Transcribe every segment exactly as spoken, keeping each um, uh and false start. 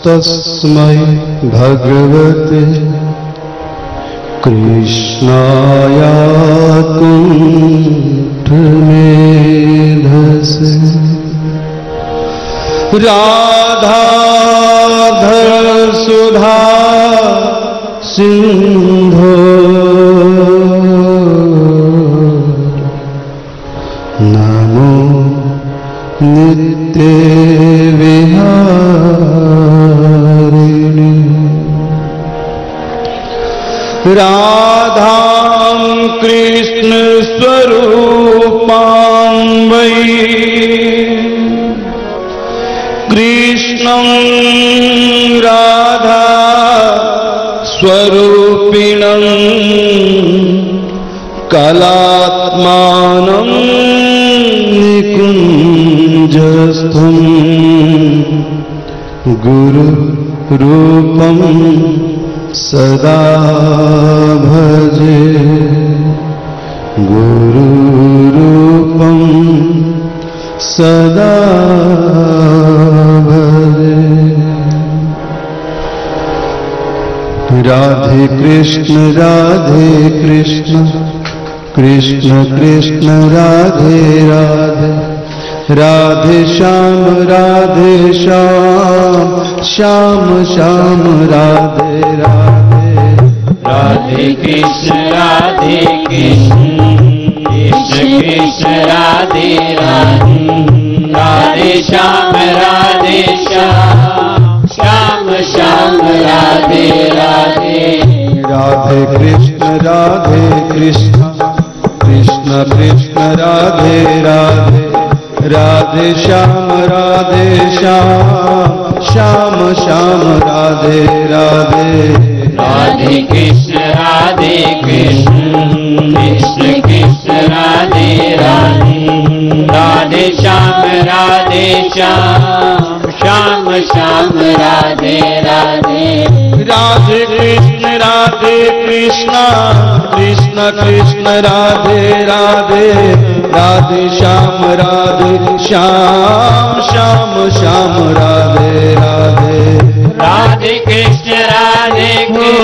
तस्मै भगवते कृष्णाय कुण्ठमेधसे राधाधर सुधा सिंधो नमो नित्य विहारिणी राधां कृष्ण स्वरूपां वै कृष्णं राधा स्वरूपिणं कलात्मानं निकुञ्जस्थं गुरुरूपं सदा भजे गुरुरूपं सदा भजे। राधे कृष्ण राधे कृष्ण कृष्ण कृष्ण राधे राधे राधे श्याम राधे श्याम श्याम श्याम राधे राधे राधे कृष्ण राधे कृष्ण कृष्ण कृष्ण राधे राधे राधे श्याम राधे श्याम श्याम श्याम राधे राधे राधे कृष्ण राधे कृष्ण कृष्ण कृष्ण राधे राधे राधे श्याम राधे श्याम श्याम श्याम राधे राधे राधे कृष्ण राधे कृष्ण कृष्ण कृष्ण राधे राधे राधे श्याम राधे श्याम श्याम श्याम राधे राधे राधे कृष्ण राधे कृष्ण कृष्ण कृष्ण राधे राधे राधे श्याम राधे श्याम श्याम श्याम राधे राधे राधे कृष्ण राधे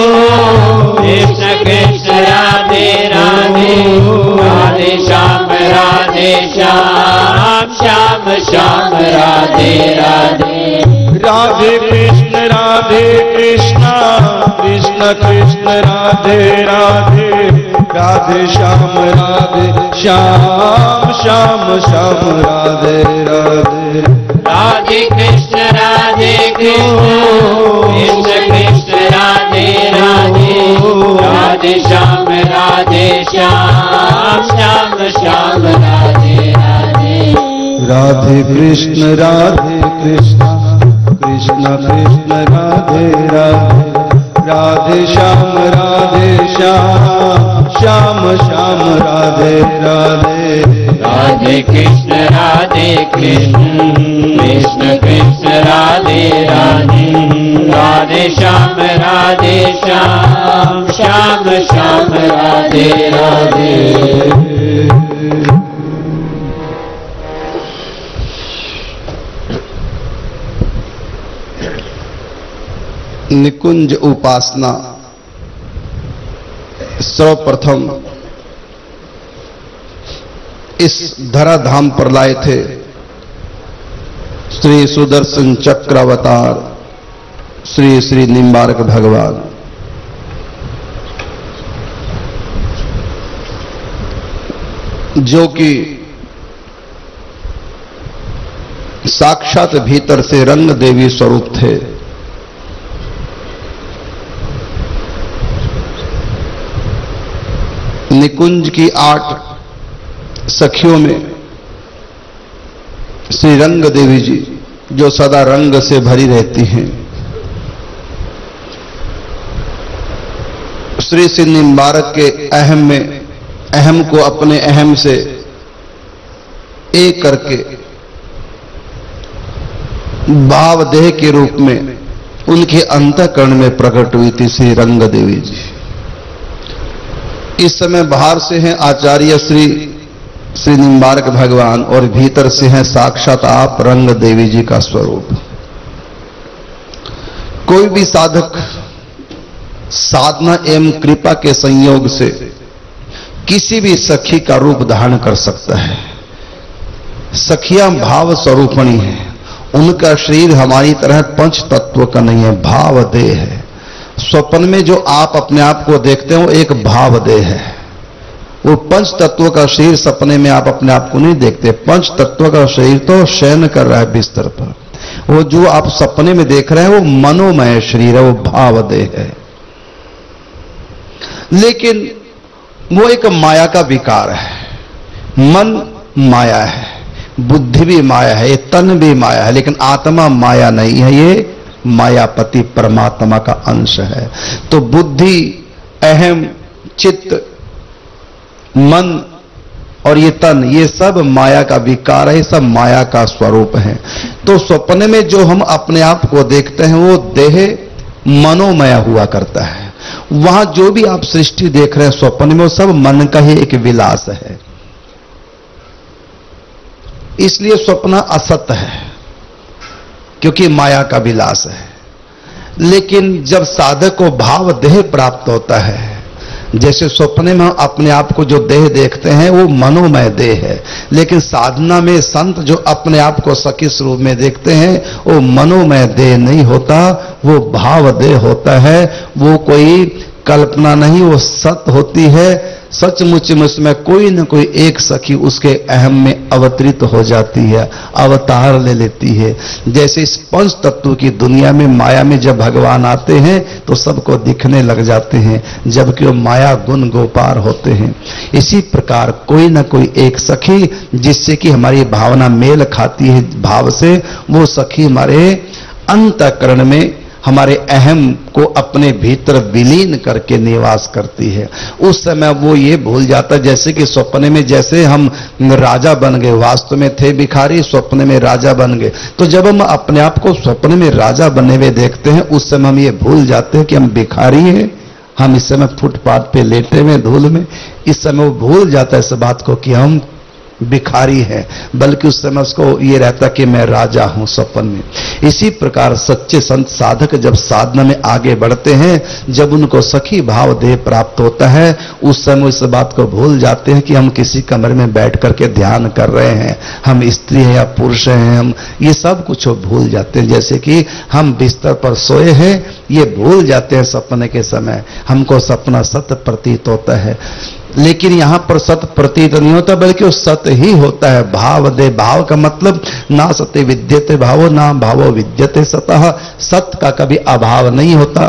कृष्ण कृष्ण राधे राधे राधे श्याम राधे श्याम श्याम श्याम राधे राधे राधे कृष्ण राधे कृष्ण कृष्ण कृष्ण राधे राधे राधे श्याम राधे श्याम श्याम श्याम राधे राधे राधे कृष्ण राधे कृष्ण कृष्ण राधे राधे राधे श्याम राधे श्याम श्याम श्याम राधे राधे राधे कृष्ण राधे कृष्ण कृष्ण कृष्ण राधे राधे राधे श्याम राधे श्याम श्याम श्याम राधे राधे राधे कृष्ण राधे कृष्ण कृष्ण कृष्ण राधे राधे राधे श्याम राधे श्याम श्याम श्याम राधे राधे निकुंज उपासना सर्वप्रथम इस धराधाम पर लाए थे श्री सुदर्शन चक्र अवतार श्री श्री निम्बारक भगवान। जो कि साक्षात भीतर से रंग देवी स्वरूप थे। निकुंज की आठ सखियों में श्री रंग देवी जी जो सदा रंग से भरी रहती हैं, श्री श्री निम्बारक के अहम में अहम को अपने अहम से एक करके भावदेह के रूप में उनके अंतःकरण में प्रकट हुई थी श्री रंग देवी जी। इस समय बाहर से हैं आचार्य श्री श्री निम्बारक भगवान और भीतर से हैं साक्षात आप रंग देवी जी का स्वरूप। कोई भी साधक साधना एवं कृपा के संयोग से किसी भी सखी का रूप धारण कर सकता है। सखियां भाव स्वरूपणी है, उनका शरीर हमारी तरह पंच तत्व का नहीं है, भाव देह है। स्वप्न में जो आप अपने आप को देखते हो एक भाव देह है, वो पंच तत्व का शरीर सपने में आप अपने आप को नहीं देखते। पंच तत्व का शरीर तो शयन कर रहा है बिस्तर पर, वो जो आप सपने में देख रहे हैं वो मनोमय शरीर है, वो भाव देह है। लेकिन वो एक माया का विकार है। मन माया है, बुद्धि भी माया है, ये तन भी माया है, लेकिन आत्मा माया नहीं है, ये मायापति परमात्मा का अंश है। तो बुद्धि, अहम, चित्त, मन और ये तन, ये सब माया का विकार है, ये सब माया का स्वरूप है। तो स्वप्न में जो हम अपने आप को देखते हैं वो देह मनोमय हुआ करता है। वहां जो भी आप सृष्टि देख रहे हैं स्वप्न में वो सब मन का ही एक विलास है, इसलिए स्वप्न असत्य है क्योंकि माया का विलास है। लेकिन जब साधक को भाव देह प्राप्त होता है, जैसे स्वप्न में अपने आप को जो देह देखते हैं वो मनोमय देह है, लेकिन साधना में संत जो अपने आप को सखी स्वरूप में देखते हैं वो मनोमय देह नहीं होता, वो भाव देह होता है। वो कोई कल्पना नहीं, वो सत्य होती है। सचमुच में उसमें कोई न कोई एक सखी उसके अहम में अवतरित हो जाती है, अवतार ले लेती है। जैसे इस पंच तत्व की दुनिया में माया में जब भगवान आते हैं तो सबको दिखने लग जाते हैं, जबकि वो माया गुण गोपार होते हैं। इसी प्रकार कोई न कोई एक सखी जिससे कि हमारी भावना मेल खाती है भाव से, वो सखी हमारे अंतःकरण में हमारे अहम को अपने भीतर विलीन करके निवास करती है। उस समय वो ये भूल जाता है, जैसे कि स्वप्न में जैसे हम राजा बन गए, वास्तव में थे भिखारी, स्वप्न में राजा बन गए। तो जब हम अपने आप को स्वप्न में राजा बने हुए देखते हैं उस समय हम ये भूल जाते हैं कि हम भिखारी हैं। हम इस समय फुटपाथ पे लेटे हुए धूल में, इस समय वो भूल जाता है इस बात को कि हम भिखारी है, बल्कि उस समय उसको ये रहता कि मैं राजा हूं स्वप्न में। इसी प्रकार सच्चे संत साधक जब साधना में आगे बढ़ते हैं, जब उनको सखी भाव देह प्राप्त होता है, उस समय इस बात को भूल जाते हैं कि हम किसी कमरे में बैठ करके ध्यान कर रहे हैं, हम स्त्री हैं या पुरुष हैं, हम ये सब कुछ भूल जाते हैं। जैसे कि हम बिस्तर पर सोए हैं, ये भूल जाते हैं सपने के समय, हमको सपना सत्य प्रतीत होता है। लेकिन यहां पर सत्य प्रतीत नहीं होता, बल्कि वो सत्य ही होता है। भाव दे, भाव का मतलब ना सत्य विद्यते भावो, ना भावो विद्यते सतः। सत्य का कभी अभाव नहीं होता,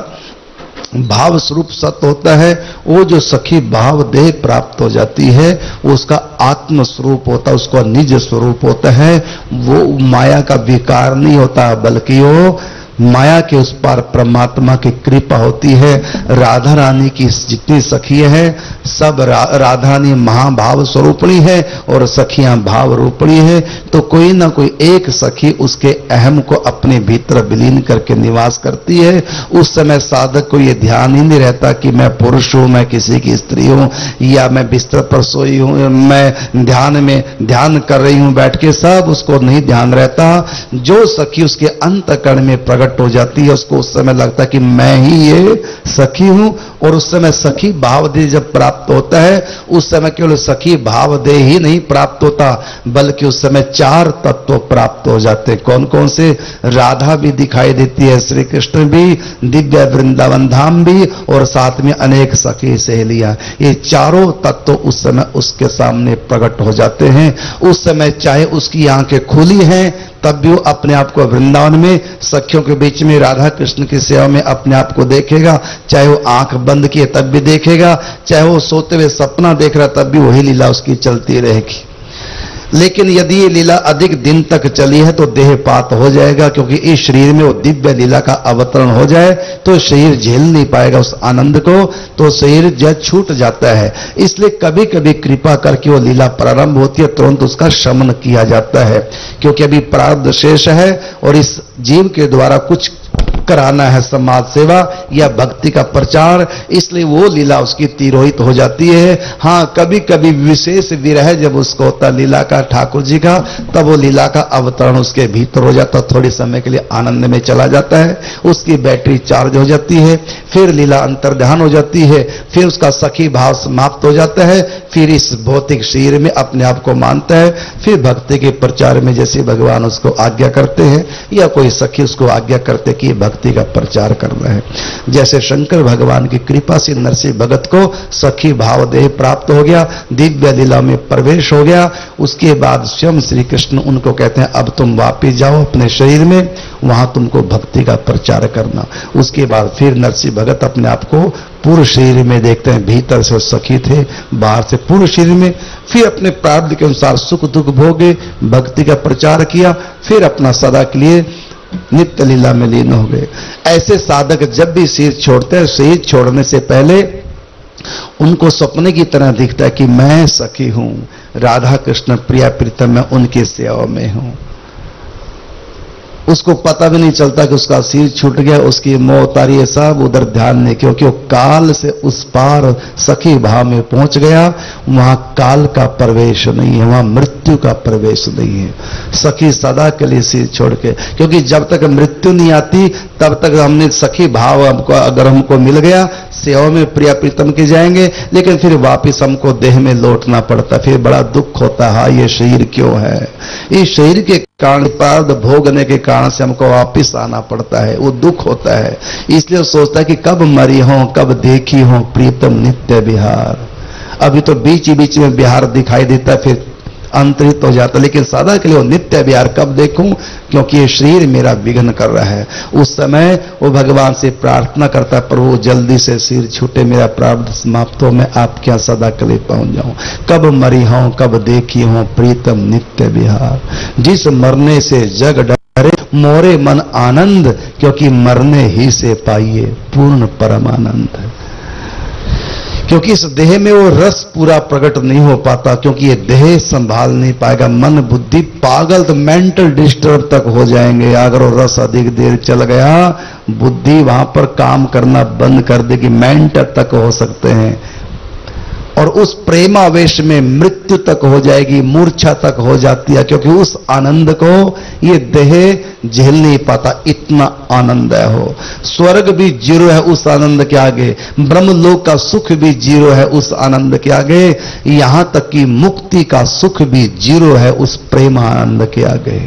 भाव स्वरूप सत्य होता है। वो जो सखी भाव देह प्राप्त हो जाती है वो उसका आत्म स्वरूप होता है, उसका निज स्वरूप होता है। वो माया का विकार नहीं होता, बल्कि वो माया के उस पार परमात्मा की कृपा होती है। राधा रानी की जितनी सखियां हैं सब रा, राधा रानी महाभाव स्वरूपणी है और सखियां भाव रूपणी है। तो कोई ना कोई एक सखी उसके अहम को अपने भीतर विलीन करके निवास करती है। उस समय साधक को यह ध्यान ही नहीं रहता कि मैं पुरुष हूं, मैं किसी की स्त्री हूं, या मैं बिस्तर पर सोई हूं, मैं ध्यान में ध्यान कर रही हूं बैठ के, सब उसको नहीं ध्यान रहता। जो सखी उसके अंतःकरण में प्रकट हो जाती है उसको उस समय लगता है कि मैं ही ये सखी हूं। और उस समय सखी भाव देह जब प्राप्त होता है उस समय केवल सखी भाव देह ही नहीं प्राप्त होता, बल्कि उस समय चार तत्व प्राप्त हो जाते। कौन कौन से? राधा भी दिखाई देती है, श्री कृष्ण भी, दिव्य वृंदावन धाम भी, और साथ में अनेक सखी सहेलियां। ये चारों तत्व उस समय उसके सामने प्रकट हो जाते हैं। उस समय चाहे उसकी आंखें खुली हैं तब भी वो अपने आप को वृंदावन में सखियों के बीच में राधा कृष्ण की सेवा में अपने आप को देखेगा, चाहे वो आंख बंद किए तब भी देखेगा, चाहे वो सोते हुए सपना देख रहा तब भी वही लीला उसकी चलती रहेगी। लेकिन यदि ये लीला अधिक दिन तक चली है तो देहपात हो जाएगा, क्योंकि इस शरीर में वो दिव्य लीला का अवतरण हो जाए तो शरीर झेल नहीं पाएगा उस आनंद को, तो शरीर जब छूट जाता है। इसलिए कभी कभी कृपा करके वो लीला प्रारंभ होती है, तुरंत उसका शमन किया जाता है, क्योंकि अभी प्रारब्ध शेष है और इस जीव के द्वारा कुछ कराना है समाज सेवा या भक्ति का प्रचार, इसलिए वो लीला उसकी तिरोहित हो जाती है। हाँ, कभी कभी विशेष विरह जब उसको होता लीला का, ठाकुर जी का, तब वो लीला का अवतरण उसके भीतर हो जाता, थोड़ी समय के लिए आनंद में चला जाता है, उसकी बैटरी चार्ज हो जाती है, फिर लीला अंतर्ध्यान हो जाती है, फिर उसका सखी भाव समाप्त हो जाता है, फिर इस भौतिक शरीर में अपने आप को मानता है, फिर भक्ति के प्रचार में जैसे भगवान उसको आज्ञा करते हैं या कोई सखी उसको आज्ञा करते कि भक्ति का प्रचार करना है। जैसे शंकर भगवान की कृपा से नरसिंह भगत को सखी भाव देह प्राप्त हो गया, दिव्य लीला में प्रवेश हो गया। उसके बाद स्वयं श्री कृष्ण उनको कहते हैं अब तुम वापिस जाओ अपने शरीर में, वहां तुमको भक्ति का प्रचार करना। उसके बाद फिर नरसिंह भगत अपने आप को पूर्व शरीर में देखते हैं, भीतर से सखी थे, बाहर से पूर्व शरीर में, फिर अपने प्रारब्ध के अनुसार सुख दुख भोगे, भक्ति का प्रचार किया, फिर अपना सदा के लिए नित्य लीला में लीन हो गए। ऐसे साधक जब भी शरीर छोड़ते हैं, शरीर छोड़ने से पहले उनको सपने की तरह दिखता है कि मैं सखी हूं, राधा कृष्ण प्रिया प्रीतम, मैं उनकी सेवा में हूं। उसको पता भी नहीं चलता कि उसका सिर छूट गया, उसकी मौत आ रही है, सब उधर ध्यान नहीं, क्योंकि वो काल से उस पार सखी भाव में पहुंच गया। वहां काल का प्रवेश नहीं है, वहां मृत्यु का प्रवेश नहीं है। सखी सदा के लिए सिर छोड़ के, क्योंकि जब तक मृत्यु नहीं आती तब तक हमने सखी भाव हमको अगर हमको मिल गया, सेवा में प्रिया प्रीतम के जाएंगे, लेकिन फिर वापिस हमको देह में लौटना पड़ता, फिर बड़ा दुख होता है। ये शरीर क्यों है? इस शरीर के कारण, प्रारब्ध भोगने के कारण से हमको वापिस आना पड़ता है, वो दुख होता है। इसलिए सोचता है कि कब मरी हो, कब देखी हो प्रीतम नित्य बिहार। अभी तो बीच ही बीच में बिहार दिखाई देता है, फिर अंतरित हो जाता, लेकिन सदा के लिए वो नित्य बिहार कब देखूं, क्योंकि ये शरीर मेरा विघ्न कर रहा है। उस समय वो भगवान से प्रार्थना करता है, प्रभु जल्दी से सिर छूटे, मेरा प्रारब्ध समाप्त हो, मैं आपके यहाँ सदा के लिए पहुंच जाऊं। कब मरी हूं, कब देखी हूं प्रीतम नित्य बिहार। जिस मरने से जग डरे मोरे मन आनंद, क्योंकि मरने ही से पाइए पूर्ण परमानंद। क्योंकि इस देह में वो रस पूरा प्रकट नहीं हो पाता, क्योंकि ये देह संभाल नहीं पाएगा। मन बुद्धि पागल, तो मेंटल डिस्टर्ब तक हो जाएंगे। अगर वो रस अधिक देर चल गया, बुद्धि वहां पर काम करना बंद कर देगी, मेंटल तक हो सकते हैं, और उस प्रेमावेश में मृत्यु तक हो जाएगी, मूर्छा तक हो जाती है, क्योंकि उस आनंद को ये देह झेल नहीं पाता, इतना आनंद है। हो स्वर्ग भी जीरो है उस आनंद के आगे, ब्रह्मलोक का सुख भी जीरो है उस आनंद के आगे, यहां तक कि मुक्ति का सुख भी जीरो है उस प्रेम आनंद के आगे।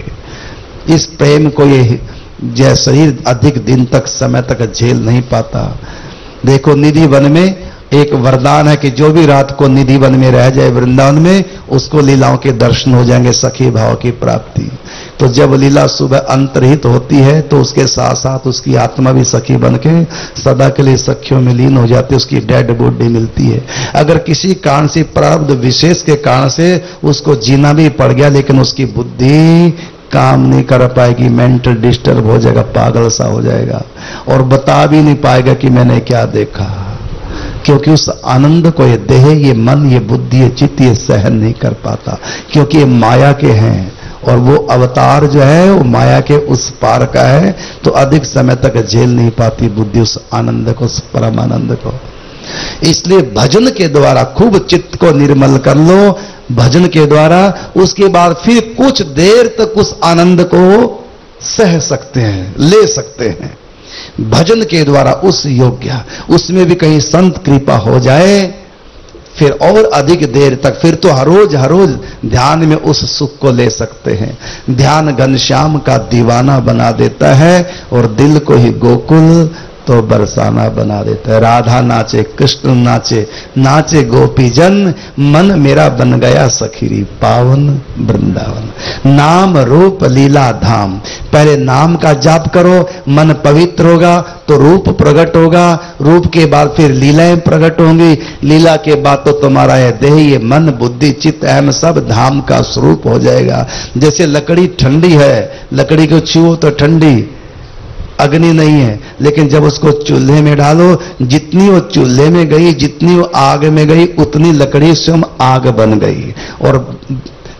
इस प्रेम को ये जय शरीर अधिक दिन तक समय तक झेल नहीं पाता। देखो निधि वन में एक वरदान है कि जो भी रात को निधि वन में रह जाए वृंदावन में, उसको लीलाओं के दर्शन हो जाएंगे, सखी भाव की प्राप्ति। तो जब लीला सुबह अंतर्हित होती है तो उसके साथ साथ उसकी आत्मा भी सखी बन के सदा के लिए सखियों में लीन हो जाती है, उसकी डेड बॉडी मिलती है। अगर किसी कारण से प्रारब्ध विशेष के कारण से उसको जीना भी पड़ गया, लेकिन उसकी बुद्धि काम नहीं कर पाएगी, मेंटल डिस्टर्ब हो जाएगा, पागल सा हो जाएगा, और बता भी नहीं पाएगा कि मैंने क्या देखा, क्योंकि उस आनंद को ये देह, ये मन, ये बुद्धि, ये चित्त ये सहन नहीं कर पाता, क्योंकि ये माया के हैं, और वो अवतार जो है वो माया के उस पार का है, तो अधिक समय तक झेल नहीं पाती बुद्धि उस आनंद को, उस परम आनंद को। इसलिए भजन के द्वारा खूब चित्त को निर्मल कर लो, भजन के द्वारा, उसके बाद फिर कुछ देर तक उस आनंद को सह सकते हैं, ले सकते हैं। भजन के द्वारा उस योग्य, उसमें भी कहीं संत कृपा हो जाए, फिर और अधिक देर तक, फिर तो हर रोज हर रोज ध्यान में उस सुख को ले सकते हैं। ध्यान घनश्याम का दीवाना बना देता है, और दिल को ही गोकुल तो बरसाना बना देता है। राधा नाचे, कृष्ण नाचे, नाचे गोपीजन, मन मेरा बन गया सखीरी पावन वृंदावन। नाम रूप लीला धाम, पहले नाम का जाप करो, मन पवित्र होगा तो रूप प्रकट होगा, रूप के बाद फिर लीलाएं प्रकट होंगी, लीला के बाद तो तुम्हारा यह देह, ये मन बुद्धि चित्त अहम सब धाम का स्वरूप हो जाएगा। जैसे लकड़ी ठंडी है, लकड़ी को छुओ तो ठंडी, अग्नि नहीं है, लेकिन जब उसको चूल्हे में डालो, जितनी वो चूल्हे में गई, जितनी वो आग में गई, उतनी लकड़ी स्वयं आग बन गई। और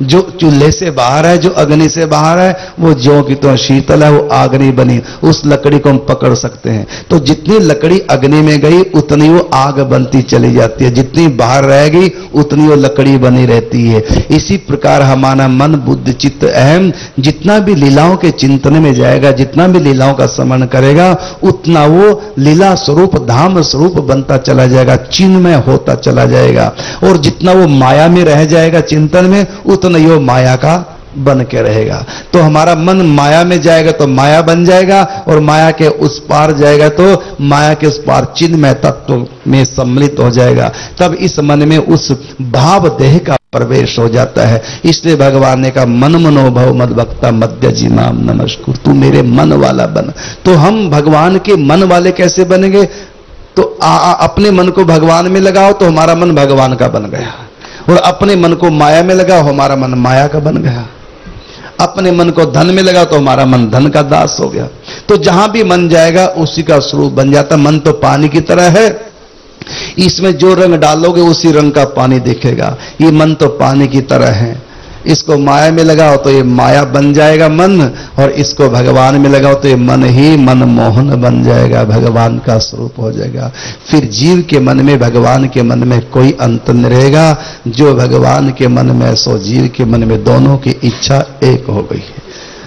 जो चूल्हे से बाहर है, जो अग्नि से बाहर है, वो ज्यों की तो शीतल है, वो आग नहीं बनी, उस लकड़ी को हम पकड़ सकते हैं। तो जितनी लकड़ी अग्नि में गई उतनी वो आग बनती चली जाती है, जितनी बाहर रहेगी उतनी वो लकड़ी बनी रहती है। इसी प्रकार हमारा मन बुद्धि चित्त अहम जितना भी लीलाओं के चिंतन में जाएगा, जितना भी लीलाओं का स्मरण करेगा, उतना वो लीला स्वरूप धाम स्वरूप बनता चला जाएगा, चिन्मय होता चला जाएगा। और जितना वो माया में रह जाएगा चिंतन में, उतना ही वो माया का बन के रहेगा। तो हमारा मन माया में जाएगा तो माया बन जाएगा, और माया के उस पार जाएगा तो माया के उस पार चिन्मय तत्व में सम्मिलित हो जाएगा। तब इस मन में उस भाव देह का प्रवेश हो जाता है। इसलिए भगवान ने कहा मन मनोभव मद भक्ता मध्य जिमाम नमस्कुर, तू मेरे मन वाला बन। तो हम भगवान के मन वाले कैसे बनेंगे? तो आ, आ, अपने मन को भगवान में लगाओ तो हमारा मन भगवान का बन गया, और अपने मन को माया में लगाओ हमारा मन माया का बन गया। अपने मन को धन में लगा तो हमारा मन धन का दास हो गया। तो जहां भी मन जाएगा उसी का स्वरूप बन जाता। मन तो पानी की तरह है, इसमें जो रंग डालोगे उसी रंग का पानी दिखेगा। ये मन तो पानी की तरह है, इसको माया में लगाओ तो ये माया बन जाएगा मन, और इसको भगवान में लगाओ तो ये मन ही मनमोहन बन जाएगा, भगवान का स्वरूप हो जाएगा। फिर जीव के मन में भगवान के मन में कोई अंतर नहीं रहेगा। जो भगवान के मन में सो जीव के मन में, दोनों की इच्छा एक हो गई है।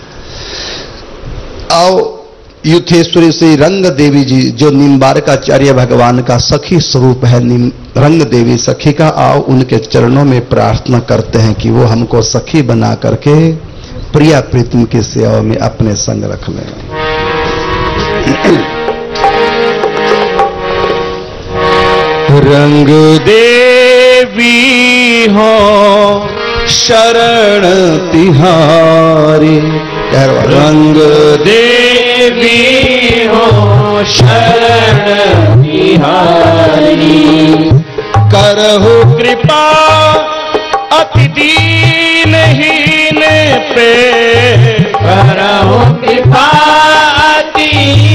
आओ युद्धेश्वरी श्री रंग देवी जी, जो निम्बारकाचार्य भगवान का सखी स्वरूप है, रंग देवी सखी का, आओ उनके चरणों में प्रार्थना करते हैं कि वो हमको सखी बना करके प्रिया प्रीतम की सेवा में अपने संग रख लें। रंग देवी हो शरण तिहारी, रंग देवी हो शरण तिहारी, करहु कृपा अति दीनहीन पे, करहु कृपा अति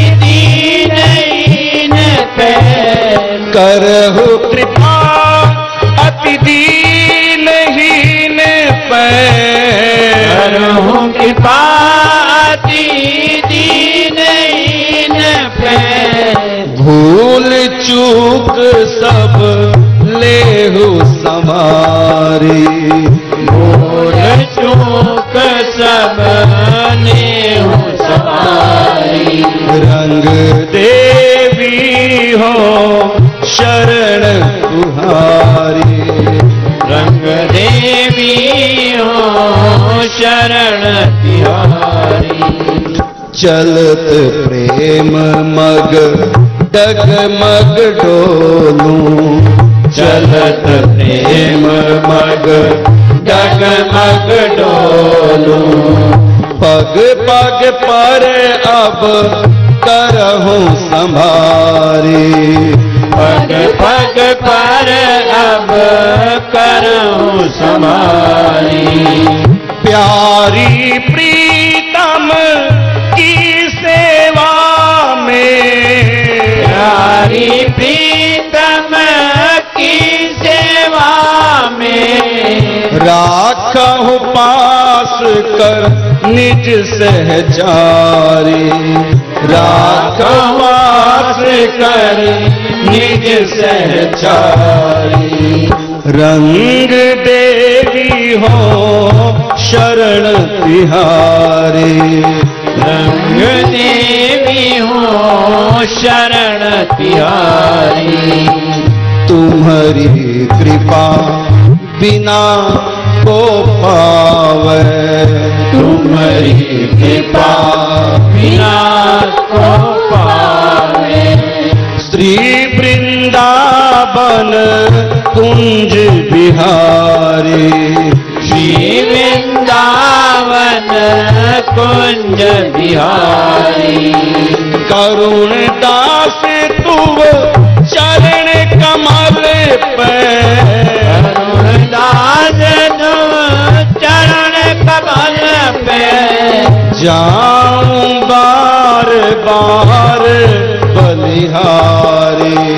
दीनहीन पे, करहु कृपा अति दीनहीन पे, करहु कृपा अति दीनहीन पे, भूल चूक सब लेहु समारी, भूल चूक सब लेहु समारी, रंग देवी हो शरण तुहारी, रंग देवी हो शरण तिहारी, चलत प्रेम मग डगमग डोलूं, चलत प्रेम मग डगमग डोलूं, पग पग पर अब करहूं संभारी, पग पग पर अब करहूं संभारी, प्यारी प्रीतम की सेवा में, प्यारी प्रीतम की सेवा में, राखहु पास कर निज सहजारी, राखहु पास कर निज सहजारी, रंग देवी हो शरण तिहारी, रंग देवी हो शरण तिहारी, तुम्हारी कृपा बिना को पावे, तुम्हारी कृपा बिना को पावे, श्री वृंदावन कुंज बिहारी, श्री वृंदावन कुंज बिहारी, करुण दास तुव चरण कमल पे, करुण दास तुव चरण कमल पे, जाऊं बार बार बलिहारी,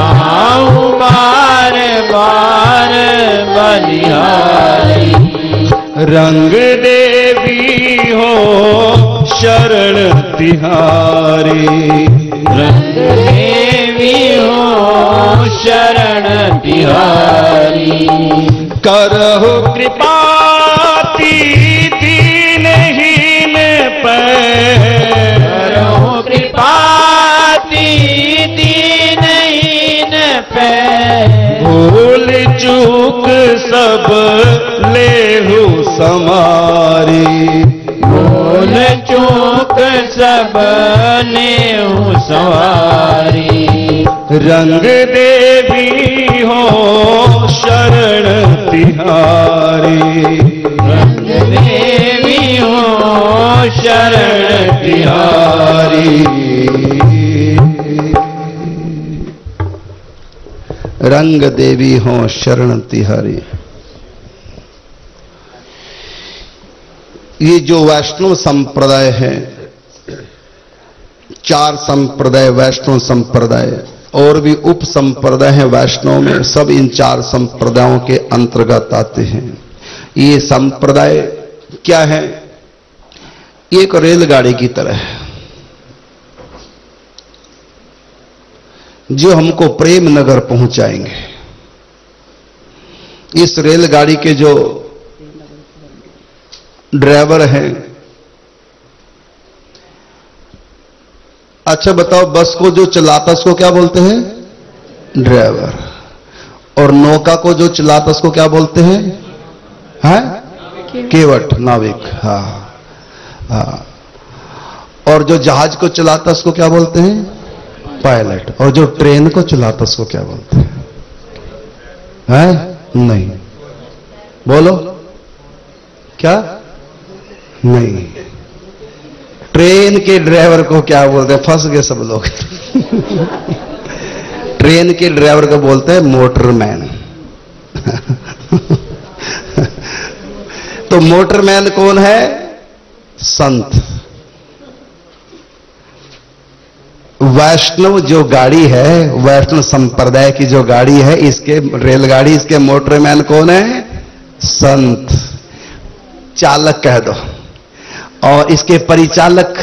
जाऊं बार बार बलिहारी, रंग देवी हो शरण तिहारी, रंग देवी हो शरण तिहारी। करहु कृपा दीनहीन पर, करहु कृपा दीनहीन पे। भूल चूक सब लेहु समारी, भूल चूक सब लेहु सवारी। रंग देवी हो शरण तिहारी, रंग देवी हो शरण तिहारी। रंग देवी हो शरण तिहारी। ये जो वैष्णव संप्रदाय है, चार संप्रदाय वैष्णव संप्रदाय, और भी उप संप्रदाय है वैष्णव में, सब इन चार संप्रदायों के अंतर्गत आते हैं। ये संप्रदाय क्या है? एक रेलगाड़ी की तरह है जो हमको प्रेम नगर पहुंचाएंगे। इस रेलगाड़ी के जो ड्राइवर हैं, अच्छा बताओ, बस को जो चलाता उसको क्या बोलते हैं? ड्राइवर। और नौका को जो चलाता उसको क्या बोलते हैं? हैं? केवट, नाविक। हाँ हाँ। और जो जहाज को चलाता उसको क्या बोलते हैं? पायलट। और जो ट्रेन को चलाता उसको क्या बोलते हैं? हैं? नहीं, बोलो क्या? नहीं। ट्रेन के ड्राइवर को क्या बोलते हैं? फंस गए सब लोग। ट्रेन के ड्राइवर को बोलते हैं मोटरमैन। तो मोटरमैन कौन है? संत। वैष्णव जो गाड़ी है, वैष्णव संप्रदाय की जो गाड़ी है, इसके रेलगाड़ी, इसके मोटरमैन कौन है? संत। चालक कह दो। और इसके परिचालक,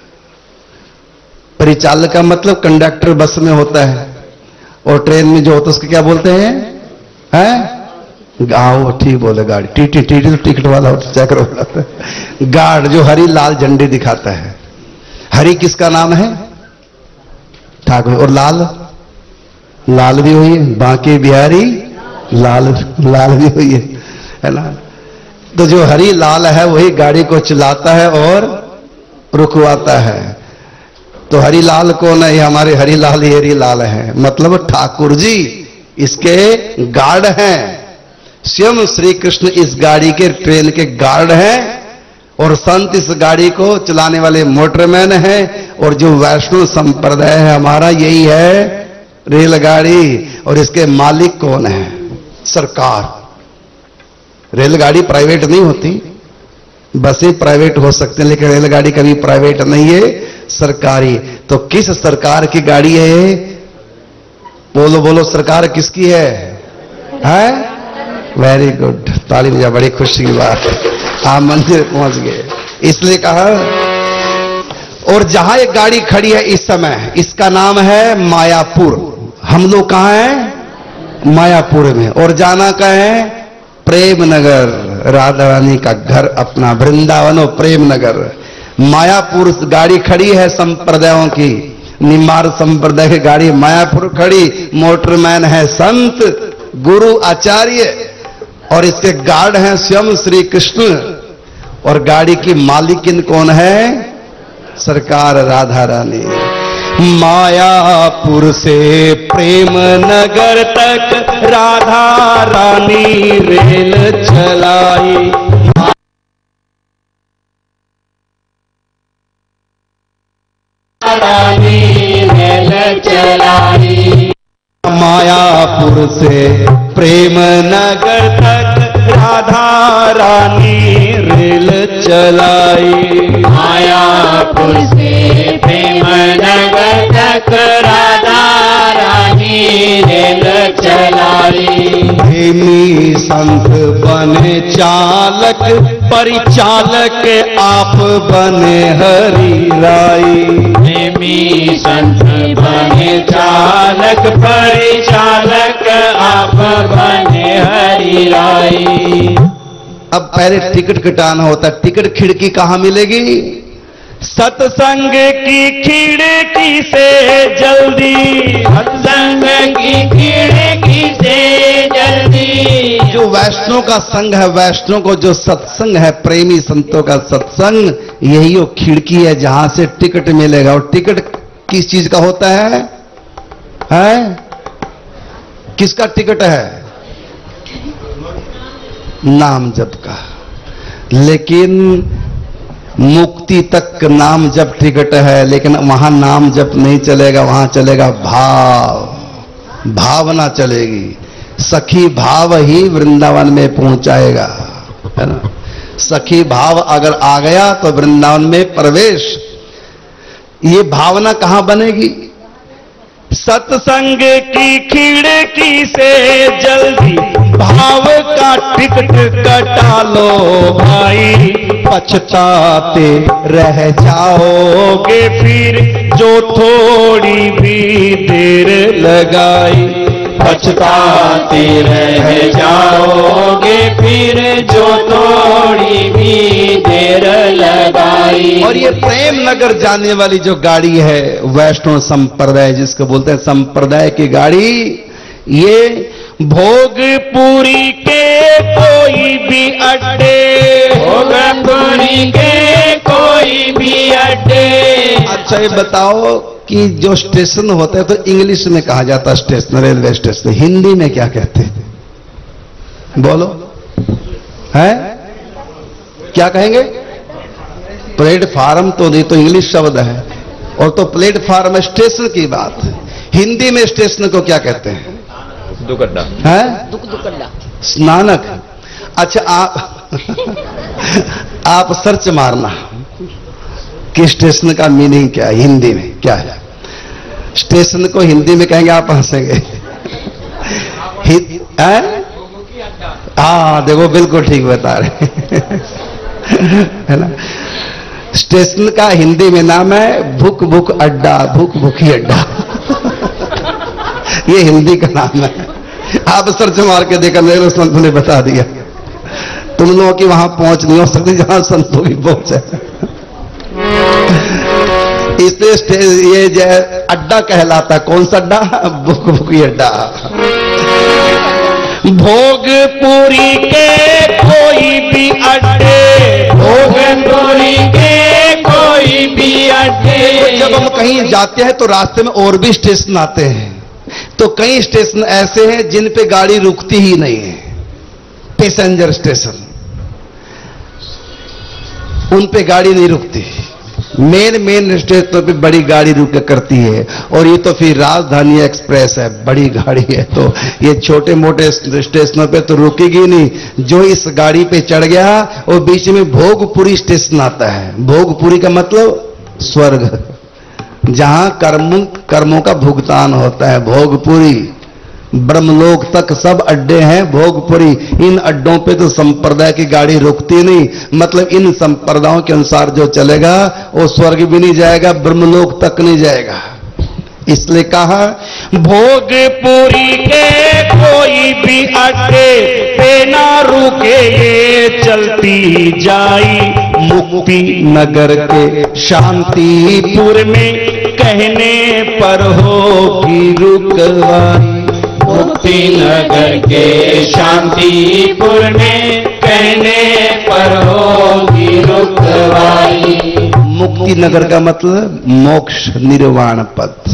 परिचालक का मतलब कंडक्टर बस में होता है, और ट्रेन में जो होता है उसको क्या बोलते हैं? हैं? आओ, ठीक बोले, गाड़ी। टीटी, टीटी तो टिकट वाला चेकर वाला। गार्ड जो हरी लाल झंडी दिखाता है। हरी किसका नाम है? ठाकुर। और लाल, लाल भी हुई है, बांके बिहारी लाल, लाल भी हुई है, है ना? तो जो हरी लाल है वही गाड़ी को चलाता है और रुकवाता है। तो हरी लाल कौन है? ये हमारे हरी लाल, ये हरी लाल है, मतलब ठाकुर जी इसके गार्ड हैं। स्वयं श्री कृष्ण इस गाड़ी के, ट्रेन के गार्ड हैं, और संत इस गाड़ी को चलाने वाले मोटरमैन हैं। और जो वैष्णव संप्रदाय है हमारा, यही है रेलगाड़ी। और इसके मालिक कौन है? सरकार। रेलगाड़ी प्राइवेट नहीं होती, बसें प्राइवेट हो सकते हैं, लेकिन रेलगाड़ी कभी प्राइवेट नहीं है, सरकारी। तो किस सरकार की गाड़ी है ये? बोलो बोलो, सरकार किसकी है? है? वेरी गुड, ताली बजा, बड़ी खुशी की बात। आप मंदिर पहुंच गए, इसलिए कहा। और जहां एक गाड़ी खड़ी है इस समय, इसका नाम है मायापुर। हम लोग कहां हैं? मायापुर में। और जाना कहां है? प्रेम नगर, राधा रानी का घर अपना, वृंदावन और प्रेम नगर। मायापुर गाड़ी खड़ी है संप्रदायों की, निम्बार संप्रदाय की गाड़ी मायापुर खड़ी। मोटरमैन है संत, गुरु, आचार्य, और इसके गार्ड हैं स्वयं श्री कृष्ण। और गाड़ी की मालिकिन कौन है? सरकार राधा रानी। मायापुर से प्रेम नगर तक राधा रानी रेल चलाई। रानी रेल चलाई। मायापुर से प्रेम नगर तक राधा रानी रेल चलाई। मायापुर से प्रेम नगर तक राधा रानी रेल चलाई। प्रेमी संत बने चालक, परिचालक आप बने हरि राई। प्रेमी संत बने चालक, परिचालक आप बने हरि राई। अब पहले टिकट कटाना होता है। टिकट खिड़की कहां मिलेगी? सत्संग की खिड़की से जल्दी, सत्संग की खिड़की से जल्दी। जो वैष्णव का संग है, वैष्णव को जो सत्संग है, प्रेमी संतों का सत्संग, यही वो खिड़की है जहां से टिकट मिलेगा। और टिकट किस चीज का होता है? है किसका टिकट है? नाम जप का। लेकिन मुक्ति तक नाम जप टिकट है, लेकिन वहां नाम जप नहीं चलेगा, वहां चलेगा भाव, भावना चलेगी। सखी भाव ही वृंदावन में पहुंचाएगा, है ना। सखी भाव अगर आ गया तो वृंदावन में प्रवेश। ये भावना कहां बनेगी? सत्संग की खिड़की से जल्दी भाव का टिकट कटा लो भाई, पछताते रह जाओगे फिर जो थोड़ी भी देर लगाई। पछताते रह जाओगे फिर जो थोड़ी भी देर लगाई। और ये प्रेम नगर जाने वाली जो गाड़ी है, वैष्णव संप्रदाय जिसको बोलते हैं, संप्रदाय की गाड़ी, ये भोगपुरी के कोई भी अड्डे, भोगपुरी के कोई भी अड्डे। अच्छा ये बताओ कि जो स्टेशन होता है तो इंग्लिश में कहा जाता है स्टेशन, रेलवे स्टेशन, हिंदी में क्या कहते हैं? बोलो, है क्या कहेंगे? प्लेटफार्म तो नहीं, तो इंग्लिश शब्द है। और तो प्लेटफार्म स्टेशन की बात, हिंदी में स्टेशन को क्या कहते हैं? दुकड्डा है, दुक दुकल्ला स्नानक। अच्छा आप आप सर्च मारना कि स्टेशन का मीनिंग क्या है, हिंदी में क्या है। स्टेशन को हिंदी में कहेंगे, आप हंसेंगे। हाँ देखो, बिल्कुल ठीक बता रहे है ना। स्टेशन का हिंदी में नाम है भुक भुक अड्डा, भुक भुकी अड्डा। ये हिंदी का नाम है। आप सर्च मार के देखा, मेरे संत ने बता दिया। तुम लोगों की वहां पहुंच नहीं हो सकती जहां संतों की पहुंच है। इसलिए ये जो अड्डा कहलाता, कौन सा अड्डा? भुक भुकी अड्डा। भोगपुरी के कोई भी अड्डे, भोगपुरी के कोई भी अड्डे। जब हम कहीं जाते हैं तो रास्ते में और भी स्टेशन आते हैं, तो कई स्टेशन ऐसे हैं जिन पे गाड़ी रुकती ही नहीं है, पैसेंजर स्टेशन, उन पे गाड़ी नहीं रुकती। मेन मेन स्टेशनों पे बड़ी गाड़ी रुक करती है। और ये तो फिर राजधानी एक्सप्रेस है, बड़ी गाड़ी है, तो ये छोटे मोटे स्टेशनों पे तो रुकेगी नहीं। जो इस गाड़ी पे चढ़ गया वो बीच में भोगपुरी स्टेशन आता है। भोगपुरी का मतलब स्वर्ग, जहां कर्म कर्मों का भुगतान होता है। भोगपुरी, ब्रह्मलोक तक सब अड्डे हैं भोगपुरी। इन अड्डों पे तो संप्रदाय की गाड़ी रुकती नहीं, मतलब इन संप्रदायों के अनुसार जो चलेगा वो स्वर्ग भी नहीं जाएगा, ब्रह्मलोक तक नहीं जाएगा। इसलिए कहा भोगपुरी के कोई भी अड्डे पे ना रुके ये चलती जाई, मुक्ति नगर के शांतिपुर में कहने पर होगी रुकवाई। मुक्ति नगर के शांतिपुर में कहने पर होगी रुकवाई। मुक्ति नगर का मतलब मोक्ष निर्वाण पद।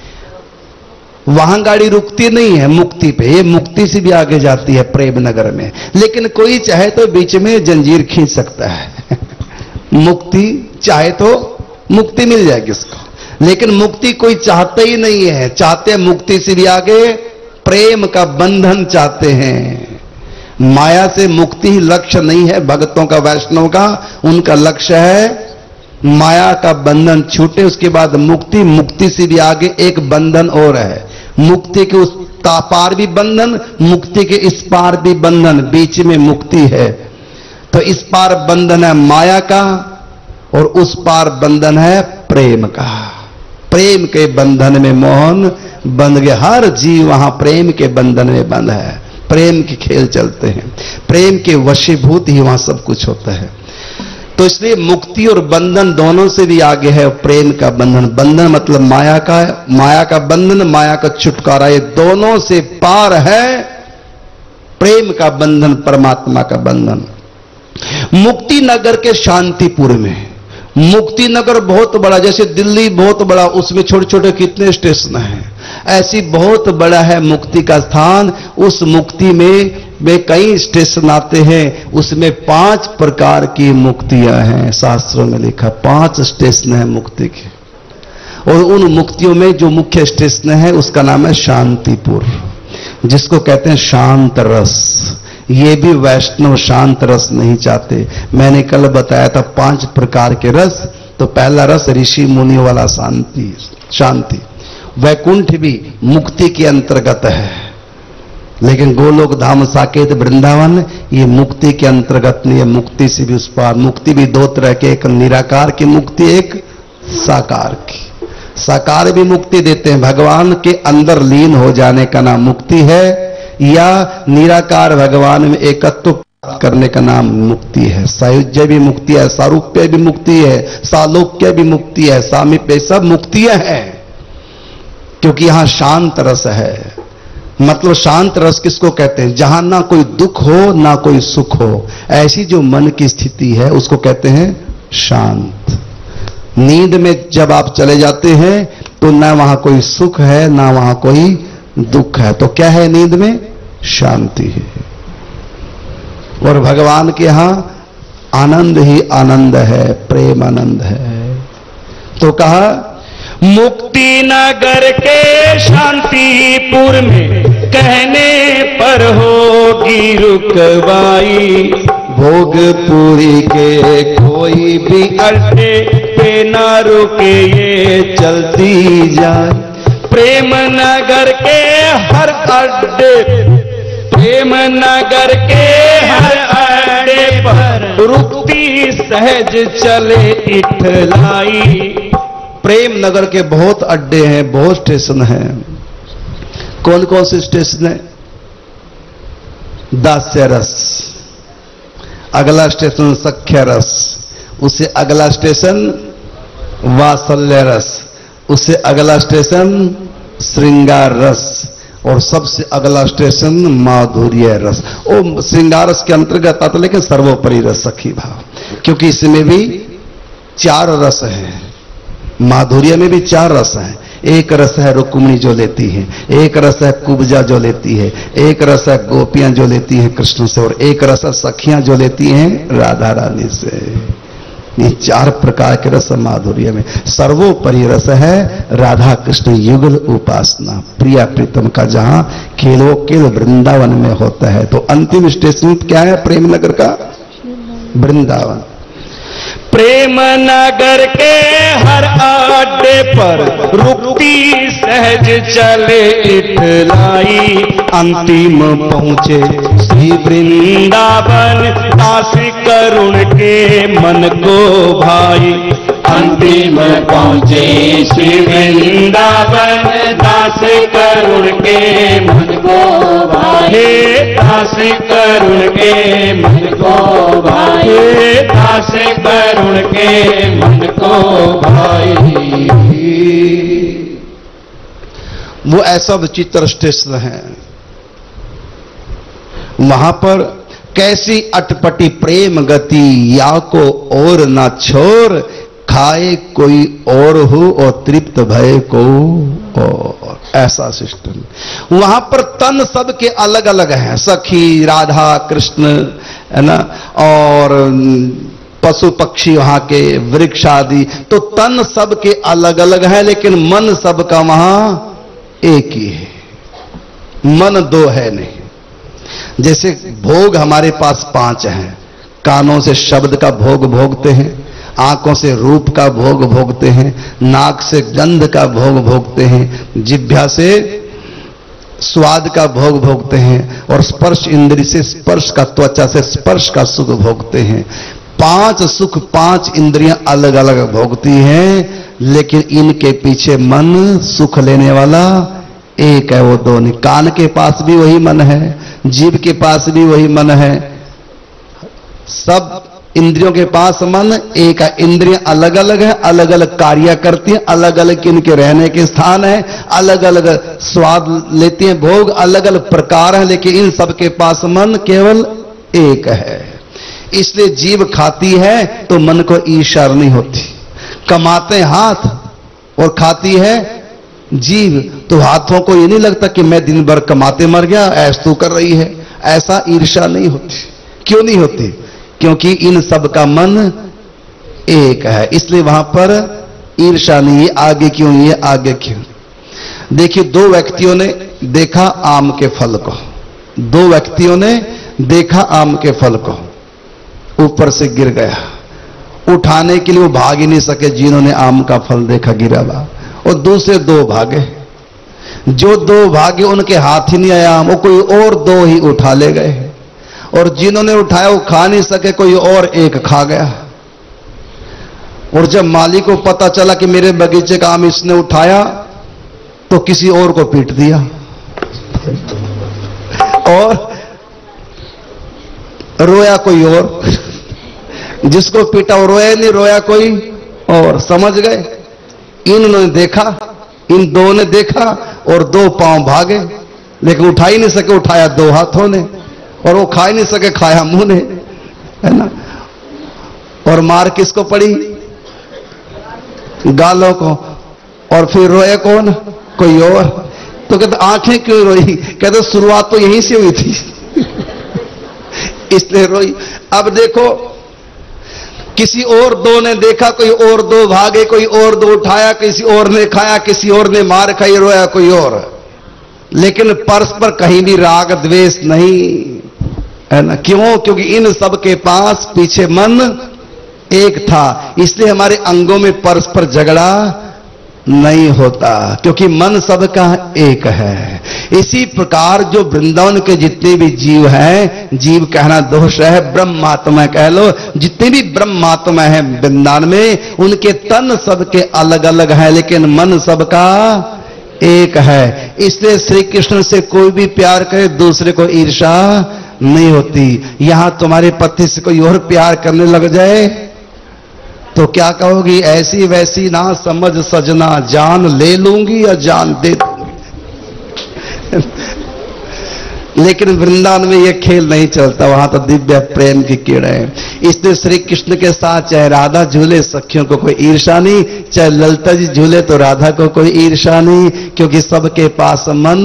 वहां गाड़ी रुकती नहीं है मुक्ति पे, ये मुक्ति से भी आगे जाती है प्रेम नगर में। लेकिन कोई चाहे तो बीच में जंजीर खींच सकता है। मुक्ति चाहे तो मुक्ति मिल जाएगी उसको, लेकिन मुक्ति कोई चाहता ही नहीं है। चाहते हैं मुक्ति से भी आगे प्रेम का बंधन चाहते हैं। माया से मुक्ति ही लक्ष्य नहीं है भक्तों का, वैष्णव का। उनका लक्ष्य है माया का बंधन छूटे, उसके बाद मुक्ति। मुक्ति से भी आगे एक बंधन और है, मुक्ति के उस तापार भी बंधन, मुक्ति के इस पार भी बंधन, बीच में मुक्ति है। तो इस पार बंधन है माया का और उस पार बंधन है प्रेम का। प्रेम के बंधन में मोहन बंध गया। हर जीव वहां प्रेम के बंधन में बंध है। प्रेम के खेल चलते हैं, प्रेम के वशीभूत ही वहां सब कुछ होता है। तो इसलिए मुक्ति और बंधन दोनों से भी आगे है प्रेम का बंधन। बंधन मतलब माया का, माया का बंधन, माया का छुटकारा, ये दोनों से पार है प्रेम का बंधन, परमात्मा का बंधन। मुक्ति नगर के शांतिपुर में, मुक्ति नगर बहुत बड़ा, जैसे दिल्ली बहुत बड़ा, उसमें छोटे छोटे कितने स्टेशन हैं, ऐसी बहुत बड़ा है मुक्ति का स्थान। उस मुक्ति में वे कई स्टेशन आते हैं, उसमें पांच प्रकार की मुक्तियां हैं। शास्त्रों में लिखा पांच स्टेशन है मुक्ति के, और उन मुक्तियों में जो मुख्य स्टेशन है उसका नाम है शांतिपुर, जिसको कहते हैं शांत रस। ये भी वैष्णव शांत रस नहीं चाहते। मैंने कल बताया था पांच प्रकार के रस। तो पहला रस ऋषि मुनि वाला शांति, शांति। वैकुंठ भी मुक्ति के अंतर्गत है, लेकिन गोलोक धाम साकेत वृंदावन ये मुक्ति के अंतर्गत नहीं है। मुक्ति से भी उस पार। मुक्ति भी दो तरह के, एक निराकार की मुक्ति, एक साकार की। साकार भी मुक्ति देते हैं, भगवान के अंदर लीन हो जाने का नाम मुक्ति है, या निराकार भगवान में एकत्व प्राप्त करने का नाम मुक्ति है। सायुज्य भी मुक्ति है, सारूप्य भी मुक्ति है, सालोक्य भी मुक्ति है, सामीप्य, सब मुक्तियां हैं, क्योंकि यहां शांत रस है। मतलब शांत रस किसको कहते हैं? जहां ना कोई दुख हो ना कोई सुख हो, ऐसी जो मन की स्थिति है उसको कहते हैं शांत। नींद में जब आप चले जाते हैं तो ना वहां कोई सुख है ना वहां कोई दुख है, तो क्या है नींद में? शांति है। और भगवान के यहां आनंद ही आनंद है, प्रेम आनंद है। तो कहा मुक्ति नगर के शांतिपुर में कहने पर होगी रुकवाई, भोगपुरी के कोई भी अड्डे पे ना रुके ये चलती जाए। प्रेम नगर के हर अड्डे, प्रेम नगर के हर अड्डे पर रुकती सहज चले इठलाई। प्रेम नगर के बहुत अड्डे हैं, बहुत स्टेशन हैं। कौन कौन से स्टेशन है? दास्य रस, अगला स्टेशन सख्य रस, उससे अगला स्टेशन वात्सल्य रस, उससे अगला स्टेशन श्रृंगार रस, और सबसे अगला स्टेशन माधुर्य रस। वो श्रृंगार रस के अंतर्गत आता, लेकिन सर्वोपरि रस सखी भाव, क्योंकि इसमें भी चार रस हैं। माधुर्य में भी चार रस हैं। एक रस है रुक्मिणी जो लेती है, एक रस है कुब्जा जो लेती है, एक रस है गोपियां जो लेती हैं कृष्ण से, और एक रस है सखियां जो लेती हैं राधा रानी से। ये चार प्रकार के रस माधुर्य में। सर्वोपरि रस है राधा कृष्ण युगल उपासना, प्रिया प्रीतम का, जहां खेलो खेल वृंदावन में होता है। तो अंतिम स्टेशन क्या है प्रेम नगर का? वृंदावन। प्रेम नगर के हर अड्डे पर रुकती सहज चले इठलाई। अंतिम पहुंचे श्री वृंदावन, दास करुण के मन को भाई। अंतिम पहुंचे श्री वृंदावन, दास करुण के मन को भाई। दास करुण के मन को भाई, दास करुण के मन को भाई। वो ऐसा विचित्र स्टेशन है, वहां पर कैसी अटपटी प्रेम गति, या को और ना छोर, खाए कोई और हो और तृप्त भय को और, ऐसा सिस्टम। वहां पर तन सबके अलग अलग हैं, सखी राधा कृष्ण है ना, और पशु पक्षी वहां के, वृक्ष आदि। तो तन सबके अलग अलग है, लेकिन मन सबका वहां एक ही है। मन दो है नहीं। जैसे भोग हमारे पास पांच हैं, कानों से शब्द का भोग भोगते हैं, आंखों से रूप का भोग भोगते हैं, नाक से गंध का भोग भोगते हैं, जिह्वा से स्वाद का भोग भोगते हैं और स्पर्श इंद्रिय से स्पर्श का, त्वचा से स्पर्श का सुख भोगते हैं। पांच सुख पांच इंद्रियां अलग अलग भोगती हैं, लेकिन इनके पीछे मन सुख लेने वाला एक है, वो दो नहीं। कान के पास भी वही मन है, जीभ के पास भी वही मन है, सब इंद्रियों के पास मन एक है। इंद्रियां अलग अलग है, अलग अलग कार्य करती हैं, अलग अलग इनके रहने के स्थान है, अलग अलग स्वाद लेती हैं, भोग अलग अलग प्रकार है, लेकिन इन सब के पास मन केवल एक है। इसलिए जीभ खाती है तो मन को ईर्ष्या नहीं होती। कमाते हाथ और खाती है जीभ, तो हाथों को ये नहीं लगता कि मैं दिन भर कमाते मर गया, ऐश तू कर रही है, ऐसा ईर्ष्या नहीं होती। क्यों नहीं होती? क्योंकि इन सब का मन एक है, इसलिए वहां पर ईर्ष्या नहीं। ये आगे क्यों, ये आगे क्यों? देखिए, दो व्यक्तियों ने देखा आम के फल को, दो व्यक्तियों ने देखा आम के फल को, ऊपर से गिर गया, उठाने के लिए वो भाग ही नहीं सके जिन्होंने आम का फल देखा गिरा हुआ, और दूसरे दो भागे। जो दो भागे उनके हाथ ही नहीं आया, वो कोई और दो ही उठा ले गए, और जिन्होंने उठाया वो खा नहीं सके, कोई और एक खा गया। और जब मालिक को पता चला कि मेरे बगीचे का आम इसने उठाया, तो किसी और को पीट दिया, और रोया कोई और। जिसको पीटा वो रोया नहीं, रोया कोई और। समझ गए? इन्होंने देखा, इन दो ने देखा और दो पांव भागे, लेकिन उठा ही नहीं सके, उठाया दो हाथों ने, और वो खा ही नहीं सके, खाया मुंह ने, है ना। और मार किसको पड़ी? गालों को। और फिर रोए कौन? कोई और। तो कहते आंखें क्यों रोई? कहते शुरुआत तो यहीं से हुई थी इसलिए रोई। अब देखो, किसी और दो ने देखा, कोई और दो भागे, कोई और दो उठाया, किसी और ने खाया, किसी और ने मार खाई, रोया कोई और। लेकिन परस्पर कहीं भी राग द्वेष नहीं, है ना। क्यों? क्योंकि इन सब के पास पीछे मन एक था, इसलिए हमारे अंगों में परस्पर झगड़ा नहीं होता, क्योंकि मन सबका एक है। इसी प्रकार जो वृंदावन के जितने भी जीव हैं, जीव कहना दोष है, ब्रह्मात्मा कह लो, जितने भी ब्रह्मात्मा हैं वृंदावन में, उनके तन सबके अलग अलग है, लेकिन मन सबका एक है। इसलिए श्री कृष्ण से कोई भी प्यार करे, दूसरे को ईर्ष्या नहीं होती। यहां तुम्हारे पति से कोई और प्यार करने लग जाए तो क्या कहोगी? ऐसी वैसी ना समझ सजना, जान ले लूंगी या जान दे दूंगी लेकिन वृंदावन में यह खेल नहीं चलता, वहां तो दिव्य प्रेम की किरणें। इसलिए श्री कृष्ण के साथ चाहे राधा झूले, सखियों को कोई ईर्ष्या नहीं, चाहे ललिता जी झूले तो राधा को कोई ईर्ष्या नहीं, क्योंकि सबके पास मन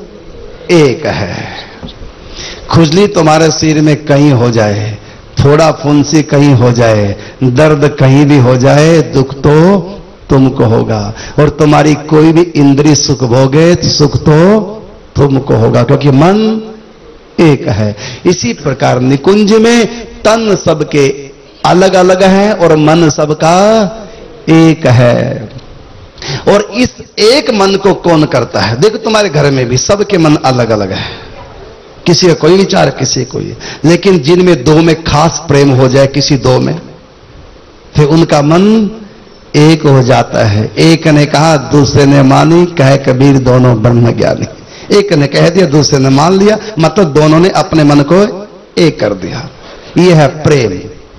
एक है। खुजली तुम्हारे सिर में कहीं हो जाए, थोड़ा फुंसी कहीं हो जाए, दर्द कहीं भी हो जाए, दुख तो तुमको होगा। और तुम्हारी कोई भी इंद्रिय सुख भोगे, सुख तो तुमको होगा, क्योंकि मन एक है। इसी प्रकार निकुंज में तन सबके अलग अलग है और मन सबका एक है। और इस एक मन को कौन करता है? देखो, तुम्हारे घर में भी सबके मन अलग अलग है, किसी का कोई विचार, किसी कोई, लेकिन जिनमें दो में खास प्रेम हो जाए, किसी दो में, फिर उनका मन एक हो जाता है। एक ने कहा, दूसरे ने मानी, कहे कबीर दोनों ब्रह्म ज्ञानी। एक ने कह दिया, दूसरे ने मान लिया, मतलब दोनों ने अपने मन को एक कर दिया। यह है प्रेम।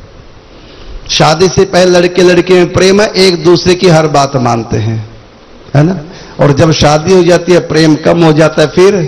शादी से पहले लड़के लड़के में प्रेम है, एक दूसरे की हर बात मानते हैं, है ना। और जब शादी हो जाती है, प्रेम कम हो जाता है, फिर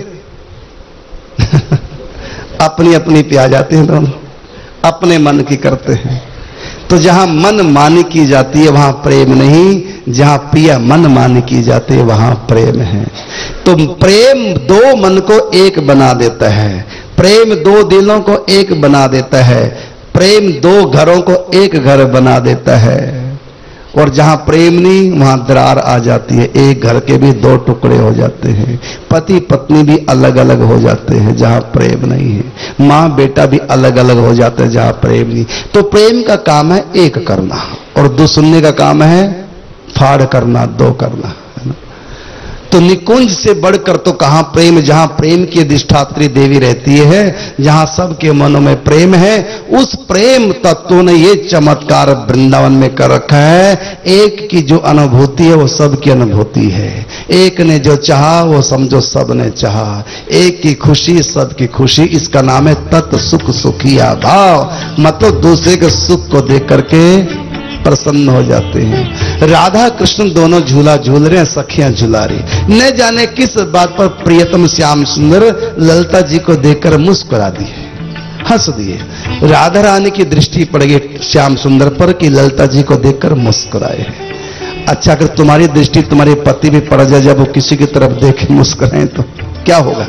अपनी अपनी पे आ जाते हैं, दोनों अपने मन की करते हैं। तो जहां मन मानी की जाती है वहां प्रेम नहीं, जहां प्रिय मन मानी की जाती है वहां प्रेम है। तो प्रेम दो मन को एक बना देता है, प्रेम दो दिलों को एक बना देता है, प्रेम दो घरों को एक घर बना देता है। और जहां प्रेम नहीं, वहां दरार आ जाती है, एक घर के भी दो टुकड़े हो जाते हैं, पति पत्नी भी अलग अलग हो जाते हैं जहां प्रेम नहीं है, मां बेटा भी अलग अलग हो जाते हैं जहां प्रेम नहीं। तो प्रेम का काम है एक करना, और दो सुनने का काम है फाड़ करना, दो करना, है ना। तो निकुंज से बढ़कर तो कहां प्रेम, जहां प्रेम की अधिष्ठात्री देवी रहती है, जहां सबके मनों में प्रेम है, उस प्रेम तत्व ने ये चमत्कार वृंदावन में कर रखा है। एक की जो अनुभूति है वो सबकी अनुभूति है, एक ने जो चाहा वो समझो सब ने चाहा, एक की खुशी सबकी खुशी। इसका नाम है तत् सुख सुखिया भाव, मतलब दूसरे के सुख को देख करके प्रसन्न हो जाते हैं। राधा कृष्ण दोनों झूला झूल रहे हैं, सखियां झूला रही। न जाने किस बात पर प्रियतम श्याम सुंदर ललिता जी को देखकर मुस्कुरा दिए, हंस दिए। राधा रानी की दृष्टि पड़ गई श्याम सुंदर पर कि ललिता जी को देखकर मुस्कुराए। अच्छा, अगर तुम्हारी दृष्टि तुम्हारे पति भी पड़ जाए, जब वो किसी की तरफ देखे मुस्कुराए तो क्या होगा?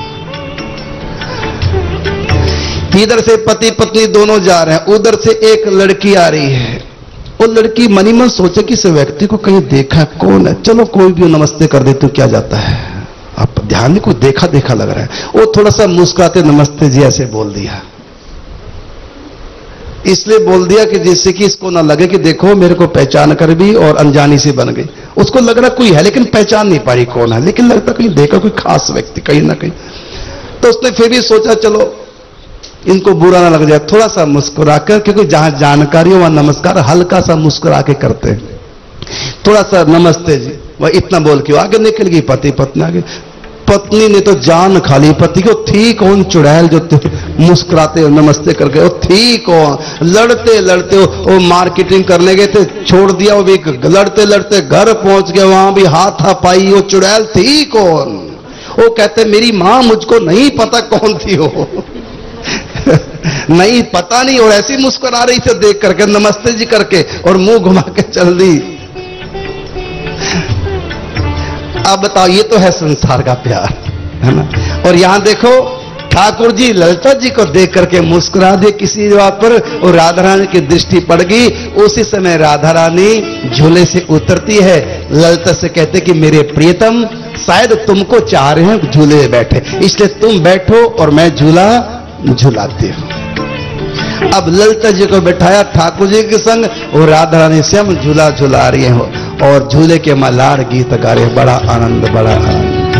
इधर से पति पत्नी दोनों जा रहे हैं, उधर से एक लड़की आ रही है। वो लड़की मनी मन सोचे कि इस व्यक्ति को कहीं देखा, कौन है, चलो कोई भी नमस्ते कर दे तो क्या जाता है। आप ध्यान में कोई देखा देखा लग रहा है। वो थोड़ा सा मुस्कुराते नमस्ते जी ऐसे बोल दिया, इसलिए बोल दिया कि जिससे कि इसको ना लगे कि देखो मेरे को पहचान कर भी और अनजानी से बन गई। उसको लग रहा कोई है लेकिन पहचान नहीं पा रही कौन है, लेकिन लगता कहीं देखा कोई खास व्यक्ति कहीं ना कहीं। तो उसने फिर भी सोचा चलो इनको बुरा ना लग जाए, थोड़ा सा मुस्कुराकर, क्योंकि जहां जानकारी हो वहां नमस्कार हल्का सा मुस्कुरा के करते हैं। थोड़ा सा नमस्ते जी, वह इतना बोल के आगे निकल गई। पति पत्नी आगे, पत्नी ने तो जान खाली पति को, थी कौन चुड़ैल जो मुस्कुराते हो नमस्ते करके, वो थी कौन। लड़ते लड़ते वो, वो मार्केटिंग करने गए थे, छोड़ दिया, वो भी लड़ते लड़ते घर पहुंच गए, वहां भी हाथापाई। वो चुड़ैल थी कौन? वो कहते मेरी मां मुझको नहीं पता कौन थी वो नहीं पता नहीं, और ऐसी मुस्कुरा रही थी देख करके नमस्ते जी करके, और मुंह घुमा के चल दी। अब बताओ, ये तो है संसार का प्यार, है ना। और यहां देखो ठाकुर जी ललिता जी को देख करके मुस्कुरा दे किसी बात पर, और राधा रानी की दृष्टि पड़ गई। उसी समय राधा रानी झूले से उतरती है, ललिता से कहते कि मेरे प्रियतम शायद तुमको चाह रहे हैं झूले में बैठे, इसलिए तुम बैठो और मैं झूला झुलाती हूं। अब ललिता जी को बैठाया ठाकुर जी के संग, और राधा रानी स्वयं झूला झुला रही हो और झूले के मलार गीत गा रहे। बड़ा आनंद, बड़ा आनंद।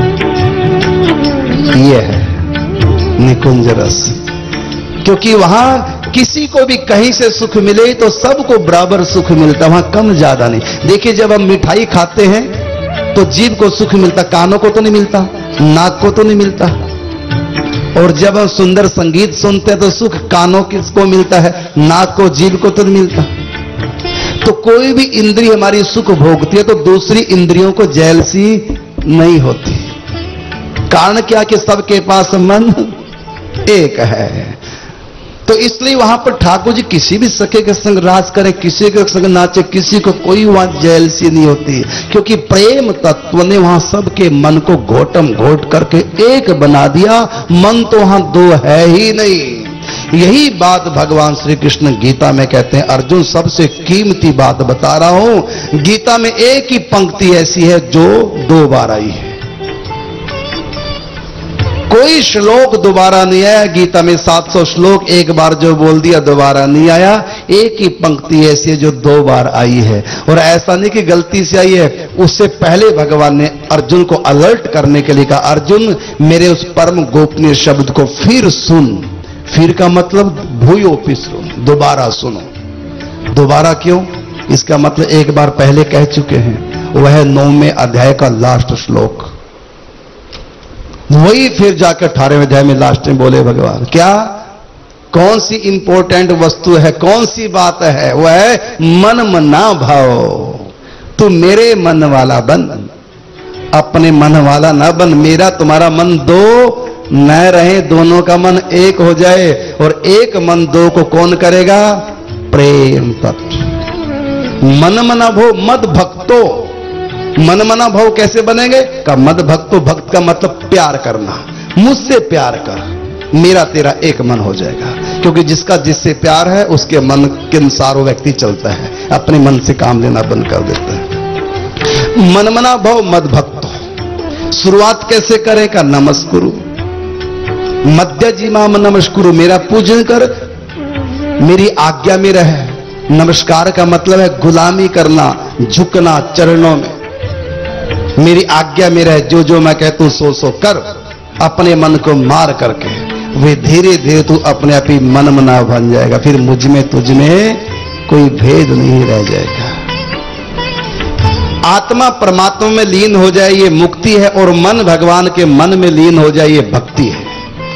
ये है निकुंज रस, क्योंकि वहां किसी को भी कहीं से सुख मिले तो सबको बराबर सुख मिलता, वहां कम ज्यादा नहीं। देखिए जब हम मिठाई खाते हैं तो जीभ को सुख मिलता, कानों को तो नहीं मिलता, नाक को तो नहीं मिलता। और जब हम सुंदर संगीत सुनते हैं तो सुख कानों किसको मिलता है, नाक को, जीभ को तो नहीं मिलता। तो कोई भी इंद्रिय हमारी सुख भोगती है तो दूसरी इंद्रियों को जेलसी नहीं होती। कारण क्या कि सबके पास मन एक है। तो इसलिए वहां पर ठाकुर जी किसी भी सखे के संग राज करे, किसी के संग नाचे, किसी को कोई वहां जेलसी नहीं होती, क्योंकि प्रेम तत्व ने वहां सबके मन को घोटम घोट करके एक बना दिया। मन तो वहां दो है ही नहीं। यही बात भगवान श्री कृष्ण गीता में कहते हैं। अर्जुन सबसे कीमती बात बता रहा हूं, गीता में एक ही पंक्ति ऐसी है जो दो बार आई है, कोई श्लोक दोबारा नहीं आया। गीता में सात सौ श्लोक, एक बार जो बोल दिया दोबारा नहीं आया। एक ही पंक्ति ऐसी है जो दो बार आई है, और ऐसा नहीं कि गलती से आई है। उससे पहले भगवान ने अर्जुन को अलर्ट करने के लिए कहा, अर्जुन मेरे उस परम गोपनीय शब्द को फिर सुन। फिर का मतलब भूयोपि सुन, दोबारा सुनो। दोबारा क्यों? इसका मतलब एक बार पहले कह चुके हैं। वह नौवें अध्याय का लास्ट श्लोक, वही फिर जाकर अठारहवें अध्याय में लास्ट में बोले भगवान। क्या? कौन सी इंपॉर्टेंट वस्तु है, कौन सी बात है? वह है मन मना भाव। तू मेरे मन वाला बन, अपने मन वाला ना बन। मेरा तुम्हारा मन दो न रहे, दोनों का मन एक हो जाए। और एक मन दो को कौन करेगा? प्रेम तत्व। मन मना भो मद भक्तो। मन मना भाव कैसे बनेंगे? का मद भक्तो, भक्त का मतलब प्यार करना। मुझसे प्यार कर, मेरा तेरा एक मन हो जाएगा। क्योंकि जिसका जिससे प्यार है उसके मन के अनुसार वो व्यक्ति चलता है, अपने मन से काम लेना बंद कर देता है। मन मना भाव मद भक्तो। शुरुआत कैसे करेगा? नमस्कुरु मध्य जीमाम नमस्कुरु, मेरा पूजन कर, मेरी आज्ञा में रहे। नमस्कार का मतलब है गुलामी करना, झुकना चरणों में। मेरी आज्ञा में रह, जो जो मैं कहता हूं सो सो कर, अपने मन को मार करके वे धीरे धीरे तू अपने आप ही मन मना बन जाएगा। फिर मुझ में तुझ में कोई भेद नहीं रह जाएगा। आत्मा परमात्मा में लीन हो जाए ये मुक्ति है, और मन भगवान के मन में लीन हो जाए ये भक्ति है।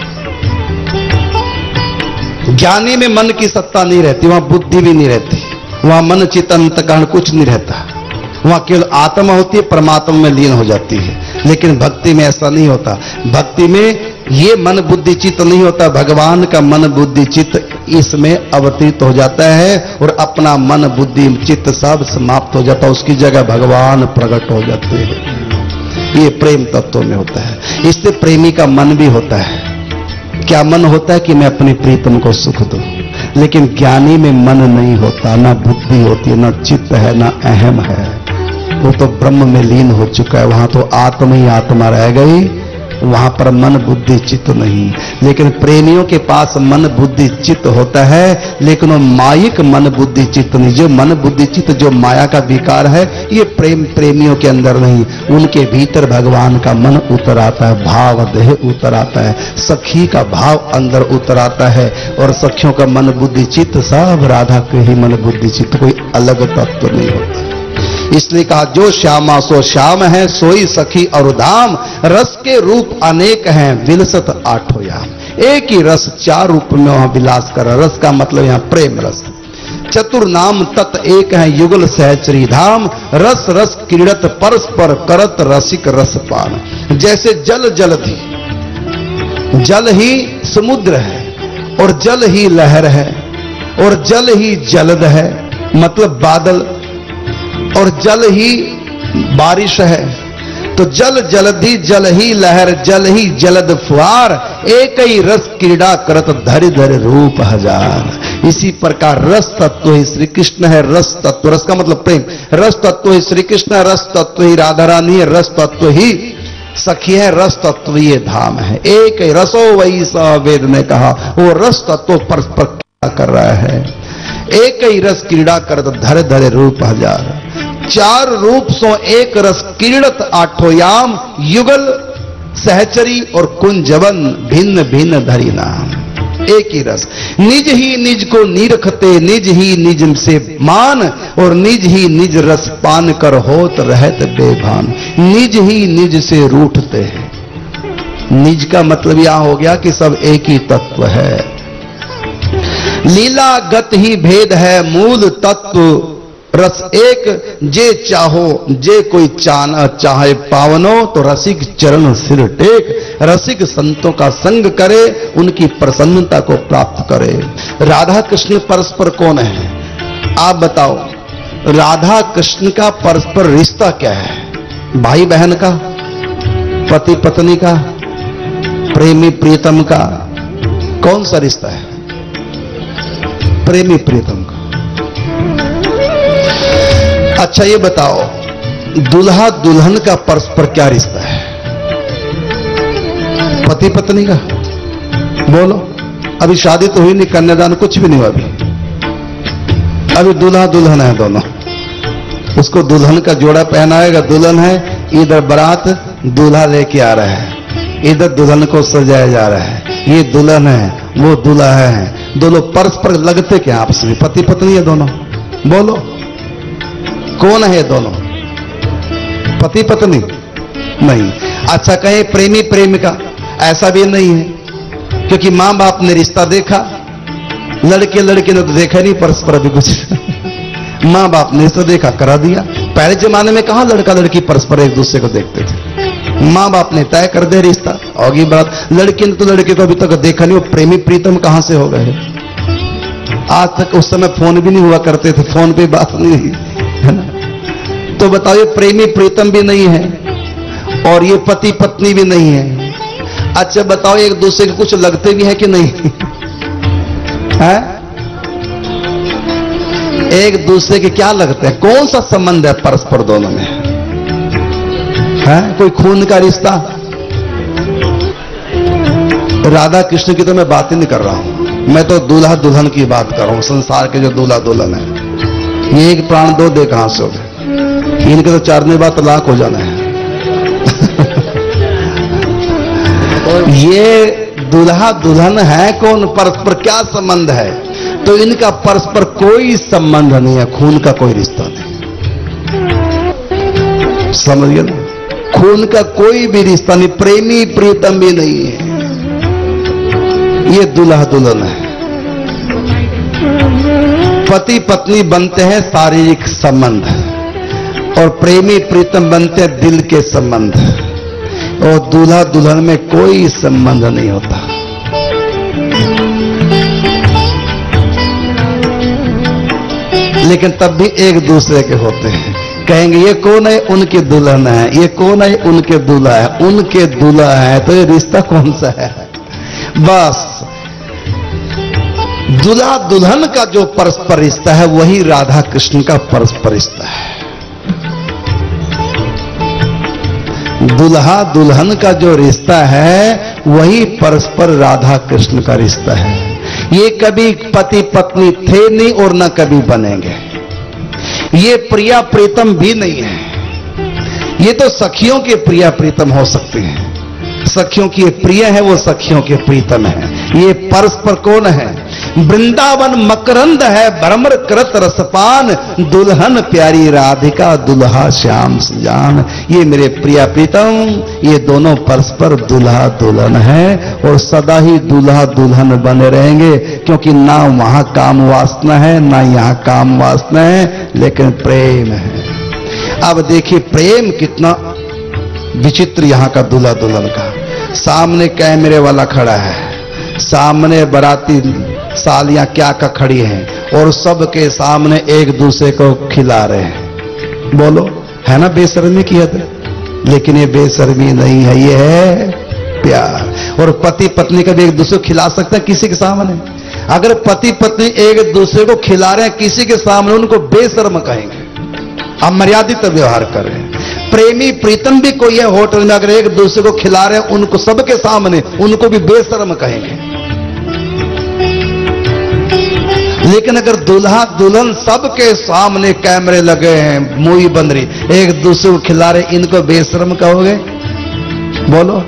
ज्ञानी में मन की सत्ता नहीं रहती, वहां बुद्धि भी नहीं रहती, वहां मन चित्त अंतःकरण कुछ नहीं रहता, वहां केवल आत्मा होती है, परमात्मा में लीन हो जाती है। लेकिन भक्ति में ऐसा नहीं होता। भक्ति में ये मन बुद्धि चित्त नहीं होता, भगवान का मन बुद्धि चित्त इसमें अवतीत हो जाता है, और अपना मन बुद्धि चित्त सब समाप्त हो जाता है, उसकी जगह भगवान प्रकट हो जाते हैं। ये प्रेम तत्व में होता है। इससे प्रेमी का मन भी होता है। क्या मन होता है कि मैं अपनी प्रीतम को सुख दूं, लेकिन ज्ञानी में मन नहीं होता, ना बुद्धि होती है, ना चित्त है, ना अहम है। वो तो ब्रह्म में लीन हो चुका है, वहां तो आत्मा ही आत्मा रह गई, वहां पर मन बुद्धि चित्त नहीं। लेकिन प्रेमियों के पास मन बुद्धि चित्त होता है, लेकिन वो मायिक मन बुद्धि चित्त नहीं। जो मन बुद्धि चित्त जो माया का विकार है, ये प्रेम प्रेमियों के अंदर नहीं। उनके भीतर भगवान का मन उतर आता है, भाव देह उतर आता है, सखी का भाव अंदर उतर आता है, और सखियों का मन बुद्धि चित्त सब राधा के ही मन बुद्धि चित्त, कोई अलग तत्व नहीं होता। इसलिए कहा जो श्यामा सो श्याम है, सोई सखी और धाम, रस के रूप अनेक हैं, विलसत आठों याम। एक ही रस चार रूप में वहां विलास कर। रस का मतलब यहां प्रेम रस। चतुर नाम तत् एक है, युगल सहचरी धाम, रस रस क्रीड़त परस्पर करत रसिक रस पान। जैसे जल जलधि, जल ही समुद्र है, और जल ही लहर है, और जल ही जलद है, मतलब बादल, और जल ही बारिश है। तो जल जलधि, जल ही लहर, जल ही जलद फुहार, एक ही रस क्रीड़ा करत धरि धरि रूप हजार। इसी प्रकार रस तत्व ही श्री कृष्ण है। रस तत्व, रस का मतलब प्रेम, रस तत्व ही श्री कृष्ण है, रस तत्व ही राधा रानी है, रस तत्व ही सखी है, रस तत्व ये धाम है। एक ही रसो वही सा, वेद ने कहा, वो रस तत्व परस्पर क्या कर रहा है। एक ही रस क्रीड़ा करत धरे धरे रूप हजार, चार रूप सो एक रस क्रीड़त आठो याम, युगल सहचरी और कुंजवन भिन्न भिन्न धरी नाम। एक ही रस, निज ही निज को निरखते, निज ही निज से मान, और निज ही निज रस पान कर होत रहत बेभान। निज ही निज से रूठते हैं। निज का मतलब यह हो गया कि सब एक ही तत्व है। लीला गत ही भेद है, मूल तत्व रस एक, जे चाहो जे कोई चाना चाहे पावनो, तो रसिक चरण सिर टेक। रसिक संतों का संग करे, उनकी प्रसन्नता को प्राप्त करे। राधा कृष्ण परस्पर कौन है, आप बताओ। राधा कृष्ण का परस्पर रिश्ता क्या है? भाई बहन का, पति पत्नी का, प्रेमी प्रियतम का, कौन सा रिश्ता है? प्रेमी प्रियतम का। अच्छा ये बताओ, दुल्हा दुल्हन का परस्पर क्या रिश्ता है? पति पत्नी का? बोलो। अभी शादी तो हुई नहीं, कन्यादान कुछ भी नहीं हुआ अभी। अभी दूल्हा दुल्हन है दोनों। उसको दुल्हन का जोड़ा पहनाएगा, दुल्हन है, इधर बारात दूल्हा लेके आ रहा है, इधर दुल्हन को सजाया जा रहा है। ये दुल्हन है, वो दूल्हा है, दोनों परस्पर लगते क्या आपस में? पति पत्नी है दोनों। बोलो कौन है दोनों? पति पत्नी नहीं। अच्छा कहे प्रेमी प्रेमिका, ऐसा भी नहीं है, क्योंकि मां बाप ने रिश्ता देखा, लड़के लड़के ने तो देखा नहीं परस्पर अभी कुछ। मां बाप ने रिश्ता देखा, करा दिया। पहले जमाने में कहां लड़का लड़की परस्पर एक दूसरे को देखते थे, मां बाप ने तय कर दे रिश्ता, होगी बात। लड़के ने तो लड़के को अभी तक देखा नहीं, वो प्रेमी प्रीतम कहां से हो गए? आज तक उस समय फोन भी नहीं हुआ करते थे, फोन पे बात नहीं हुई, है ना? तो बताओ, ये प्रेमी प्रीतम भी नहीं है और ये पति पत्नी भी नहीं है। अच्छा बताओ, एक दूसरे के कुछ लगते भी है कि नहीं? है? एक दूसरे के क्या लगते हैं? कौन सा संबंध है परस्पर दोनों में? है कोई खून का रिश्ता? राधा कृष्ण की तो मैं बात ही नहीं कर रहा हूं, मैं तो दूल्हा दुल्हन की बात कर रहा हूं। संसार के जो दूल्हा दुल्हन है, ये एक प्राण दो दे कहां से हो गए? इनके तो चार दिन बाद तलाक हो जाना है। ये दूल्हा दुल्हन है कौन, परस्पर क्या संबंध है? तो इनका परस्पर कोई संबंध नहीं है, खून का कोई रिश्ता नहीं। समझ गए ना? खून का कोई भी रिश्ता नहीं, प्रेमी प्रीतम भी नहीं है। ये दूल्हा दुल्हन है। पति पत्नी बनते हैं शारीरिक संबंध, और प्रेमी प्रीतम बनते हैं दिल के संबंध, और दूल्हा दुल्हन में कोई संबंध नहीं होता। लेकिन तब भी एक दूसरे के होते हैं। कहेंगे ये कौन है? उनके दुल्हन है। ये कौन है? उनके दूल्हा है। उनके दूल्हा है तो ये रिश्ता कौन सा है? बस दूल्हा दुल्हन का जो परस्पर रिश्ता है वही राधा कृष्ण का परस्पर रिश्ता है। दूल्हा दुल्हन का जो रिश्ता है वही परस्पर राधा कृष्ण का रिश्ता है। ये कभी पति पत्नी थे नहीं और न कभी बनेंगे। ये प्रिया प्रीतम भी नहीं है। ये तो सखियों के प्रिया प्रीतम हो सकते हैं। सखियों की प्रिय है, वो सखियों के प्रीतम है। ये परस्पर कौन है? वृंदावन मकरंद है भ्रमर कृत रसपान, दुल्हन प्यारी राधिका दुल्हा श्याम सुजान। ये मेरे प्रिया प्रीतम, ये दोनों परस्पर दूल्हा दुल्हन है और सदा ही दूल्हा दुल्हन बने रहेंगे, क्योंकि ना वहां काम वासना है ना यहां काम वासना है, लेकिन प्रेम है। अब देखिए प्रेम कितना विचित्र यहां का दूल्हा दुल्हन का। सामने कैमरे वाला खड़ा है, सामने बाराती सालियां क्या का खड़ी हैं, और सबके सामने एक दूसरे को खिला रहे हैं। बोलो है ना बेशर्मी की हद? लेकिन ये बेशर्मी नहीं है, ये है प्यार। और पति पत्नी कभी एक दूसरे को खिला सकते हैं किसी के सामने? अगर पति पत्नी एक दूसरे को खिला रहे हैं किसी के सामने, उनको बेशर्म कहेंगे, अमर्यादित व्यवहार कर रहे हैं। प्रेमी प्रीतम भी कोई है होटल में, अगर एक दूसरे को खिला रहे हैं उनको सबके सामने, उनको भी बेशर्म कहेंगे। लेकिन अगर दूल्हा दुल्हन सबके सामने कैमरे लगे हैं, मूवी बन रही, एक दूसरे को खिला रहे, इनको बेशर्म कहोगे? बोलो,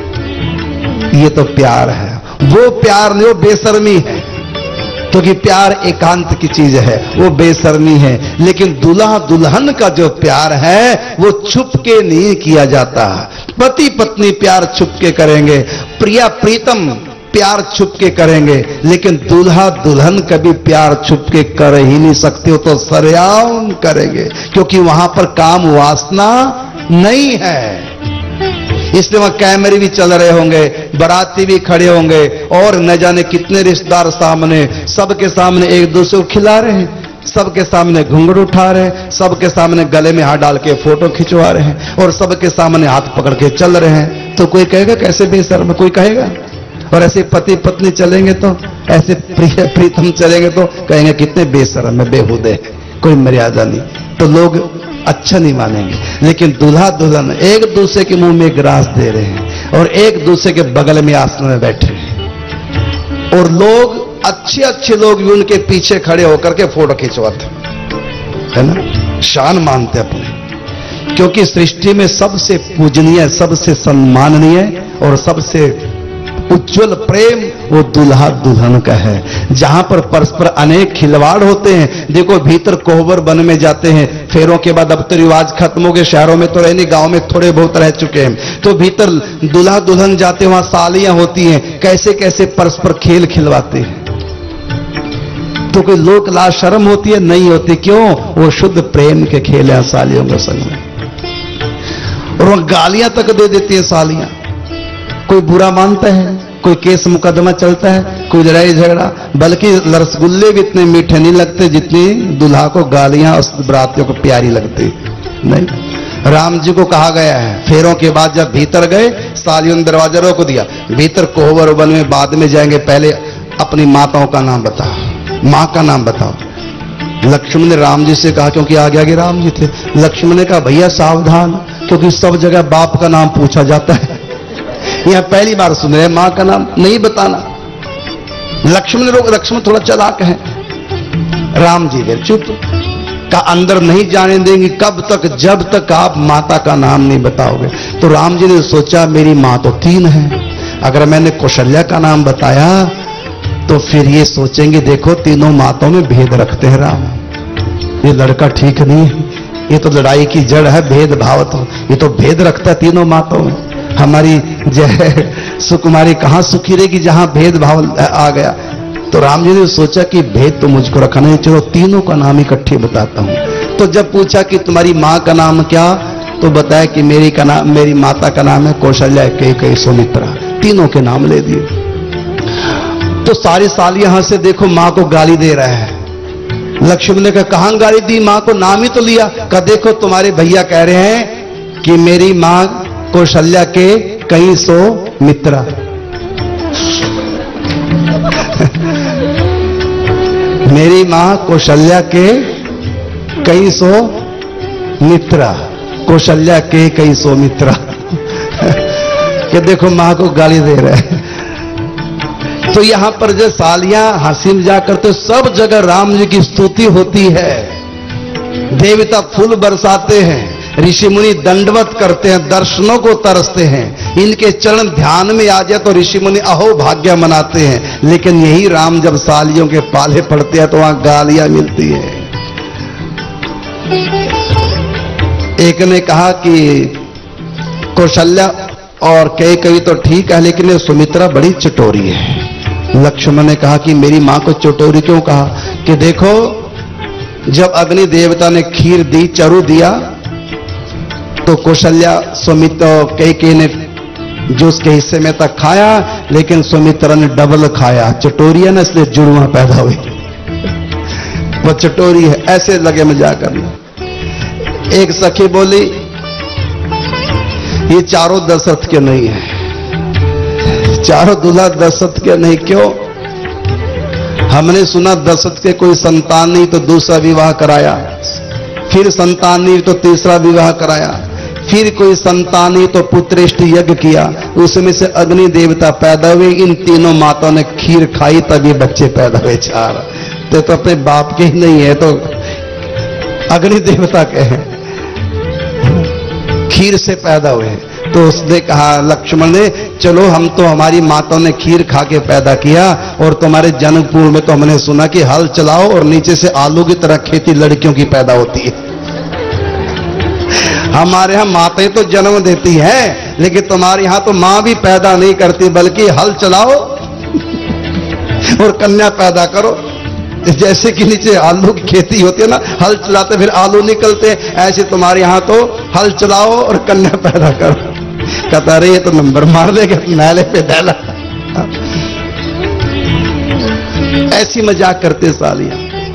ये तो प्यार है। वो प्यार नहीं, वो बेशर्मी है, क्योंकि प्यार एकांत की चीज है, वो बेशर्मी है। लेकिन दूल्हा दुल्हन का जो प्यार है वो छुप के नहीं किया जाता। पति पत्नी प्यार छुप के करेंगे, प्रिया प्रीतम प्यार छुप के करेंगे, लेकिन दूल्हा दुल्हन कभी प्यार छुप के कर ही नहीं सकते हो, तो सरेआम करेंगे, क्योंकि वहां पर काम वासना नहीं है। इसलिए वहां कैमरे भी चल रहे होंगे, बाराती भी खड़े होंगे, और न जाने कितने रिश्तेदार सामने, सबके सामने एक दूसरे को खिला रहे हैं, सबके सामने घूंघट उठा रहे हैं, सबके सामने गले में हाथ डाल के फोटो खिंचवा रहे हैं, और सबके सामने हाथ पकड़ के चल रहे हैं। तो कोई कहेगा कैसे बेशर्म? कोई कहेगा? और ऐसे पति पत्नी चलेंगे तो, ऐसे प्रिय प्रीतम चलेंगे तो कहेंगे कितने बेशर्म है, बेहुदे है, कोई मर्यादा नहीं, तो लोग अच्छा नहीं मानेंगे। लेकिन दूल्हा दुल्हन एक दूसरे के मुंह में ग्रास दे रहे हैं और एक दूसरे के बगल में आसन में बैठे हैं, और लोग अच्छे अच्छे लोग भी उनके पीछे खड़े होकर के फोटो खिंचवाते है ना, शान मानते अपने। क्योंकि सृष्टि में सबसे पूजनीय, सबसे सम्माननीय और सबसे उज्जवल प्रेम वो दूल्हा दुल्हन का है, जहां पर परस्पर अनेक खिलवाड़ होते हैं। देखो भीतर कोहबर वन में जाते हैं, फेरों के बाद अब तो रिवाज खत्म हो गए, शहरों में तो रहने, गांव में थोड़े बहुत रह चुके हैं। तो भीतर दूल्हा दुल्हन जाते हैं, वहां सालियां होती हैं, कैसे कैसे परस्पर खेल खिलवाते हैं। तो कोई लोक लाज शर्म होती है? नहीं होती। क्यों? वो शुद्ध प्रेम के खेल हैं सालियों के संग में, और वह गालियां तक दे देती है सालियां। कोई बुरा मानता है, कोई केस मुकदमा चलता है, कोई लड़ाई झगड़ा, बल्कि रसगुल्ले भी इतने मीठे नहीं लगते जितनी दूल्हा को गालियां और बरातियों को प्यारी लगती। नहीं, राम जी को कहा गया है, फेरों के बाद जब भीतर गए, सालियों ने दरवाजा रोक दिया, भीतर कोहबर वन में बाद में जाएंगे, पहले अपनी माताओं का नाम बताओ, मां का नाम बताओ। लक्ष्मण ने राम जी से कहा, क्योंकि आगे आगे राम जी थे। लक्ष्मण ने कहा भैया सावधान, क्योंकि सब जगह बाप का नाम पूछा जाता है, यहां पहली बार सुन रहे हैं मां का नाम नहीं बताना। लक्ष्मण लोग, लक्ष्मण थोड़ा चालाक है। राम जी गए चुप, का अंदर नहीं जाने देंगे कब तक, जब तक आप माता का नाम नहीं बताओगे। तो राम जी ने सोचा मेरी मां तो तीन है, अगर मैंने कौशल्या का नाम बताया तो फिर ये सोचेंगे देखो तीनों माताओं में भेद रखते हैं राम, ये लड़का ठीक नहीं है, ये तो लड़ाई की जड़ है भेदभाव, तो ये तो भेद रखता है तीनों माताओं में। हमारी जय सुकुमारी कहां सुखी रहेगी जहां भेदभाव आ गया। तो राम जी ने सोचा कि भेद तो मुझको रखना है, चलो तीनों का नाम इकट्ठे बताता हूं। तो जब पूछा कि तुम्हारी मां का नाम क्या, तो बताया कि मेरी का नाम, मेरी माता का नाम है कौशल्या, कैकेयी, सुमित्रा, तीनों के नाम ले दिए। तो सारी साल यहां से देखो मां को गाली दे रहा है। लक्ष्मण ने कहा कहां गाली दी, मां को नाम ही तो लिया। कहा देखो तुम्हारे भैया कह रहे हैं कि मेरी मां कौशल्या के कई सौ मित्रा। मेरी मां कौशल्या के कई सौ मित्रा, कौशल्या के कई सौ मित्रा। कि देखो मां को गाली दे रहे हैं। तो यहां पर जो सालियां हंसी मजाक करते, सब जगह राम जी की स्तुति होती है। देवता फूल बरसाते हैं, ऋषि मुनि दंडवत करते हैं, दर्शनों को तरसते हैं, इनके चरण ध्यान में आ जाए तो ऋषि मुनि अहो भाग्य मनाते हैं। लेकिन यही राम जब सालियों के पाले पड़ते हैं तो वहां गालियां मिलती है। एक ने कहा कि कौशल्या और कैकेयी तो ठीक है लेकिन सुमित्रा बड़ी चटोरी है। लक्ष्मण ने कहा कि मेरी मां को चटोरी क्यों कहा, कि देखो जब अग्नि देवता ने खीर दी, चरु दिया, तो कौशल्या सुमित्रा कैकेयी ने जो उसके हिस्से में तक खाया, लेकिन सुमित्रा ने डबल खाया। चटोरी है ना, इसलिए जुड़वा पैदा हुई, वो चटोरी है। ऐसे लगे मजाक करना। एक सखी बोली ये चारों दशरथ के नहीं है, चारों दूल्हा दशरथ के नहीं। क्यों? हमने सुना दशरथ के कोई संतान नहीं तो दूसरा विवाह कराया, फिर संतान नहीं तो तीसरा विवाह कराया, फिर कोई संतान नहीं तो पुत्रेष्टि यज्ञ किया, उसमें से अग्नि देवता पैदा हुए। इन तीनों माताओं ने खीर खाई तभी बच्चे पैदा हुए चार। तो, तो अपने बाप के ही नहीं है तो अग्नि देवता के हैं, खीर से पैदा हुए। तो उसने कहा लक्ष्मण ने, चलो हम तो हमारी माताओं ने खीर खा के पैदा किया, और तुम्हारे जनकपुर में तो हमने सुना कि हल चलाओ और नीचे से आलू की तरह खेती लड़कियों की पैदा होती है। हमारे यहां माताएं तो जन्म देती हैं, लेकिन तुम्हारे यहां तो मां भी पैदा नहीं करती, बल्कि हल चलाओ और कन्या पैदा करो। जैसे कि नीचे आलू की खेती होती है ना, हल चलाते फिर आलू निकलते, ऐसे तुम्हारे यहां तो हल चलाओ और कन्या पैदा करो। कहता रहे ये तो नंबर मार देगा नाले पे डाला। ऐसी मजाक करते सालियां।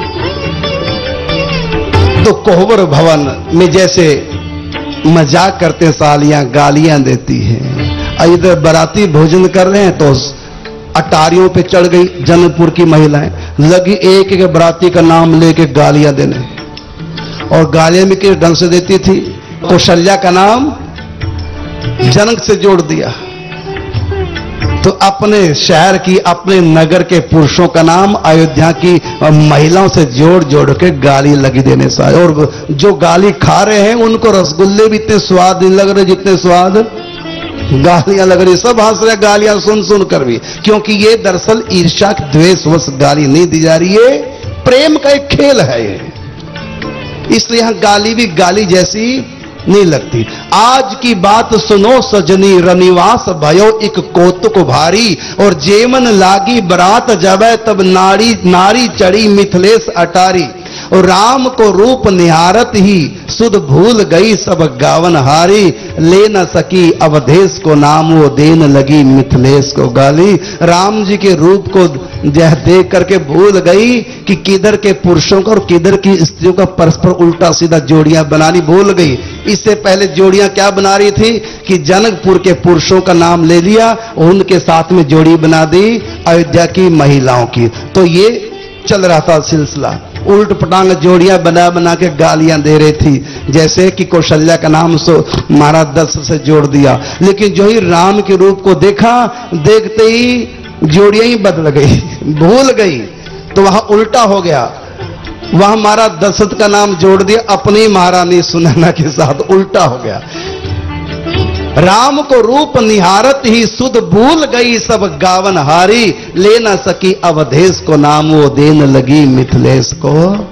तो कोहबर भवन में जैसे मजाक करते सालियां, गालियां देती हैं। इधर बाराती भोजन कर रहे हैं तो अटारियों पे चढ़ गई जनकपुर की महिलाएं, लगी एक एक बाराती का नाम लेके गालियां देने। और गालियां भी किस ढंग से देती थी, कौशल्या का नाम जनक से जोड़ दिया, तो अपने शहर की, अपने नगर के पुरुषों का नाम अयोध्या की महिलाओं से जोड़ जोड़ के गाली लगी देने सा। और जो गाली खा रहे हैं उनको रसगुल्ले भी इतने स्वाद नहीं लग रहे जितने स्वाद गालियां लग रही। सब हंस रहे गालियां सुन सुन कर भी, क्योंकि ये दरअसल ईर्ष्या द्वेष वश गाली नहीं दी जा रही है, प्रेम का एक खेल है ये, इसलिए यहां गाली भी गाली जैसी नहीं लगती। आज की बात सुनो सजनी, रनिवास भयो एक कौतुक भारी, और जेमन लागी बरात जबै तब नारी नारी चढ़ी मिथिलेश अटारी। और राम को रूप निहारत ही सुध भूल गई सब गावन हारी, ले न सकी अवधेश को नाम वो देन लगी मिथिलेश को गाली। राम जी के रूप को देख करके भूल गई कि किधर के पुरुषों का और किधर की स्त्रियों का परस्पर उल्टा सीधा जोड़ियां बनानी भूल गई। इससे पहले जोड़ियां क्या बना रही थी कि जनकपुर के पुरुषों का नाम ले लिया, उनके साथ में जोड़ी बना दी अयोध्या की महिलाओं की। तो ये चल रहा था सिलसिला, उल्ट पटांग जोड़ियां बना बना के गालियां दे रही थी। जैसे कि कौशल्या का नाम सो मारा दस से जोड़ दिया, लेकिन जो ही राम के रूप को देखा, देखते ही जोड़ियां ही बदल गई, भूल गई, तो वहां उल्टा हो गया। वहां मारा दशरथ का नाम जोड़ दिया अपनी महारानी सुनैना के साथ, उल्टा हो गया। राम को रूप निहारत ही सुध भूल गई सब गावन हारी, ले न सकी अवधेश को नाम वो देन लगी मिथिलेश को।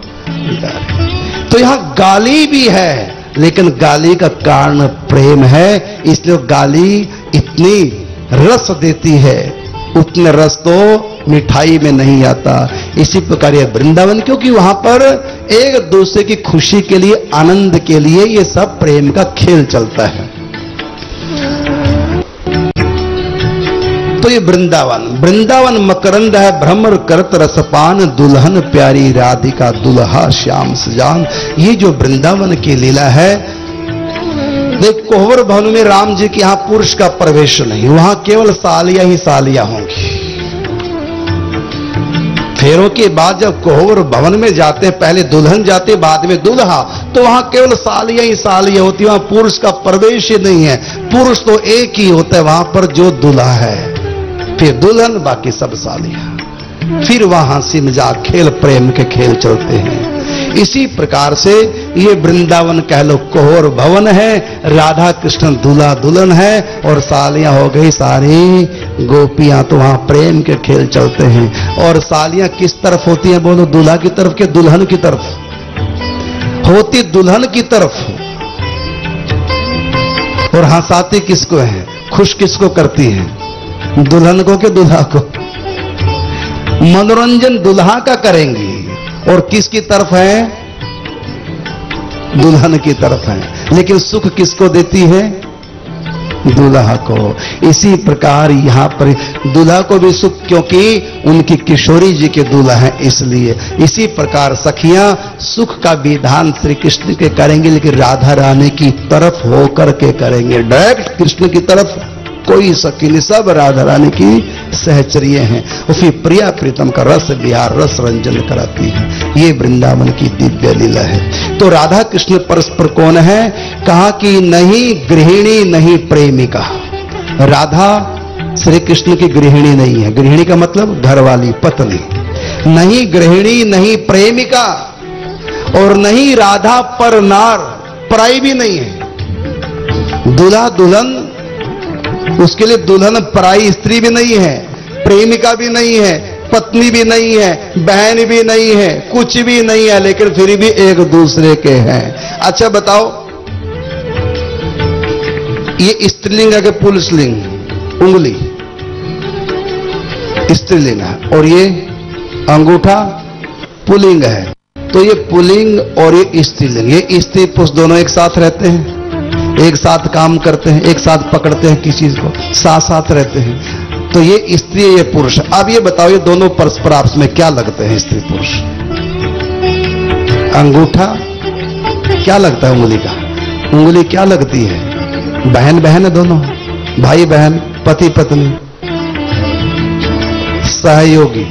तो यहां गाली भी है, लेकिन गाली का कारण प्रेम है, इसलिए गाली इतनी रस देती है, उतने रस तो मिठाई में नहीं आता। इसी प्रकार यह वृंदावन, क्योंकि वहां पर एक दूसरे की खुशी के लिए, आनंद के लिए ये सब प्रेम का खेल चलता है। तो ये वृंदावन, वृंदावन मकरंद है भ्रमर करत रसपान, दुल्हन प्यारी राधिका दुल्हा श्याम सजान। ये जो वृंदावन की लीला है, देख कोहबर भवन में राम जी के यहां पुरुष का प्रवेश नहीं, वहां केवल सालियां ही सालियां होंगी। फेरों के बाद जब कोहबर भवन में जाते हैं, पहले दुल्हन जाते बाद में दुल्हा, तो वहां केवल सालियां ही सालियां होती, वहां पुरुष का प्रवेश ही नहीं है। पुरुष तो एक ही होता है वहां पर, जो दूल्हा है, फिर दुल्हन, बाकी सब सालियां। फिर वहां हंसी मजाक खेल प्रेम के खेल चलते हैं। इसी प्रकार से ये वृंदावन कह लो कोहर भवन है, राधा कृष्ण दूल्हा दुल्हन है, और सालियां हो गई सारी गोपियां। तो वहां प्रेम के खेल चलते हैं। और सालियां किस तरफ होती हैं बोलो? दूल्हा की तरफ के दुल्हन की तरफ होती? दुल्हन की तरफ। और हंसाती किसको है, खुश किसको करती है? दुल्हन को के दूल्हा को? मनोरंजन दूल्हा का करेंगी, और किसकी तरफ है? दुल्हन की तरफ है। लेकिन सुख किसको देती है? दूल्हा को। इसी प्रकार यहां पर दूल्हा को भी सुख, क्योंकि उनकी किशोरी जी के दूल्हा है, इसलिए। इसी प्रकार सखियां सुख का विधान श्री कृष्ण के करेंगे, लेकिन राधा रानी की तरफ होकर के करेंगे। डायरेक्ट कृष्ण की तरफ कोई सखी नहीं, सब राधा रानी की सहचर्य हैं। और फिर प्रिया प्रीतम का रस विहार, रस रंजन कराती है। ये वृंदावन की दिव्य लीला है। तो राधा कृष्ण परस्पर कौन है? कहा कि नहीं गृहिणी नहीं प्रेमिका। राधा श्री कृष्ण की गृहिणी नहीं है। गृहिणी का मतलब घरवाली, पत्नी। नहीं गृहिणी नहीं प्रेमिका, और नहीं राधा पर नार, पराई भी नहीं है। दूल्हा दुल्हन, उसके लिए दुल्हन पराई स्त्री भी नहीं है, प्रेमिका भी नहीं है, पत्नी भी नहीं है, बहन भी नहीं है, कुछ भी नहीं है, लेकिन फिर भी एक दूसरे के हैं। अच्छा बताओ, ये स्त्रीलिंग है कि पुल्लिंग? उंगली स्त्रीलिंग है, और ये अंगूठा पुल्लिंग है। तो ये पुल्लिंग और ये स्त्रीलिंग, ये स्त्री पुरुष दोनों एक साथ रहते हैं, एक साथ काम करते हैं, एक साथ पकड़ते हैं किसी चीज को, साथ साथ रहते हैं। तो ये स्त्री, ये पुरुष। अब ये बताओ, ये दोनों परस्पर आपस में क्या लगते हैं? स्त्री पुरुष। अंगूठा क्या लगता है? उंगली का। उंगली क्या लगती है? बहन बहन है दोनों, भाई बहन, पति पत्नी, सहयोगी।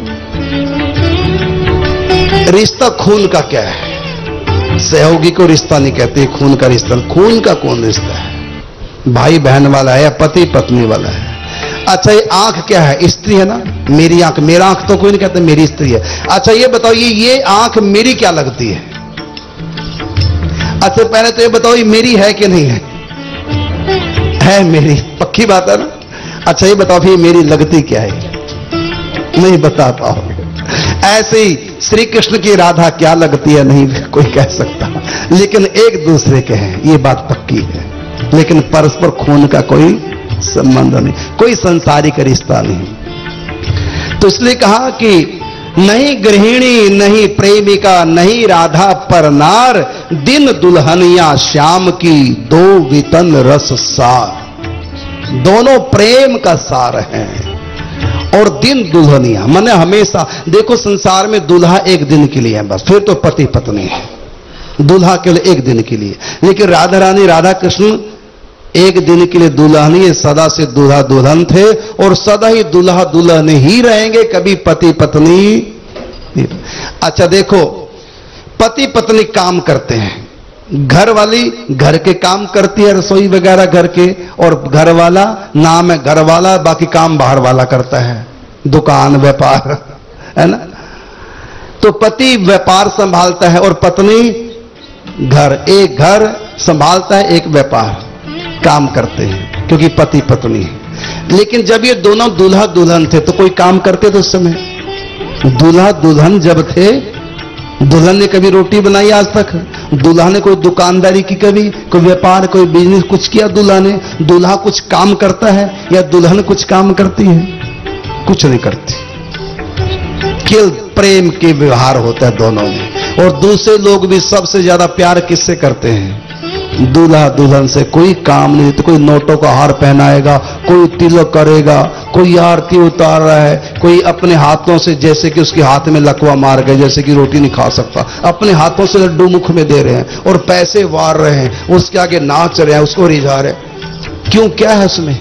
रिश्ता खून का क्या है? सहयोगी को रिश्ता नहीं कहते, खून का रिश्ता। खून का कौन रिश्ता है? भाई बहन वाला है या पति पत्नी वाला है? अच्छा, ये आंख क्या है? स्त्री है ना। मेरी आंख, मेरा आंख तो कोई नहीं कहता, मेरी स्त्री है। अच्छा ये बताओ, ये ये आंख मेरी क्या लगती है? अच्छा पहले तो ये बताओ, ये मेरी है कि नहीं है? है मेरी, पक्की बात है ना। अच्छा ये बताओ, फिर मेरी लगती क्या है? नहीं बता पाओगे। ऐसे ही श्री कृष्ण की राधा क्या लगती है, नहीं कोई कह सकता, लेकिन एक दूसरे के हैं, ये बात पक्की है। लेकिन परस्पर खून का कोई संबंध नहीं, कोई संसारिक रिश्ता नहीं। तो इसलिए कहा कि नहीं गृहिणी नहीं प्रेमिका, नहीं राधा पर नार, दिन दुल्हनिया श्याम की दो वितन रस सार। दोनों प्रेम का सार है। और दिन दुल्हनिया माने हमेशा। देखो संसार में दूल्हा एक दिन के लिए है बस, फिर तो पति पत्नी है। दूल्हा केवल एक दिन के लिए, लेकिन राधा रानी राधा कृष्ण एक दिन के लिए दुल्हन ही, सदा से दूल्हा दुल्हन थे, और सदा ही दूल्हा दुल्हन ही रहेंगे, कभी पति पत्नी। अच्छा देखो, पति पत्नी काम करते हैं, घर वाली घर के काम करती है, रसोई वगैरह घर के, और घर वाला नाम है घर वाला, बाकी काम बाहर वाला करता है, दुकान व्यापार, है ना। तो पति व्यापार संभालता है और पत्नी घर। एक घर संभालता है, एक व्यापार। काम करते हैं क्योंकि पति पत्नी है। लेकिन जब ये दोनों दूल्हा दुल्हन थे तो कोई काम करते थे उस समय? दूल्हा दुल्हन जब थे, दुल्हन ने कभी रोटी बनाई आज तक? दूल्हा ने कोई दुकानदारी की, कभी कोई व्यापार, कोई बिजनेस कुछ किया दूल्हा ने? दूल्हा कुछ काम करता है या दुल्हन कुछ काम करती है? कुछ नहीं करती। केवल प्रेम के व्यवहार होता है दोनों में। और दूसरे लोग भी सबसे ज्यादा प्यार किससे करते हैं? दूल्हा दुल्हन से। कोई काम नहीं, तो कोई नोटों का हार पहनाएगा, कोई तिलक करेगा, कोई आरती उतार रहा है, कोई अपने हाथों से, जैसे कि उसके हाथ में लकवा मार गए, जैसे कि रोटी नहीं खा सकता, अपने हाथों से लड्डू मुख में दे रहे हैं और पैसे वार रहे हैं, उसके आगे नाच रहे हैं, उसको रिझा रहे हैं। क्यों? क्या है उसमें?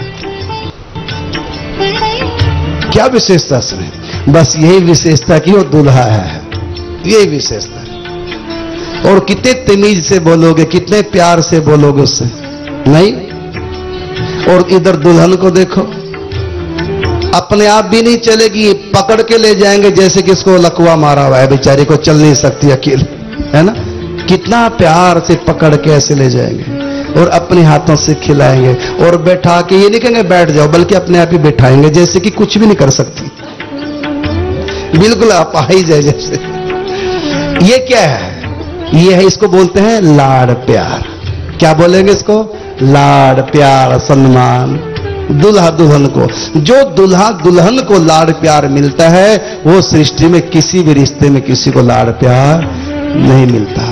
क्या विशेषता उसमें? बस यही विशेषता कि वो दूल्हा है, यही विशेषता। और कितने तमीज से बोलोगे, कितने प्यार से बोलोगे उससे? नहीं। और इधर दुल्हन को देखो, अपने आप भी नहीं चलेगी, पकड़ के ले जाएंगे, जैसे कि इसको लकवा मारा हुआ है, बेचारी को चल नहीं सकती अकेले, है ना? कितना प्यार से पकड़ के ऐसे ले जाएंगे और अपने हाथों से खिलाएंगे और बैठा के, ये नहीं कहेंगे बैठ जाओ, बल्कि अपने आप ही बैठाएंगे जैसे कि कुछ भी नहीं कर सकती, बिल्कुल आप ही जाए जैसे। ये क्या है? ये है, इसको बोलते हैं लाड़ प्यार। क्या बोलेंगे इसको? लाड़ प्यार सम्मान। दुल्हा दुल्हन को, जो दुल्हा दुल्हन को लाड़ प्यार मिलता है, वो सृष्टि में किसी भी रिश्ते में किसी को लाड़ प्यार नहीं मिलता।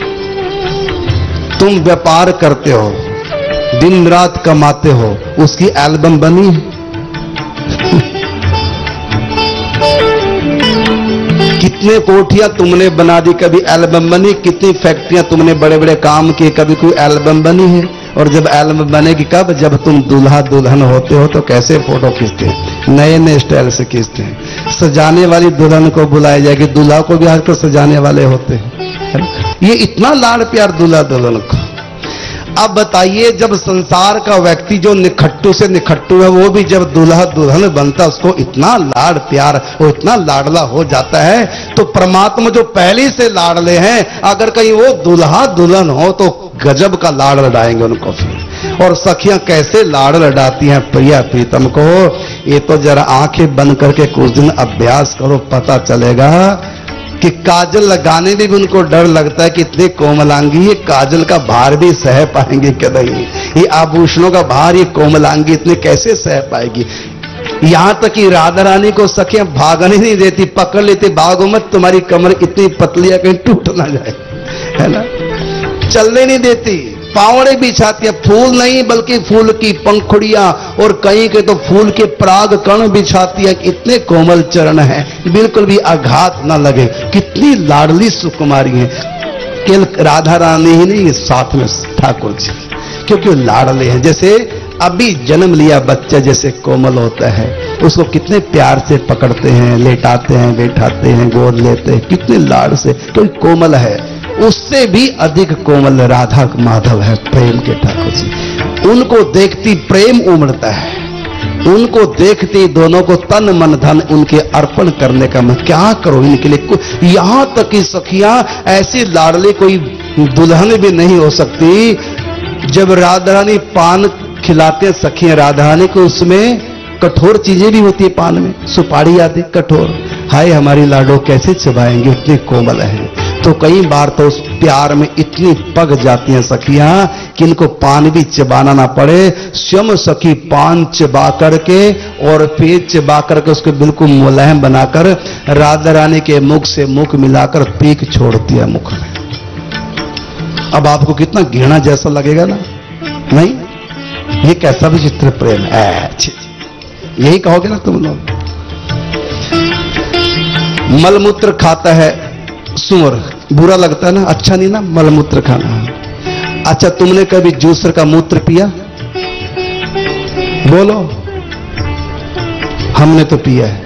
तुम व्यापार करते हो, दिन रात कमाते हो, उसकी एल्बम बनी है? कितने कोठियां तुमने बना दी, कभी एल्बम बनी? कितनी फैक्ट्रियां तुमने बड़े बड़े काम किए, कभी कोई एल्बम बनी है? और जब एल्बम बनेगी कब? जब तुम दूल्हा दुल्हन होते हो तो कैसे फोटो खींचते हैं? नए नए स्टाइल से खींचते हैं। सजाने वाली दुल्हन को बुलाई जाएगी, दूल्हा को भी आजकल सजाने वाले होते हैं। ये इतना लाड़ प्यार दूल्हा दुल्हन को। अब बताइए, जब संसार का व्यक्ति जो निखट्टू से निखट्टू है, वो भी जब दूल्हा दुल्हन बनता, उसको इतना लाड़ प्यार, वो इतना लाडला हो जाता है, तो परमात्मा जो पहले से लाडले हैं, अगर कहीं वो दूल्हा दुल्हन हो तो गजब का लाड़ लड़ाएंगे उनको फिर। और सखियां कैसे लाड़ लड़ाती हैं प्रिया प्रीतम को, ये तो जरा आंखें बंद करके कुछ दिन अभ्यास करो, पता चलेगा कि काजल लगाने में भी उनको डर लगता है कि इतने कोमलांगी, ये काजल का भार भी सह पाएंगे क्या? नहीं, ये आभूषणों का भार ये कोमलांगी इतने कैसे सह पाएगी? यहां तक कि राधा रानी को सखियां भागने नहीं देती, पकड़ लेते, भागो मत, तुम्हारी कमर इतनी पतली है कहीं टूट ना जाए, है ना? चलने नहीं देती, पावड़े बिछाती है, फूल नहीं बल्कि फूल की पंखुड़ियां, और कहीं के तो फूल के पराग कण बिछाती है। इतने कोमल चरण है, बिल्कुल भी आघात ना लगे। कितनी लाडली सुकुमारी है। केवल राधा रानी ही नहीं, साथ में ठाकुर जी, क्योंकि लाडले हैं। जैसे अभी जन्म लिया बच्चा जैसे कोमल होता है, उसको कितने प्यार से पकड़ते हैं, लेटाते हैं, बैठाते हैं, गोद लेते हैं, कितने लाड़ से, तो कोमल है। उससे भी अधिक कोमल राधा माधव है, प्रेम के ठाकुर जी। उनको देखती प्रेम उमड़ता है, उनको देखती दोनों को तन मन धन उनके अर्पण करने का मन। क्या करो इनके लिए? यहां तक कि सखियां ऐसी लाडली कोई दुल्हन भी नहीं हो सकती। जब राधा रानी पान खिलाते हैं सखियां राधा रानी को, उसमें कठोर चीजें भी होती है पान में, सुपारी आदि कठोर। हाय हमारी लाडो कैसे चबाएंगे, इतने कोमल है। तो कई बार तो उस प्यार में इतनी पक जाती हैं सखियां कि इनको पान भी चबाना ना पड़े। स्वयं सखी पान चबा करके और फिर चबा करके उसको बिल्कुल मुलायम बनाकर राधा रानी के मुख से मुख मिलाकर पीक छोड़ती है मुख में। अब आपको कितना घृणा जैसा लगेगा ना? नहीं, ये कैसा विचित्र प्रेम है। यही कहोगे ना तुम लोग। मलमूत्र खाता है सुअर, बुरा लगता है ना, अच्छा नहीं ना मलमूत्र खाना। अच्छा, तुमने कभी जूसर का मूत्र पिया? बोलो। हमने तो पिया है।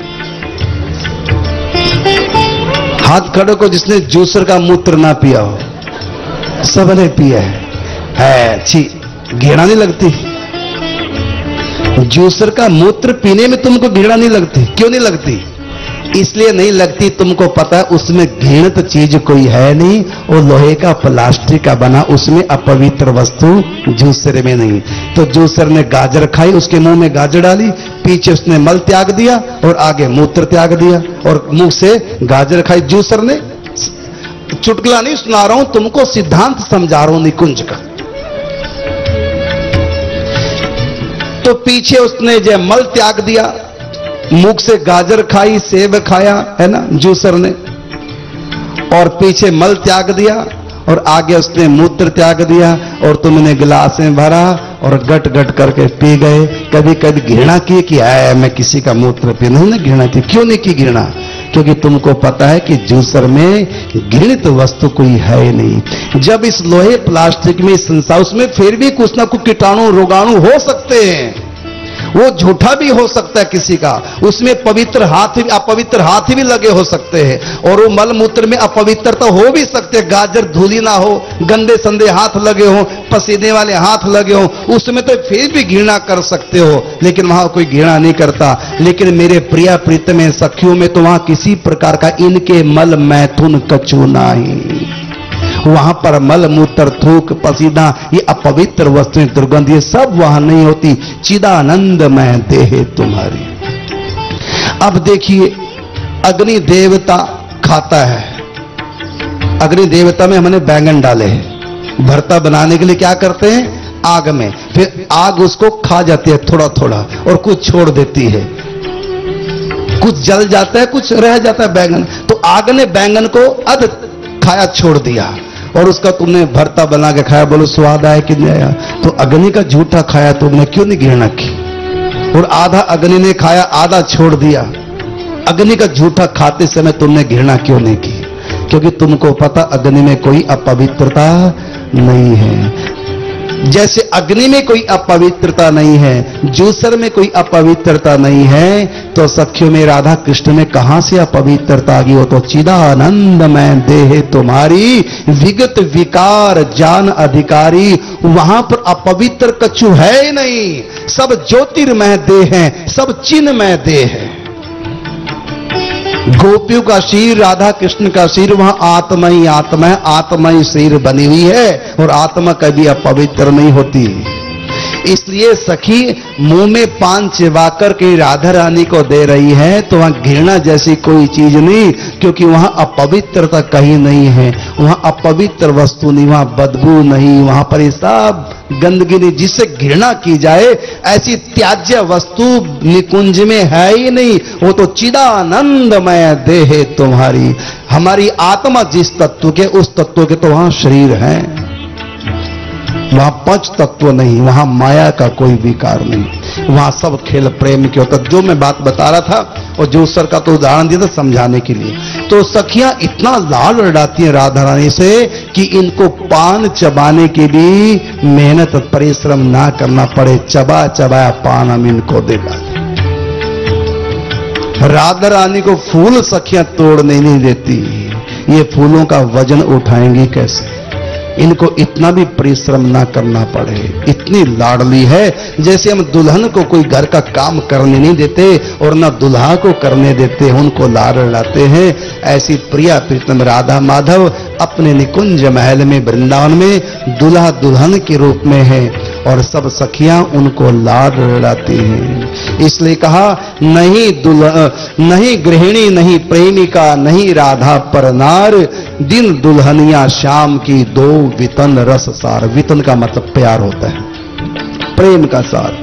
हाथ खड़े को जिसने जूसर का मूत्र ना पिया हो, सबने पिया है। अच्छी घृणा नहीं लगती? जूसर का मूत्र पीने में तुमको घृणा नहीं लगती? क्यों नहीं लगती? इसलिए नहीं लगती। तुमको पता है उसमें घृणित चीज कोई है नहीं, वो लोहे का प्लास्टिक का बना, उसमें अपवित्र वस्तु जूसर में नहीं। तो जूसर ने गाजर खाई, उसके मुंह में गाजर डाली, पीछे उसने मल त्याग दिया और आगे मूत्र त्याग दिया और मुंह से गाजर खाई जूसर ने। चुटकुला नहीं सुना रहा हूं तुमको, सिद्धांत समझा रहा हूं निकुंज का। तो पीछे उसने जो मल त्याग दिया, मुख से गाजर खाई, सेब खाया, है ना जूसर ने, और पीछे मल त्याग दिया और आगे उसने मूत्र त्याग दिया और तुमने गिलास में भरा और गट गट करके पी गए। कभी कभी घृणा की कि आया मैं किसी का मूत्र पी, नहीं ना घृणा की। क्यों नहीं की घृणा? क्योंकि तुमको पता है कि जूसर में घृणित वस्तु कोई है नहीं। जब इस लोहे प्लास्टिक में संसार, उसमें फिर भी कुछ ना कुछ कीटाणु रोगाणु हो सकते हैं, वो झूठा भी हो सकता है किसी का, उसमें पवित्र हाथ भी अपवित्र हाथ भी लगे हो सकते हैं, और वो मल मूत्र में अपवित्रता हो भी सकते हैं। गाजर धूली ना हो, गंदे संदे हाथ लगे हो, पसीने वाले हाथ लगे हो, उसमें तो फिर भी घृणा कर सकते हो, लेकिन वहां कोई घृणा नहीं करता। लेकिन मेरे प्रिया प्रीतम में सखियों में तो वहां किसी प्रकार का इनके मल मैथुन कछु नहीं। वहां पर मल मूत्र थूक पसीना ये अपवित्र वस्तुएं दुर्गंध ये सब वहां नहीं होती। चिदानंद में देह तुम्हारी। अब देखिए अग्नि देवता खाता है, अग्नि देवता में हमने बैंगन डाले हैं, भरता बनाने के लिए क्या करते हैं आग में, फिर आग उसको खा जाती है थोड़ा थोड़ा और कुछ छोड़ देती है, कुछ जल जाता है कुछ रह जाता है बैंगन। तो आग ने बैंगन को अध खाया छोड़ दिया और उसका तुमने भरता बना के खाया, बोलो स्वाद आया कि नहीं आया? तो अग्नि का झूठा खाया तुमने, क्यों नहीं घृणा की? और आधा अग्नि ने खाया आधा छोड़ दिया, अग्नि का झूठा खाते समय तुमने घृणा क्यों नहीं की? क्योंकि तुमको पता अग्नि में कोई अपवित्रता नहीं है। जैसे अग्नि में कोई अपवित्रता नहीं है, जूसर में कोई अपवित्रता नहीं है, तो सखियों में राधा कृष्ण में कहां से अपवित्रता आ गई? हो तो चिदानंद में देह तुम्हारी, विगत विकार जान अधिकारी। वहां पर अपवित्र कछु है ही नहीं, सब ज्योतिर्मय देह है, सब चिन्मय देह है। गोपियों का शरीर, राधा कृष्ण का शरीर, वहां आत्मा ही आत्मा है, आत्मा ही शरीर बनी हुई है और आत्मा कभी अपवित्र नहीं होती। इसलिए सखी मुंह में पान चिबाकर के राधा रानी को दे रही है तो वहां घृणा जैसी कोई चीज नहीं, क्योंकि वहां अपवित्रता कहीं नहीं है, वहां अपवित्र वस्तु नहीं, वहां बदबू नहीं, वहां पर सब गंदगी नहीं जिससे घृणा की जाए ऐसी त्याज्य वस्तु निकुंज में है ही नहीं। वो तो चिदानंदमय देह तुम्हारी, हमारी आत्मा जिस तत्व के उस तत्व के तो वहां शरीर है, वहां पंच तत्व नहीं, वहां माया का कोई विकार नहीं, वहां सब खेल प्रेम के होता। जो मैं बात बता रहा था और जो सर का तो उदाहरण दिया था समझाने के लिए। तो सखियां इतना लाल लड़ाती हैं राधा रानी से कि इनको पान चबाने के भी मेहनत परिश्रम ना करना पड़े, चबा चबाया पान हम इनको दे डाले। राधा रानी को फूल सखियां तोड़ने नहीं देती, ये फूलों का वजन उठाएंगी कैसे? इनको इतना भी परिश्रम ना करना पड़े, इतनी लाडली है। जैसे हम दुल्हन को कोई घर का काम करने नहीं देते और ना दुल्हा को करने देते, उनको लाड लड़ाते हैं, ऐसी प्रिया प्रीतम राधा माधव अपने निकुंज महल में वृंदावन में दुल्हा दुल्हन के रूप में है और सब सखियां उनको लाड लड़ाती हैं। इसलिए कहा नहीं दुल्हा नहीं गृहिणी नहीं प्रेमिका नहीं राधा पर नार, दिन दुल्हनिया शाम की दो वितन रस सार। वितन का मतलब प्यार होता है, प्रेम का सार।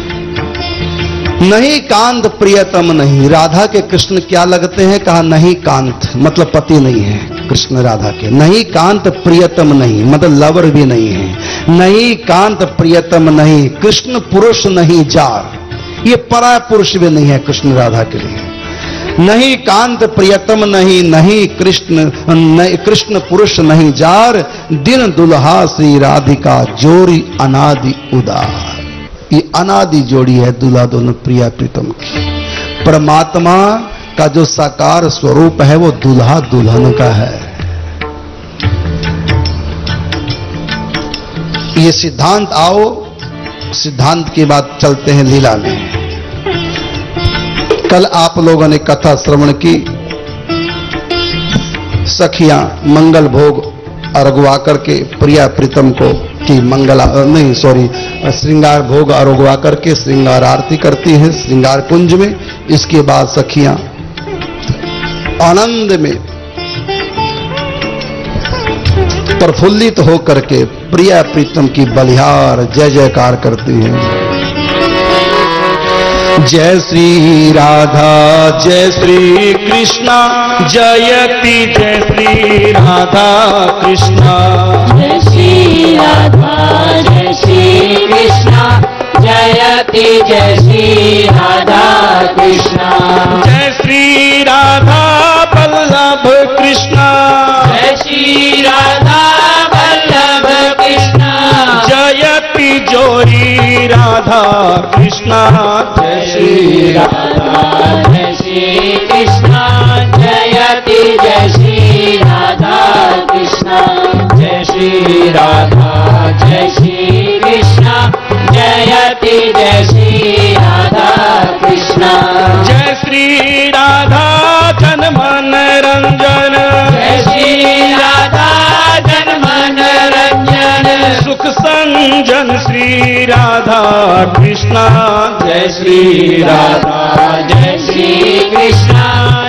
नहीं कांत प्रियतम नहीं, राधा के कृष्ण क्या लगते हैं? कहा नहीं कांत मतलब पति नहीं है कृष्ण राधा के। नहीं कांत प्रियतम नहीं मतलब लवर भी नहीं है। नहीं कांत प्रियतम नहीं, कृष्ण पुरुष नहीं जार, ये पराय पुरुष भी नहीं है कृष्ण राधा के लिए। नहीं कांत प्रियतम नहीं, नहीं कृष्ण नहीं कृष्ण पुरुष नहीं जार, दिन दुल्हा श्री राधिका जोड़ी अनादि उदार। ये अनादि जोड़ी है दुल्हा दोनों प्रिया प्रीतम की। परमात्मा का जो साकार स्वरूप है वो दुल्हा दुल्हन का है। ये सिद्धांत आओ, सिद्धांत के बाद चलते हैं लीला में। कल आप लोगों ने कथा श्रवण की, सखियां मंगल भोग अरगवा करके प्रिया प्रीतम को की मंगला नहीं सॉरी श्रृंगार भोग अरगवा करके श्रृंगार आरती करती हैं श्रृंगार कुंज में। इसके बाद सखियां आनंद में प्रफुल्लित होकर के प्रिया प्रीतम की बलिहार जय जयकार करती हैं। जय श्री राधा जय श्री कृष्णा जयति जय श्री राधा कृष्णा। जय श्री राधा जय श्री कृष्णा जयति जय श्री राधा कृष्णा। जय श्री राधा वल्लभ कृष्णा जय श्री राधा वल्लभ कृष्णा जयति जोरी राधा कृष्णा। जय श्री राधा जय श्री कृष्णा जयति जय श्री राधा कृष्णा। जय श्री राधा जय श्री कृष्णा जयति जय श्री राधा कृष्णा। जय श्री राधा जन मन रंजन जय श्री राधा जन मन रंजन सुख संजन श्री राधा कृष्णा। जय श्री राधा जय श्री कृष्णा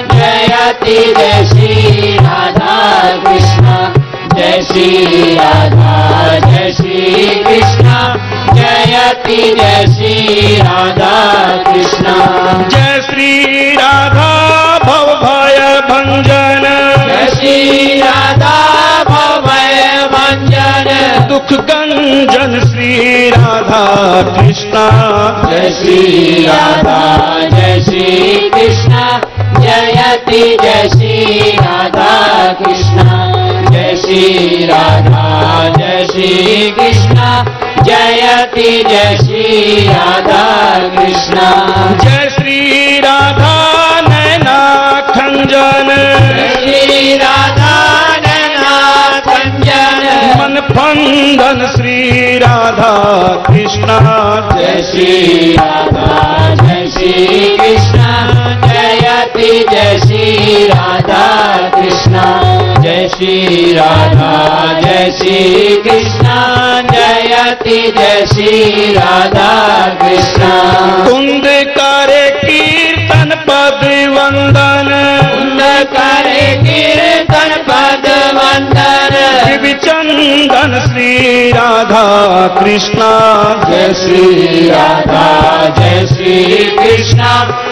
जयति जय श्री राधा कृष्णा। जय श्री राधा जय श्री कृष्णा जयति जय श्री राधा कृष्णा। जय श्री राधा भव भय भंजन जय श्री राधा भवभय भंजन दुख गंजन श्री राधा कृष्णा। जय श्री राधा जय श्री कृष्णा जयति जय श्री राधा कृष्णा। जय श्री राधा जय श्री कृष्णा जयति जय श्री राधा कृष्णा। जय श्री राधा नैना खंजन जय श्री राधा नैना खंजन मन फंदन श्री राधा कृष्णा। जय श्री राधा जय श्री कृष्णा जयति जय श्री राधा कृष्णा। जय श्री राधा जय श्री कृष्णा जयति जय श्री राधा कृष्णा। कुंद करे कीर्तन पद वंदन कुंद करे कीर्तन पद वंदन विचंदन श्री राधा कृष्णा। जय श्री राधा जय श्री कृष्णा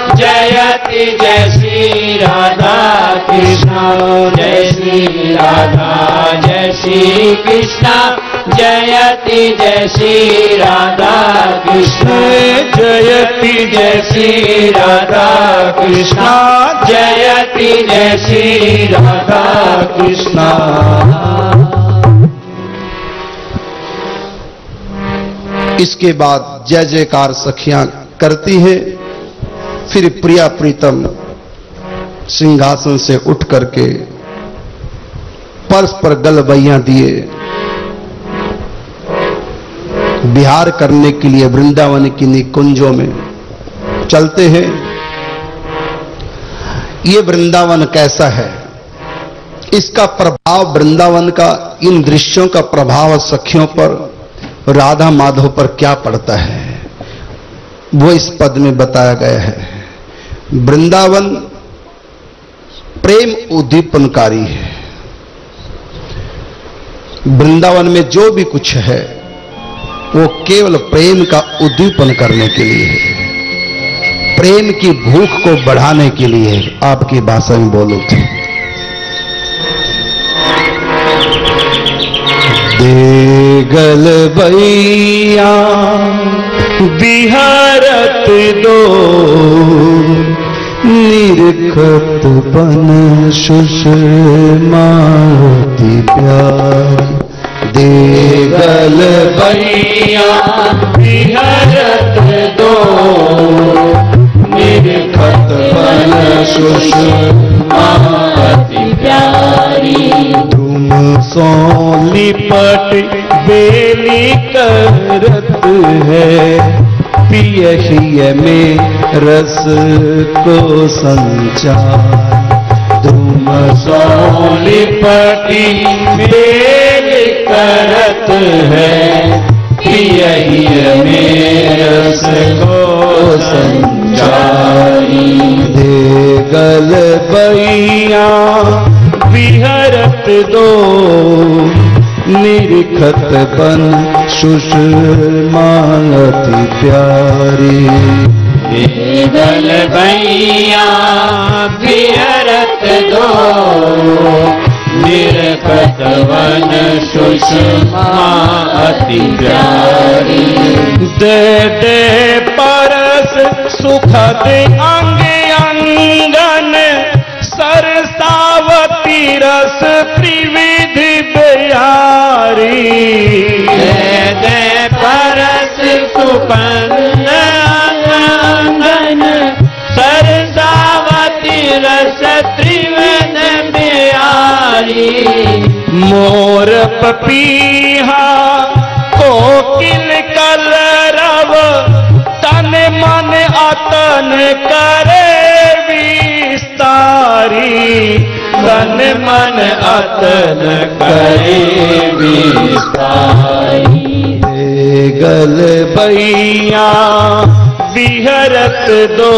जयति जय श्री राधा कृष्णा। जय श्री राधा जय श्री कृष्णा जयति जय श्री राधा कृष्णा। जयति जय श्री राधा कृष्णा जयति जय श्री राधा कृष्णा। इसके बाद जय जयकार सखियां करती है। फिर प्रिया प्रीतम सिंहासन से उठ करके परस्पर गलबैया दिए विहार करने के लिए वृंदावन की निकुंजों में चलते हैं। ये वृंदावन कैसा है, इसका प्रभाव वृंदावन का इन दृश्यों का प्रभाव सखियों पर राधा माधव पर क्या पड़ता है वो इस पद में बताया गया है। वृंदावन प्रेम उद्दीपनकारी है। वृंदावन में जो भी कुछ है वो केवल प्रेम का उद्दीपन करने के लिए है, प्रेम की भूख को बढ़ाने के लिए। आपकी भाषा में बोलो थे देगल बैया बिहारत दो निरखत बन सुषमावती प्यार। देगल बैया बिहारत दो निरखत बन सुषमावती प्यारी। तुम सो लिपट बेली करत है पियहिय में रस को संचार। तुम सोली पटी मेल करत है, यही में रस को संचारी। देगल बैया विहरत दो, निरखत बन सुषमा अति प्यारी। देगल बैया विहरत दो, निरखत बन सुषमा अति प्यारी। दे दे परस सुखद अंग अंगन, सरसावती रस त्रिविध बिहारी। दे दे परस सुपन्न अंगन, सरसावती रस त्रिविध बिहारी। मोर पपीहा कोकिल कलरव, तन मन अतन करे विस्तारी। तन मन अतन करे विस्तारी। देगल बैया विहरत दो,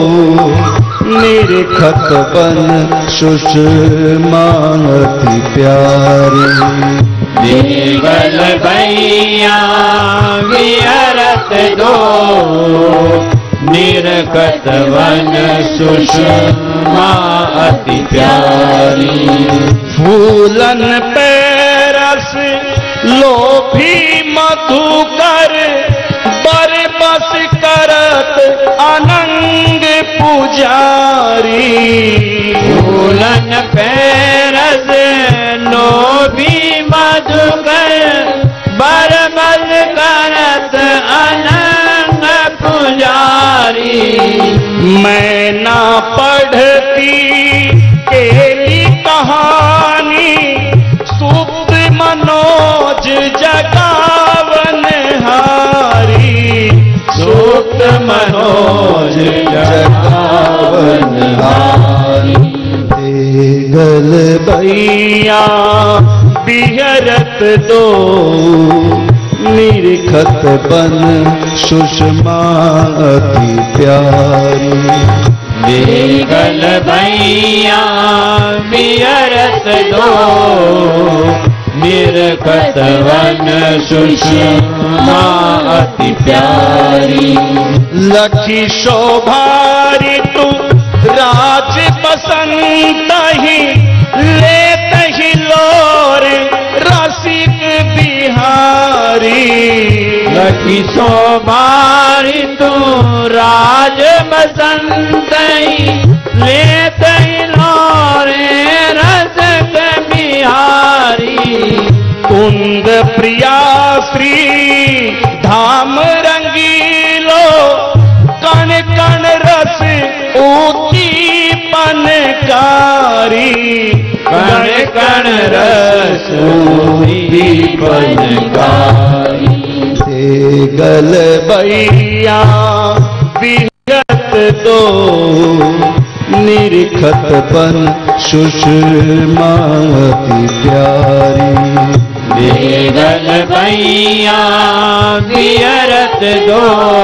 निरखत बन सुषमा अति प्यारी। देगल बैया विहरत दो, निरखत वन सुषमा अति प्यारी। फूलन पे रस लोभी मधुकर, बर बस करत अनंग पुजारी। फूलन पैरस लोभी मधुकर, बरमल करत अनंग पुजारी। मैं ना पढ़ती केली कहानी, सुप्त मनोज जगावन हारी। सुप्त मनोज जगावन हारी। देगल बैया विहरत दो, निरखत बन सुषमा अति प्यारी। देगल बैया विहरत दो, निरखत वन सुषमा अति प्यारी। लखी शोभारी तू राज बसंत ही, लेत ही लोर रसिक बिहारी। लखी शोभारी तू राज बसंत, लेत ही लोरे रसक बिहारी। कुंद प्रिया श्री धाम रंगीलो, कण कण रस ऊती पनकारी। कण कण रस ऊती पनकारी। देगल बैया विहरत दो, निरखत बन सुषमा अति प्यारी। देगल बैया विहरत दो,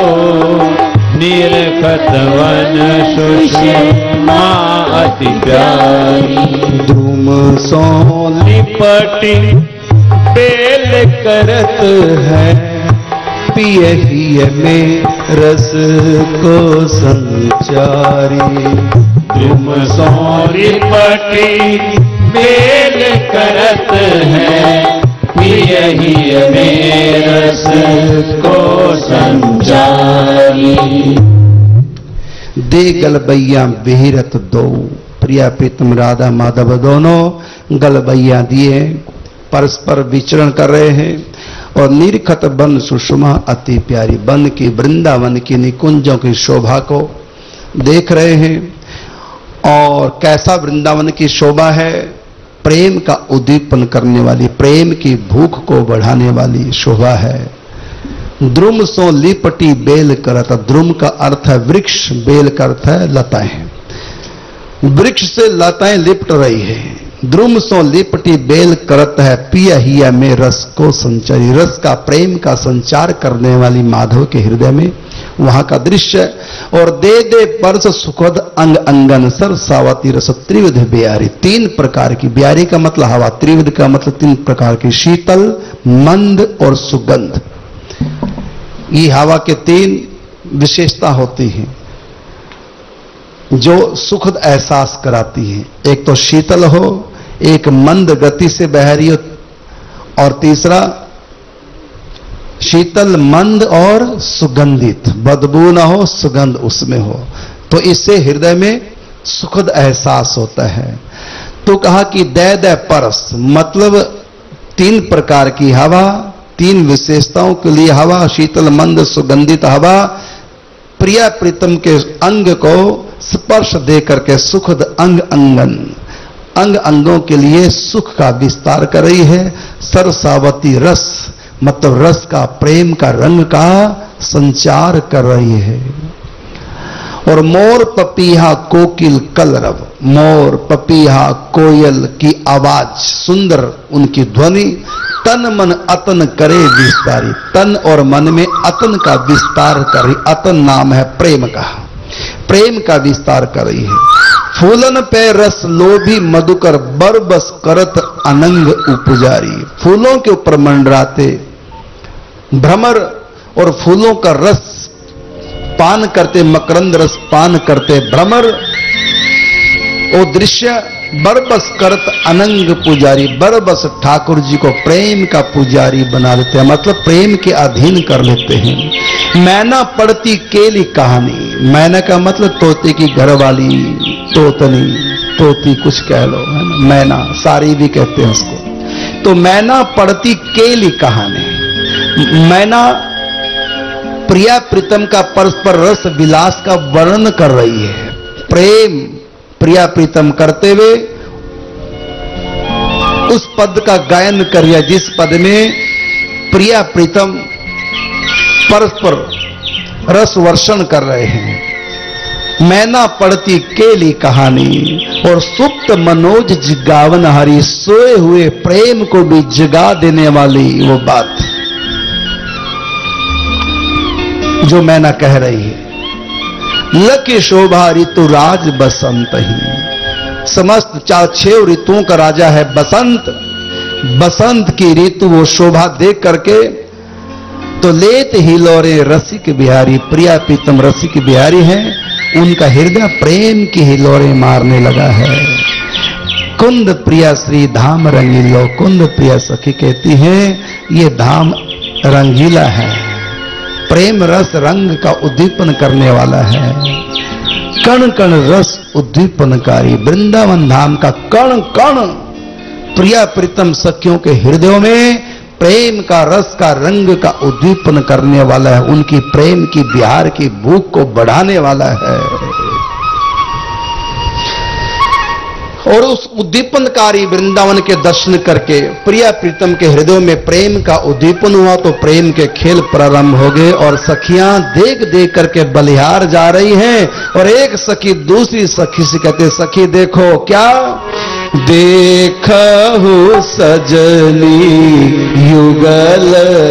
निरखत वन सुषमा अति प्यारी। द्रुम सो लिपटी बेल करत है, पियही में रस को संचारी। तुम सोरी पटी बेल करत है, यही में रस को संचारी। दे गलबैया विहिरत दो, प्रिया प्रीतम राधा माधव दोनों गलबैया दिए परस्पर विचरण कर रहे हैं। और निरखत बन सुषमा अति प्यारी, बन की वृंदावन की निकुंजों की शोभा को देख रहे हैं। और कैसा वृंदावन की शोभा है, प्रेम का उद्दीपन करने वाली, प्रेम की भूख को बढ़ाने वाली शोभा है। द्रुम सो लिपटी बेल करत। द्रुम का अर्थ है वृक्ष, बेल का अर्थ है लताएं। वृक्ष से लताएं लिपट रही है। द्रुम सो लिपटी बेल करत है, पिया हिया में रस को संचारी। रस का, प्रेम का संचार करने वाली माधव के हृदय में वहां का दृश्य। और दे दे परस सुखद अंग अंगन, सर सावती रस त्रिविध ब्यारी। तीन प्रकार की, ब्यारी का मतलब हवा, त्रिविध का मतलब तीन प्रकार की, शीतल, मंद और सुगंध। ये हवा के तीन विशेषता होती हैं जो सुखद एहसास कराती है। एक तो शीतल हो, एक मंद गति से बह रही हो, और तीसरा शीतल, मंद और सुगंधित, बदबू ना हो, सुगंध उसमें हो, तो इससे हृदय में सुखद एहसास होता है। तो कहा कि दे दे परस, मतलब तीन प्रकार की हवा, तीन विशेषताओं के लिए हवा, शीतल, मंद, सुगंधित हवा प्रिया प्रीतम के अंग को स्पर्श दे करके सुखद अंग अंगन, अंग अंगों के लिए सुख का विस्तार कर रही है। सरसावती रस, मतलब रस का, प्रेम का, रंग का संचार कर रही है। और मोर पपीहा कोकिल कलरव, मोर पपीहा कोयल की आवाज, सुंदर उनकी ध्वनि, तन मन अतन करे विस्तारी। तन और मन में अतन का विस्तार कर रही। अतन नाम है प्रेम का, प्रेम का विस्तार कर रही है। फूलन पे रस लोभी मधुकर, बरबस करत अनंग उपजारी। फूलों के ऊपर मंडराते भ्रमर और फूलों का रस पान करते, मकरंद रस पान करते भ्रमर, वो दृश्य बरबस करत अनंग पुजारी। बरबस ठाकुर जी को प्रेम का पुजारी बना लेते हैं, मतलब प्रेम के अधीन कर लेते हैं। मैना पड़ती केली कहानी, मैना का मतलब तोते की घरवाली, तोतनी, तोती कुछ कह लो, है ना, मैना, सारी भी कहते हैं उसको। तो मैना पड़ती केली कहानी, मैना प्रिया प्रीतम का परस्पर रस विलास का वर्णन कर रही है। प्रेम प्रिया प्रीतम करते हुए उस पद का गायन कर रही है जिस पद में प्रिया प्रीतम परस्पर रस वर्षण कर रहे हैं। मैना पड़ती केली कहानी और सुप्त मनोज जिगावन हरी, सोए हुए प्रेम को भी जगा देने वाली वो बात जो मैना कह रही है। लकी शोभा ऋतु राज बसंत ही, समस्त चार छह ऋतुओं का राजा है बसंत। बसंत की ऋतु वो शोभा देख करके तो लेत हिलोरे रसिक बिहारी, प्रिया प्रीतम रसिक बिहारी हैं, उनका हृदय प्रेम की हिलोरे मारने लगा है। कुंद प्रिया श्री धाम रंगीलो, कुंद प्रिया सखी कहती हैं ये धाम रंगीला है, प्रेम रस रंग का उद्दीपन करने वाला है। कण कण रस उद्दीपनकारी, वृंदावन धाम का कण कण प्रिया प्रीतम सखियों के हृदयों में प्रेम का रस का रंग का उद्दीपन करने वाला है, उनकी प्रेम की बिहार की भूख को बढ़ाने वाला है। और उस उद्दीपनकारी वृंदावन के दर्शन करके प्रिया प्रीतम के हृदयों में प्रेम का उद्दीपन हुआ तो प्रेम के खेल प्रारंभ हो गए और सखियां देख देख करके बलिहार जा रही हैं। और एक सखी दूसरी सखी से कहते, सखी देखो क्या, देखो सजनी युगल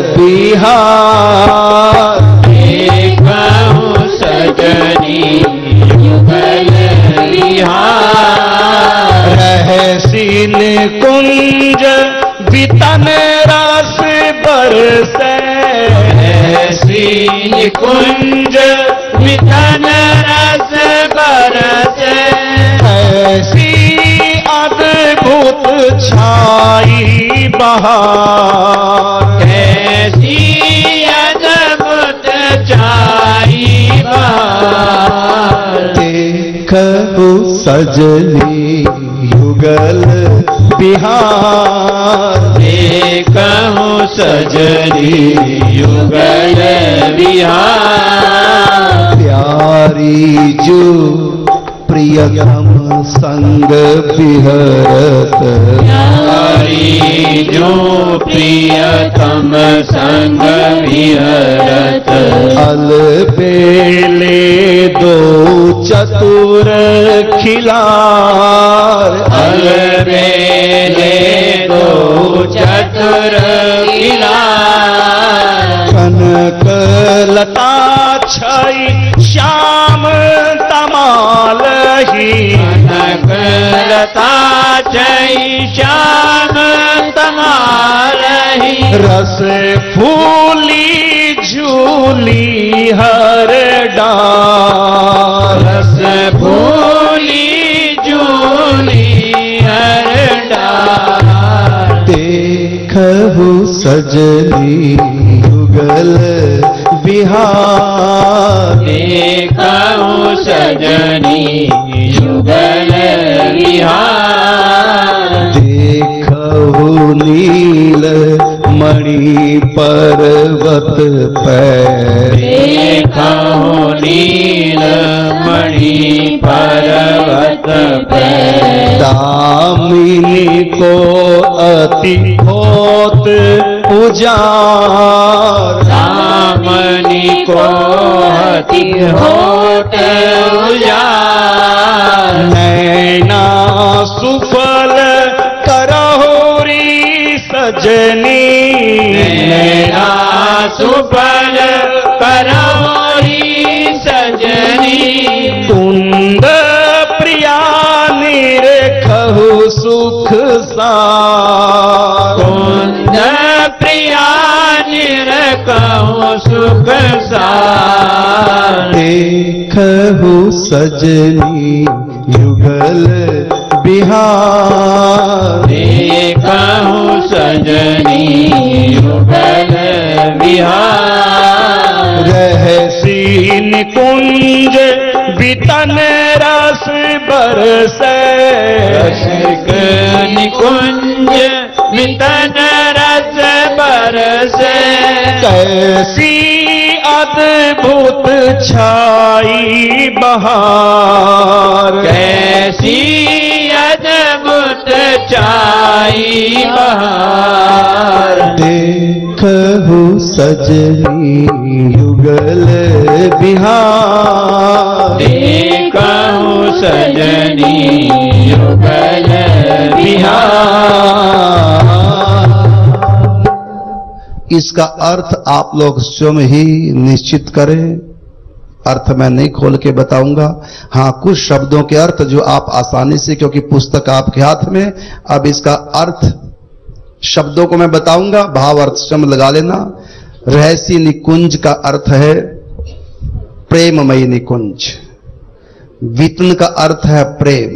बिहार, देखो सजनी युगल बिहार, रहसीन कुंज बितन रस बरसे, रहसीन कुंज बितन रस बरसे, ऐसी अद्भुत छाई बहार, कैसी अद्भुत छाई बहार, देखो सजनी युगल बिहार, देखो सजनी युगल बिहार, प्यारी जो प्रियतम संग विहरत, प्यारी जो प्रियतम प्रियतम संग विहरत अलबेले दो चतुर खिलार अलबेले दो चतुर खिलार कनक लता छई श्याम तमाल ही कनक लता जय श्याम तमालही रस फूली झूली हर डार रस फूली झूली हर डार देखहु सजनी युगल बिहार देखहु सजनी युगल विहार देखहु नील मणि पर्वत पैर देखहु नील मणि पर्वत पे दामिनी को अति होत उजाड़ दामनी को अति होत उजाड़ नैना सुफल करहोरी सजनी नैना सुफल करहोरी सजनी कुंद प्रिया निरखहु सुख सार कुंद प्रिया निरखहु सुख सार देखहु सजनी युगल बिहार देखहु सजनी युगल विहार रहसी निकुंज बितन रस बरसे रसिक निकुंज मितन रस बरसे कैसी अद्भुत छाई बहार कैसी अद्भुत छाई बहार देखहु सजनी युगल बिहार देखहु सजनी युगल विहार। इसका अर्थ आप लोग स्वयं ही निश्चित करें। अर्थ मैं नहीं खोल के बताऊंगा। हाँ, कुछ शब्दों के अर्थ जो आप आसानी से, क्योंकि पुस्तक आपके हाथ में, अब इसका अर्थ शब्दों को मैं बताऊंगा, भाव अर्थ स्वयं लगा लेना। रहसी निकुंज का अर्थ है प्रेममयी निकुंज। वितन का अर्थ है प्रेम।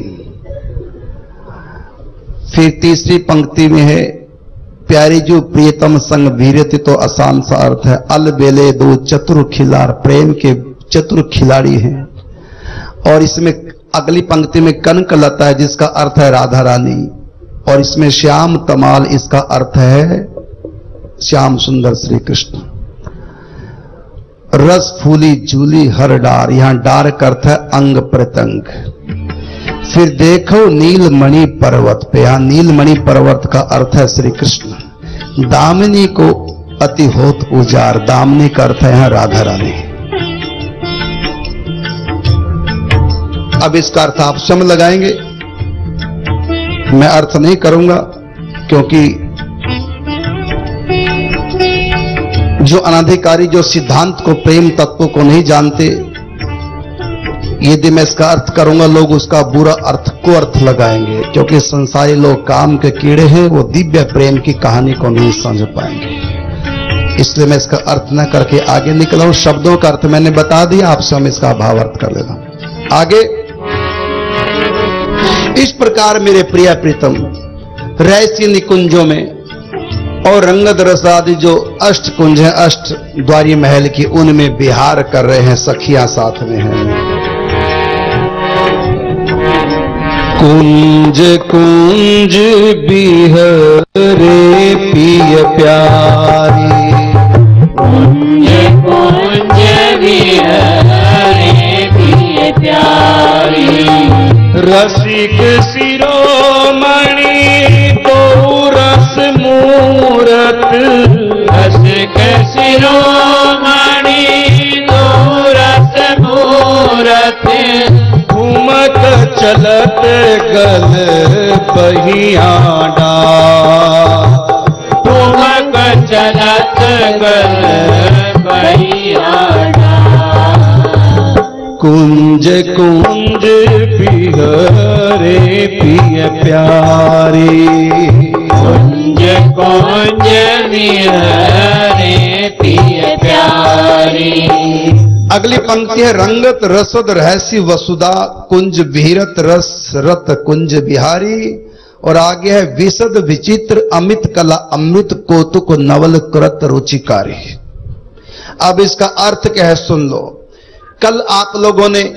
फिर तीसरी पंक्ति में है प्यारी जो प्रियतम संग वीरति, तो आसान सा अर्थ है अलबेले दो चतुर खिलाड़, प्रेम के चतुर खिलाड़ी हैं। और इसमें अगली पंक्ति में कनक लता है जिसका अर्थ है राधा रानी, और इसमें श्याम तमाल इसका अर्थ है श्याम सुंदर श्री कृष्ण। रस फूली झूली हर डार, यहां डार का अर्थ है अंग प्रत्यंग। फिर देखो नीलमणि पर्वत पे, यहां नीलमणि पर्वत का अर्थ है श्री कृष्ण। दामिनी को अति होत उजार, दामिनी का अर्थ है यहां राधा रानी। अब इसका अर्थ आप स्वयं लगाएंगे, मैं अर्थ नहीं करूंगा, क्योंकि जो अनाधिकारी, जो सिद्धांत को, प्रेम तत्व को नहीं जानते, यदि मैं इसका अर्थ करूंगा लोग उसका बुरा अर्थ को अर्थ लगाएंगे, क्योंकि संसारी लोग काम के कीड़े हैं, वो दिव्य प्रेम की कहानी को नहीं समझ पाएंगे। इसलिए मैं इसका अर्थ न करके आगे निकला हूं। शब्दों का अर्थ मैंने बता दिया, आप स्वयं इसका भाव अर्थ कर लेना। आगे इस प्रकार मेरे प्रिय प्रीतम रहस्य निकुंजों में और रंगद रस आदि जो अष्ट कुंज हैं, अष्ट द्वारी महल की, उनमें विहार कर रहे हैं, सखियां साथ में हैं। कुंज कुंज बिहरे पिय प्यारी, कुंज कुंज बिहरे पिय प्यारी, रसिक शिरोमणि तो रस मूरत एक शिरोमणि दूरस मूरत घूमत चलत गल बहिया डार ठुमक चलत गल बहिया डार कुंज कुंज बिहरे पिय प्यारे कुंज कुंज बिहरे पिय प्यारी। अगली पंक्ति है रंगत रसद रहसी वसुधा कुंज विहरत रस रत कुंज बिहारी। और आगे है विशद विचित्र अमित कला अमृत कौतुक नवल कृत रुचिकारी। अब इसका अर्थ क्या है सुन लो। कल आप लोगों ने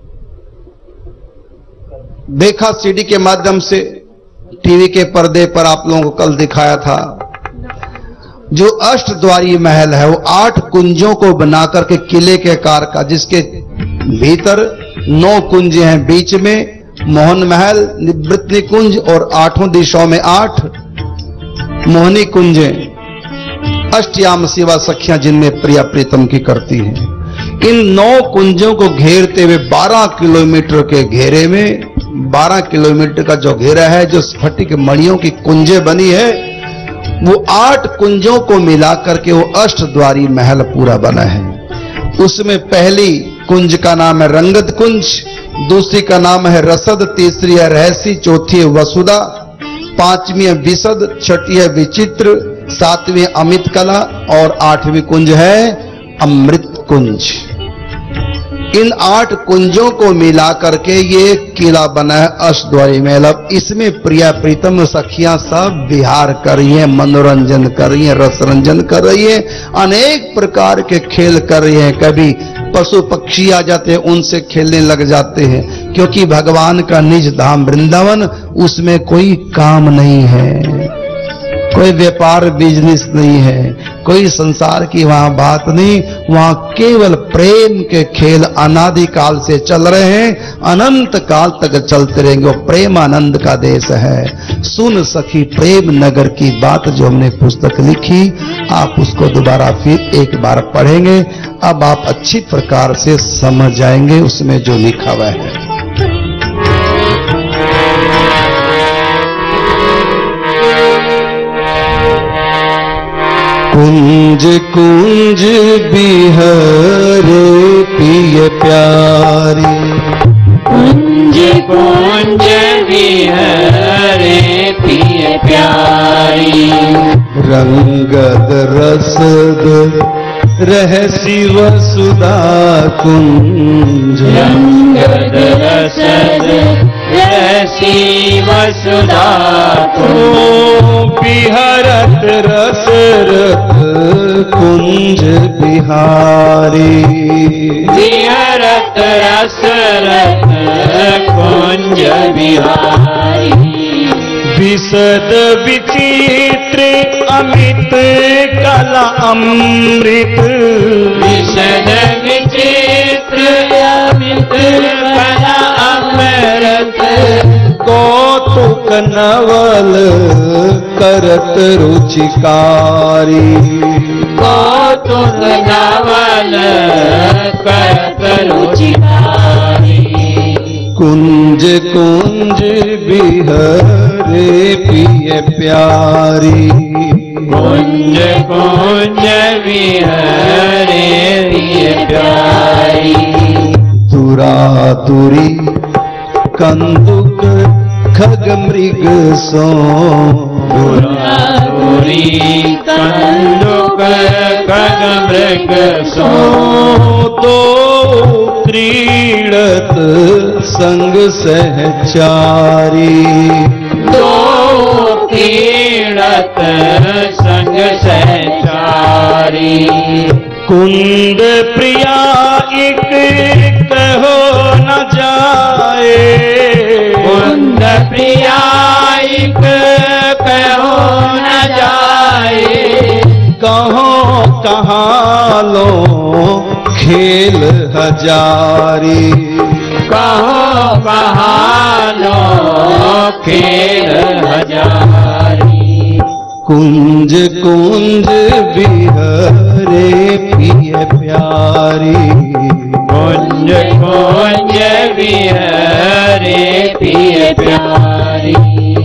देखा सीडी के माध्यम से, टीवी के पर्दे पर आप लोगों को कल दिखाया था, जो अष्टद्वारी महल है वो आठ कुंजों को बनाकर के किले के आकार का, जिसके भीतर नौ कुंज हैं, बीच में मोहन महल निवृत्ति कुंज और आठों दिशाओं में आठ मोहनी कुंजें, अष्टयाम शिवा सखियां जिनमें प्रिया प्रीतम की करती हैं। इन नौ कुंजों को घेरते हुए बारह किलोमीटर के घेरे में, बारह किलोमीटर का जो घेरा है, जो स्फटिक मणियों की कुंजे बनी है, वो आठ कुंजों को मिलाकर के वो अष्टद्वारी महल पूरा बना है। उसमें पहली कुंज का नाम है रंगत कुंज, दूसरी का नाम है रसद, तीसरी है रहसी, चौथी है वसुधा, पांचवी है विशद, छठी है विचित्र, सातवीं अमित कला और आठवीं कुंज है अमृत कुंज। इन आठ कुंजों को मिलाकर के ये किला बना है अष्टद्वारी महल। अब इसमें प्रिया प्रीतम सखियां सब विहार कर रही हैं, मनोरंजन कर रही हैं, रसरंजन कर रही हैं, अनेक प्रकार के खेल कर रही हैं। कभी पशु पक्षी आ जाते हैं, उनसे खेलने लग जाते हैं, क्योंकि भगवान का निज धाम वृंदावन, उसमें कोई काम नहीं है, कोई व्यापार बिजनेस नहीं है, कोई संसार की वहां बात नहीं। वहां केवल प्रेम के खेल अनादिकाल से चल रहे हैं, अनंत काल तक चलते रहेंगे। वो प्रेम आनंद का देश है। सुन सखी प्रेम नगर की बात, जो हमने पुस्तक लिखी, आप उसको दोबारा फिर एक बार पढ़ेंगे। अब आप अच्छी प्रकार से समझ जाएंगे उसमें जो लिखा हुआ है। कुंज कुंज बिहरे पिय प्यारी कुंज कुंज बिहरे पिय प्यारी। रंगद रसद रहसी वसुधा कुंज रंगद रसद रहसी वसुधा कुंज बिहरत रस रत कुंज बिहारी बिहरत रस रत कुंज बिहारी। विशद विचित्र अमित कला अमृत विशद विचित्र अमित कला अमृत कौतुक नवल करत रुचिकारी कौतुक नवल करत रुचिकारी। कुंज कुंज बिहरे पिय प्यारी कुंज कुंज बिहरे पिय प्यारी। दुरादुरी कंदुक खग मृग सो दुरादुरी कंदुक खग मृग सो तो क्रीड़त संग सहचारी दो क्रीड़त संग सहचारी। कुंद प्रिया एक कहो न जाए कुंद प्रिया एक कहो न जाए कहो कहाँ लो खेल हजारी कहो कहाँ लो खेल हजारी। कुंज कुंज बिहरे पिय प्यारी, कुंज कुंज बिहरे पिय प्यारी।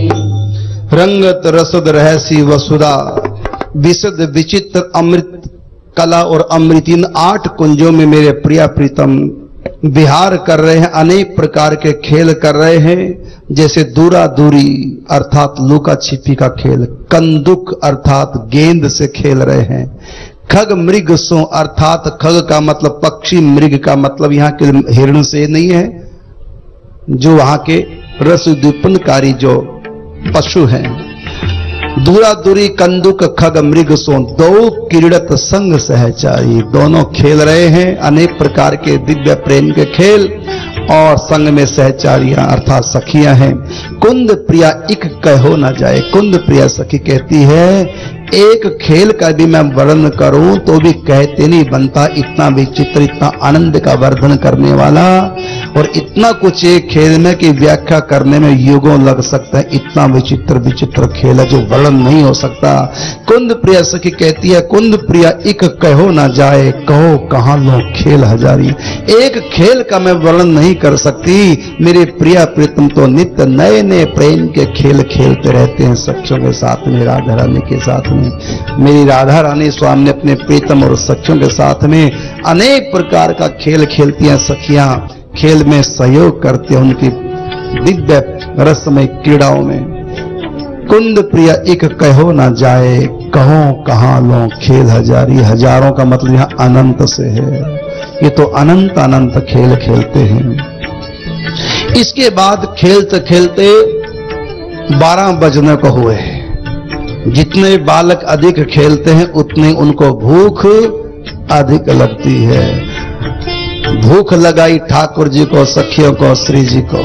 रंगत रसद रहसी वसुधा, विशद विचित्र अमृत कला और अमृत, इन आठ कुंजों में मेरे प्रिया प्रीतम विहार कर रहे हैं, अनेक प्रकार के खेल कर रहे हैं। जैसे दूरा दूरी अर्थात लुका छिपी का खेल, कंदुक अर्थात गेंद से खेल रहे हैं, खग मृग सो अर्थात खग का मतलब पक्षी, मृग का मतलब यहाँ के हिरण से नहीं है, जो वहां के रस द्युपनकारी जो पशु हैं। दूरा दूरी कंदुक खग मृग सो, दो क्रीड़त संग सहचारी, दोनों खेल रहे हैं अनेक प्रकार के दिव्य प्रेम के खेल, और संग में सहचारियां अर्थात सखियां हैं। कुंद प्रिया इक कहो न जाए, कुंद प्रिया सखी कहती है एक खेल का भी मैं वर्णन करूं तो भी कहते नहीं बनता, इतना विचित्र, इतना आनंद का वर्धन करने वाला, और इतना कुछ एक खेल में कि व्याख्या करने में युगों लग सकता है, इतना विचित्र विचित्र खेल है जो वर्णन नहीं हो सकता। कुंद प्रिया सखी कहती है कुंद प्रिया इक कहो ना जाए, कहो कहां लो खेल हजारी, एक खेल का मैं वर्णन नहीं कर सकती, मेरे प्रिया प्रीतम तो नित्य नए नए प्रेम के खेल खेलते रहते हैं सखियों के साथ में, राधा रानी के साथ में। मेरी राधा रानी स्वामी अपने प्रीतम और सखियों के साथ में अनेक प्रकार का खेल खेलती हैं सखियां, खेल में सहयोग करती हैं उनकी दिव्य रसमय क्रीड़ाओं में। कुंद प्रिया एक कहो ना जाए, कहो कहां लो खेल हजारी, हजारों का मतलब यहां अनंत से है, ये तो अनंत अनंत खेल खेलते हैं। इसके बाद खेलते खेलते बारह बजने को हुए, जितने बालक अधिक खेलते हैं उतने उनको भूख अधिक लगती है। भूख लगाई ठाकुर जी को, सखियों को, श्री जी को।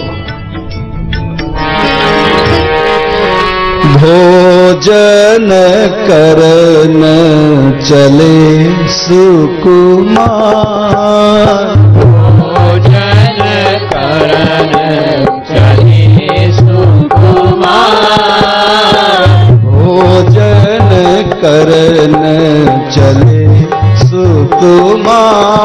भोजन करन चले सुकुमार, भोजन करन चले सुकुमार, भोजन करन चले सुकुमार,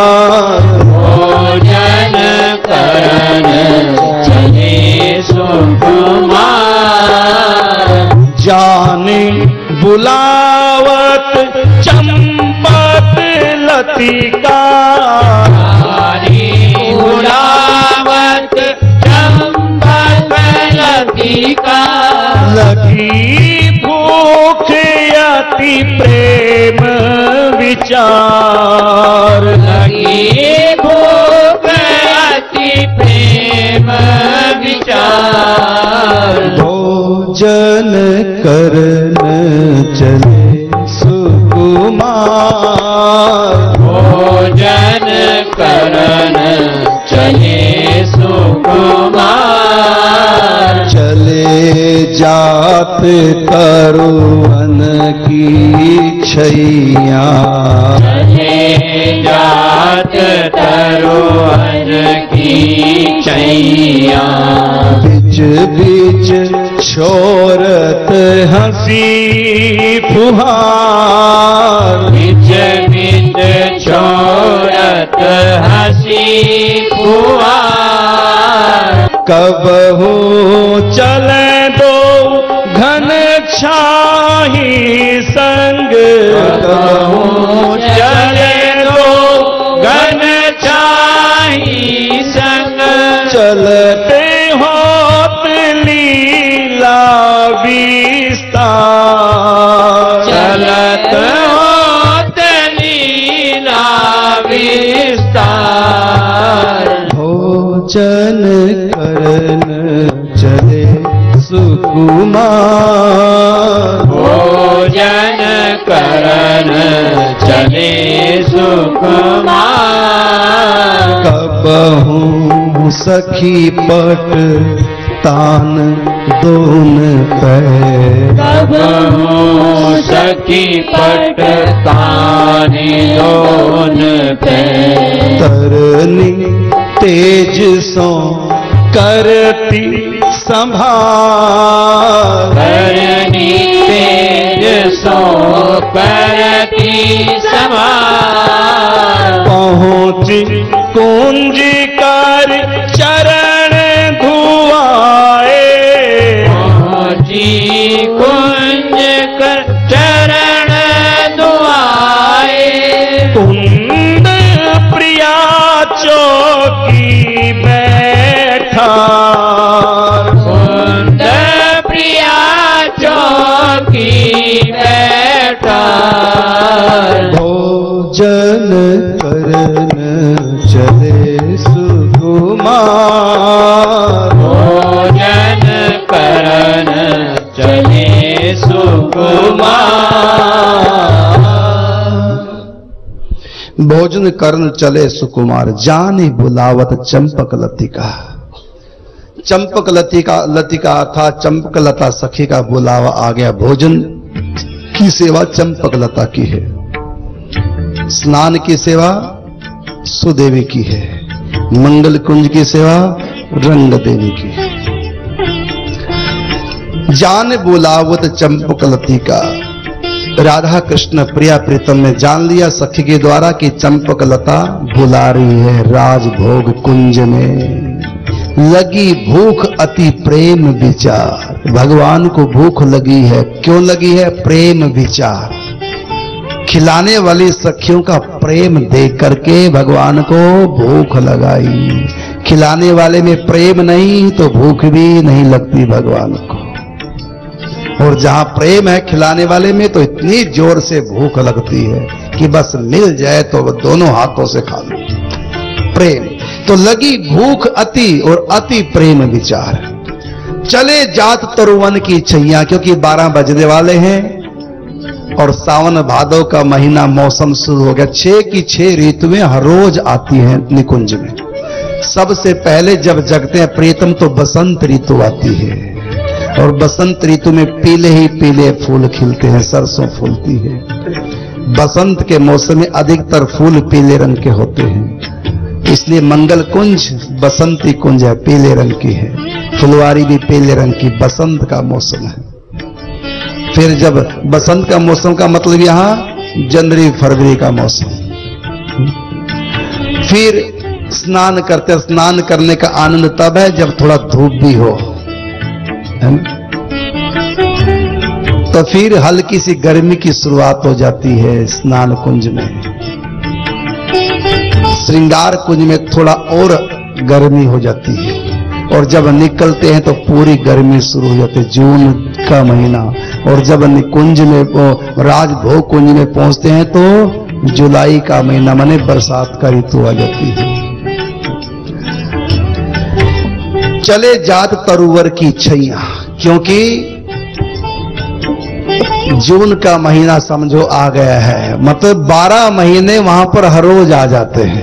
भोजन करन चले सुकुमार। जाने बुलावत चंपत लतिका, जाने बुलावत चंपत लतिका, लगी भूख अति प्रेम विचार, लगी भूख अति प्रेम विचार। भोजन करन चले सुकुमार, भोजन करन चले सुकुमार, चले जात तरुवन की छैया, चले जात तरुवन की छैया, बिच बिच छोरत हंसी फुहार, बिच बिच छोरत हंसी फुहार। कबहू चले दो घन छाही संग, कबहू चले दो घन छाही संग, चलते होत लीला विस्तार, चलत होत लीला विस्तार। भोजन करन चले सुकुमार, भोजन करन चले सुकुमार। कबहू सखी पट तान दोन पै, कबहू सखी पट तानी दोन पे, तरनी तेज सो करती संभार, करनी तेज करती समार। पहुँची कुंज कर चरण धुआए, पहुँची कुंज कर चरण दुआए। कुंद प्रिया चौकी बैठा, कुंद प्रिया चौकी बैठा। भोजन करन चले सुकुमार, भोजन करन चले सुकुमार। भोजन करन चले सुकुमार, जाने बुलावत चंपक लतिका। चंपक लतिका लतिका था चंपक लता सखी का बुलावा आ गया। भोजन की सेवा चंपक लता की है, स्नान की सेवा सुदेवी की है, मंगल कुंज की सेवा रंग देवी की है। जान बुलावत चंपक लतिका, राधा कृष्ण प्रिया प्रीतम ने जान लिया सखी के द्वारा कि चंपक लता बुला रही है राजभोग कुंज में। लगी भूख अति प्रेम विचार, भगवान को भूख लगी है। क्यों लगी है? प्रेम विचार। खिलाने वाली सखियों का प्रेम देख करके भगवान को भूख लगाई। खिलाने वाले में प्रेम नहीं तो भूख भी नहीं लगती भगवान को। और जहां प्रेम है खिलाने वाले में तो इतनी जोर से भूख लगती है कि बस मिल जाए तो दोनों हाथों से खा लो। प्रेम तो लगी भूख अति और अति प्रेम विचार। चले जात तरुवन की छैया, क्योंकि बारह बजने वाले हैं और सावन भादव का महीना मौसम शुरू हो गया। छह की छह ऋतुएं हर रोज आती हैं निकुंज में। सबसे पहले जब जगते हैं प्रीतम तो बसंत ऋतु आती है और बसंत ऋतु में पीले ही पीले फूल खिलते हैं, सरसों फूलती है। बसंत के मौसम में अधिकतर फूल पीले रंग के होते हैं, इसलिए मंगल कुंज बसंती कुंज है, पीले रंग की है। फुलवारी भी पीले रंग की, बसंत का मौसम है। फिर जब बसंत का मौसम का मतलब यहां जनवरी फरवरी का मौसम। फिर स्नान करते, स्नान करने का आनंद तब है जब थोड़ा धूप भी हो, है ना? तो फिर हल्की सी गर्मी की शुरुआत हो जाती है स्नान कुंज में। श्रृंगार कुंज में थोड़ा और गर्मी हो जाती है और जब निकलते हैं तो पूरी गर्मी शुरू हो जाती है। जून का महीना और जब निकुंज में राजभोग कुंज में पहुंचते हैं तो जुलाई का महीना माने बरसात का ऋतु आ जाती है। चले जात तरुवर की छैया, क्योंकि जून का महीना समझो आ गया है, मतलब बारह महीने वहां पर हर रोज आ जाते हैं।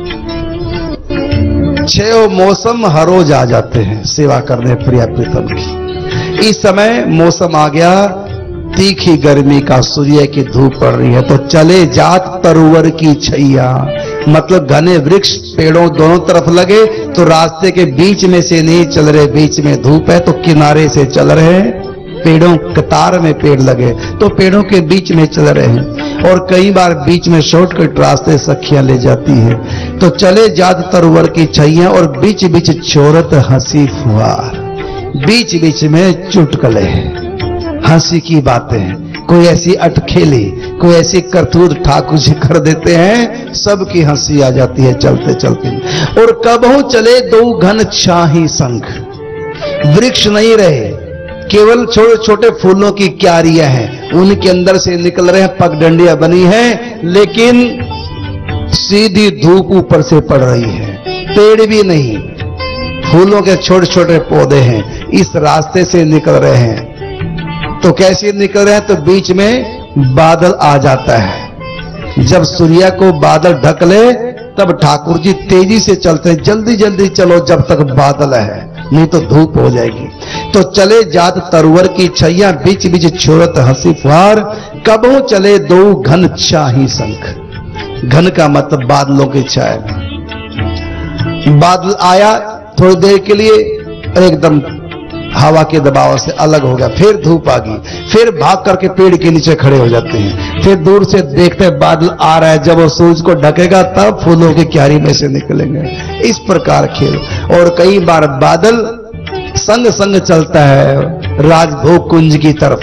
छह मौसम हर रोज आ जाते हैं सेवा करने प्रिया प्रीतम की। इस समय मौसम आ गया तीखी गर्मी का, सूर्य की धूप पड़ रही है। तो चले जात तरुवर की छैया, मतलब घने वृक्ष पेड़ों दोनों तरफ लगे तो रास्ते के बीच में से नहीं चल रहे, बीच में धूप है तो किनारे से चल रहे हैं। पेड़ों कतार में पेड़ लगे तो पेड़ों के बीच में चल रहे हैं और कई बार बीच में शॉर्टकट रास्ते सखियां ले जाती है। तो चले जात तरुवर की छैया और बीच बीच छोरत हंसी फुहार, बीच बीच में चुटकुले, हंसी की बातें, कोई ऐसी अटखेली, कोई ऐसी करतूत ठाकुर जी कर देते हैं, सबकी हंसी आ जाती है चलते चलते। और कबहू चले दो घन छाही संग, वृक्ष नहीं रहे, केवल छोटे छोटे फूलों की क्यारियां हैं, उनके अंदर से निकल रहे हैं, पगडंडियां बनी हैं, लेकिन सीधी धूप ऊपर से पड़ रही है, पेड़ भी नहीं, फूलों के छोटे छोटे पौधे हैं, इस रास्ते से निकल रहे हैं। तो कैसे निकल रहे हैं? तो बीच में बादल आ जाता है। जब सूर्य को बादल ढक ले तब ठाकुर जी तेजी से चलते हैं, जल्दी जल्दी चलो जब तक बादल है, नहीं तो धूप हो जाएगी। तो चले जात तरुवर की छैया, बीच बीच छोरत हंसी फुहार, कबहू चले दो घन छाही संग। घन का मतलब बादलों की छाया। बादल आया थोड़ी देर के लिए एकदम हवा के दबाव से अलग हो गया, फिर धूप आ गई, फिर भाग करके पेड़ के नीचे खड़े हो जाते हैं, फिर दूर से देखते हैं बादल आ रहा है, जब वो सूरज को ढकेगा तब फूलों की क्यारी में से निकलेंगे। इस प्रकार खेल। और कई बार बादल संग संग चलता है राजभोग कुंज की तरफ,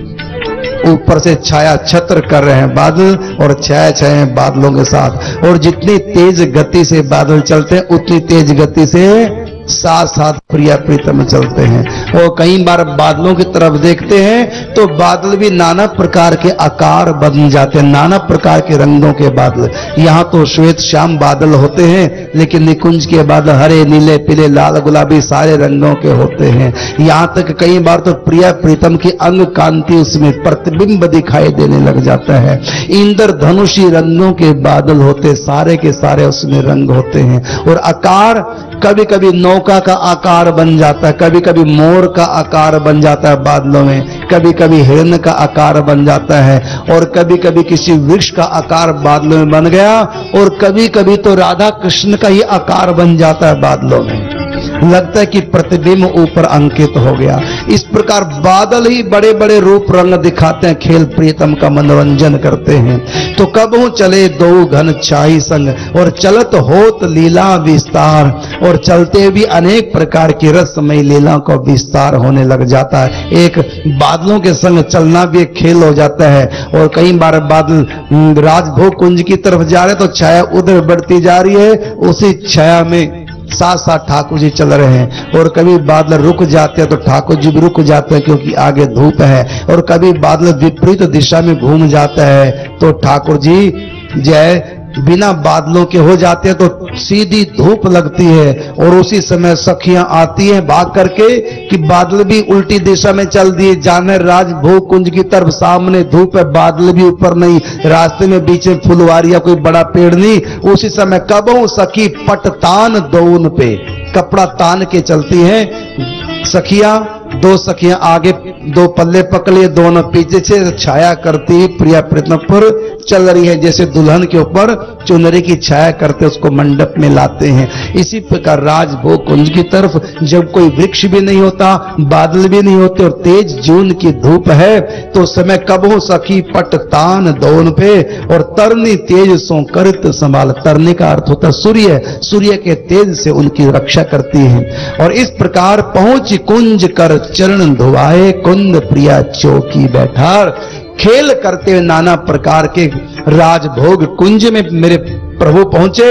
ऊपर से छाया छत्र कर रहे हैं बादल और छाया छाए हैं बादलों के साथ, और जितनी तेज गति से बादल चलते हैं उतनी तेज गति से साथ साथ प्रिया प्रीतम चलते हैं। और कई बार बादलों की तरफ देखते हैं तो बादल भी नाना प्रकार के आकार बन जाते हैं, नाना प्रकार के रंगों के बादल। यहाँ तो श्वेत श्याम बादल होते हैं, लेकिन निकुंज के बादल हरे नीले पीले लाल गुलाबी सारे रंगों के होते हैं। यहाँ तक कई बार तो प्रिया प्रीतम की अंग कांति उसमें प्रतिबिंब दिखाई देने लग जाता है। इंद्रधनुषी रंगों के बादल होते, सारे के सारे उसमें रंग होते हैं। और आकार कभी कभी नौका का आकार बन जाता है, कभी कभी मोर का आकार बन जाता है बादलों में, कभी कभी हिरण का आकार बन जाता है, और कभी कभी किसी वृक्ष का आकार बादलों में बन गया, और कभी कभी तो राधा कृष्ण का ही आकार बन जाता है बादलों में। लगता है कि प्रतिबिंब ऊपर अंकित हो गया। इस प्रकार बादल ही बड़े बड़े रूप रंग दिखाते हैं, खेल प्रीतम का मनोरंजन करते हैं। तो कब हो चले दो घन छाई संग, और चलत होत लीला विस्तार, और चलते भी अनेक प्रकार की रसमय लीला को विस्तार होने लग जाता है। एक बादलों के संग चलना भी एक खेल हो जाता है। और कई बार बादल राजभोग कुंज की तरफ जा रहे तो छाया उधर बढ़ती जा रही है, उसी छाया में साथ साथ ठाकुर जी चल रहे हैं। और कभी बादल रुक जाते हैं तो ठाकुर जी भी रुक जाते हैं, क्योंकि आगे धूप है। और कभी बादल विपरीत दिशा में घूम जाता है तो ठाकुर जी जय बिना बादलों के हो जाते हैं तो सीधी धूप लगती है। और उसी समय सखियां आती हैं भाग करके कि बादल भी उल्टी दिशा में चल दिए, जाने राजभोग कुंज की तरफ, सामने धूप है, बादल भी ऊपर नहीं, रास्ते में बीच में फुलवारी या कोई बड़ा पेड़ नहीं। उसी समय कबों सखी पट तान दौन पे, कपड़ा तान के चलती हैं सखियां। दो सखियां आगे दो पल्ले पकड़े, दोनों पीछे से छाया करती प्रिया प्रीतम पर चल रही है, जैसे दुल्हन के ऊपर चुनरी की छाया करते उसको मंडप में लाते हैं। इसी प्रकार राजभोग कुंज की तरफ जब कोई वृक्ष भी नहीं होता, बादल भी नहीं होते, और तेज जून की धूप है, तो उस समय कबो सखी पट तान दौन पे, और तरनी तेज सो करत संभाल। तरने का अर्थ होता है सूर्य, सूर्य के तेज से उनकी रक्षा करती है। और इस प्रकार पहुंच कुंज कर चरण धुआए, कुंद प्रिया चौकी बैठार। खेल करते हुए नाना प्रकार के राजभोग कुंज में मेरे प्रभु पहुंचे।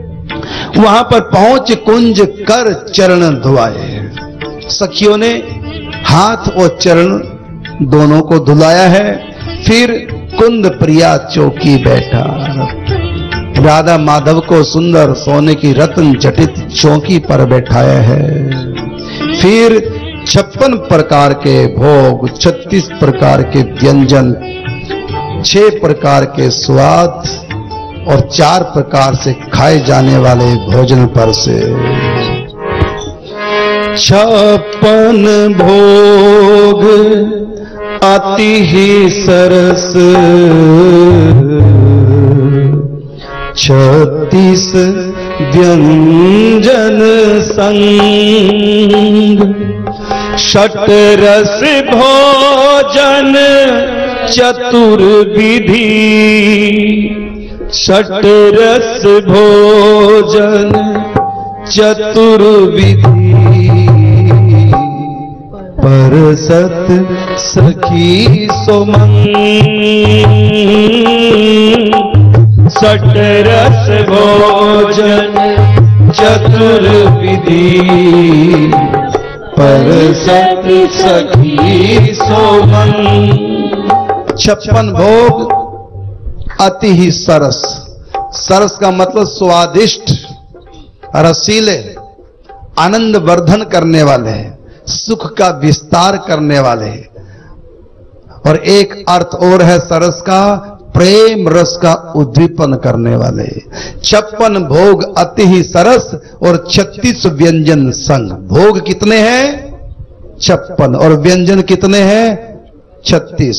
वहां पर पहुंच कुंज कर चरण धुआए, सखियों ने हाथ और चरण दोनों को धुलाया है। फिर कुंद प्रिया चौकी बैठा, राधा माधव को सुंदर सोने की रत्न जटित चौकी पर बैठाया है। फिर छप्पन प्रकार के भोग, छत्तीस प्रकार के व्यंजन, छह प्रकार के स्वाद और चार प्रकार से खाए जाने वाले भोजन पर से छप्पन भोग अति ही सरस, छत्तीस व्यंजन संग, षटरस भोजन चतुर्विधि, षटरस भोजन चतुर्विधि, परसत सखी सुमंग, षटरस भोजन चतुर्विधि, परसत सखी सुमंग। छप्पन भोग अति ही सरस, सरस का मतलब स्वादिष्ट, रसीले, आनंद वर्धन करने वाले, सुख का विस्तार करने वाले। और एक अर्थ और है सरस का, प्रेम रस का उद्दीपन करने वाले। छप्पन भोग अति ही सरस और छत्तीस व्यंजन संग। भोग कितने हैं? छप्पन। और व्यंजन कितने हैं? छत्तीस।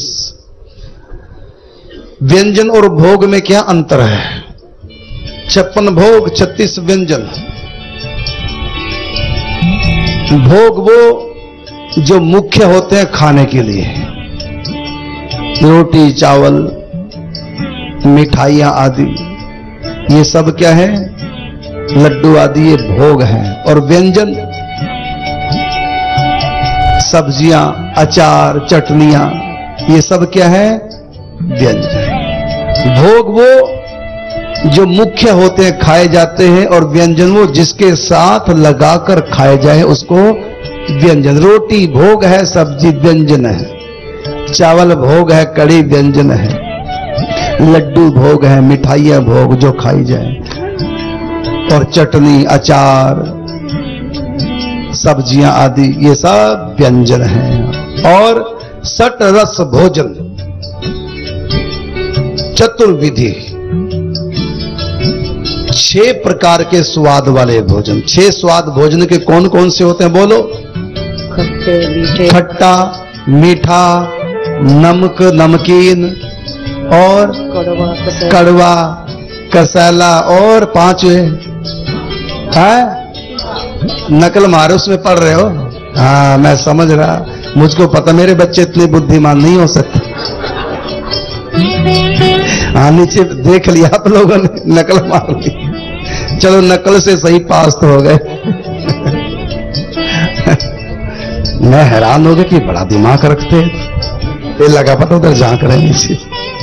व्यंजन और भोग में क्या अंतर है? छप्पन भोग, छत्तीस व्यंजन। भोग वो जो मुख्य होते हैं खाने के लिए, रोटी चावल मिठाइयां आदि, ये सब क्या है? लड्डू आदि ये भोग हैं। और व्यंजन, सब्जियां, अचार, चटनियां, ये सब क्या है? व्यंजन। भोग वो जो मुख्य होते हैं, खाए जाते हैं, और व्यंजन वो जिसके साथ लगाकर खाए जाए उसको व्यंजन। रोटी भोग है, सब्जी व्यंजन है, चावल भोग है, कड़ी व्यंजन है, लड्डू भोग है, मिठाइयां भोग जो खाई जाए, और चटनी, अचार, सब्जियां आदि ये सब व्यंजन हैं। और सट रस भोजन, चतुर्विधि, छह प्रकार के स्वाद वाले भोजन। छह स्वाद भोजन के कौन कौन से होते हैं बोलो? खट्टे मीठे, खट्टा, मीठा, नमक नमकीन, और कड़वा, कसैला। कड़वा, कसैला, और पांचवें है नकल मारे उसमें पढ़ रहे हो। हाँ मैं समझ रहा, मुझको पता मेरे बच्चे इतने बुद्धिमान नहीं हो सकते। हाँ नीचे देख लिया आप लोगों ने, नकल मार ली। चलो नकल से सही पास तो हो गए। मैं हैरान हो गया कि बड़ा दिमाग रखते, ये लगा पता उधर झांक रहे नीचे।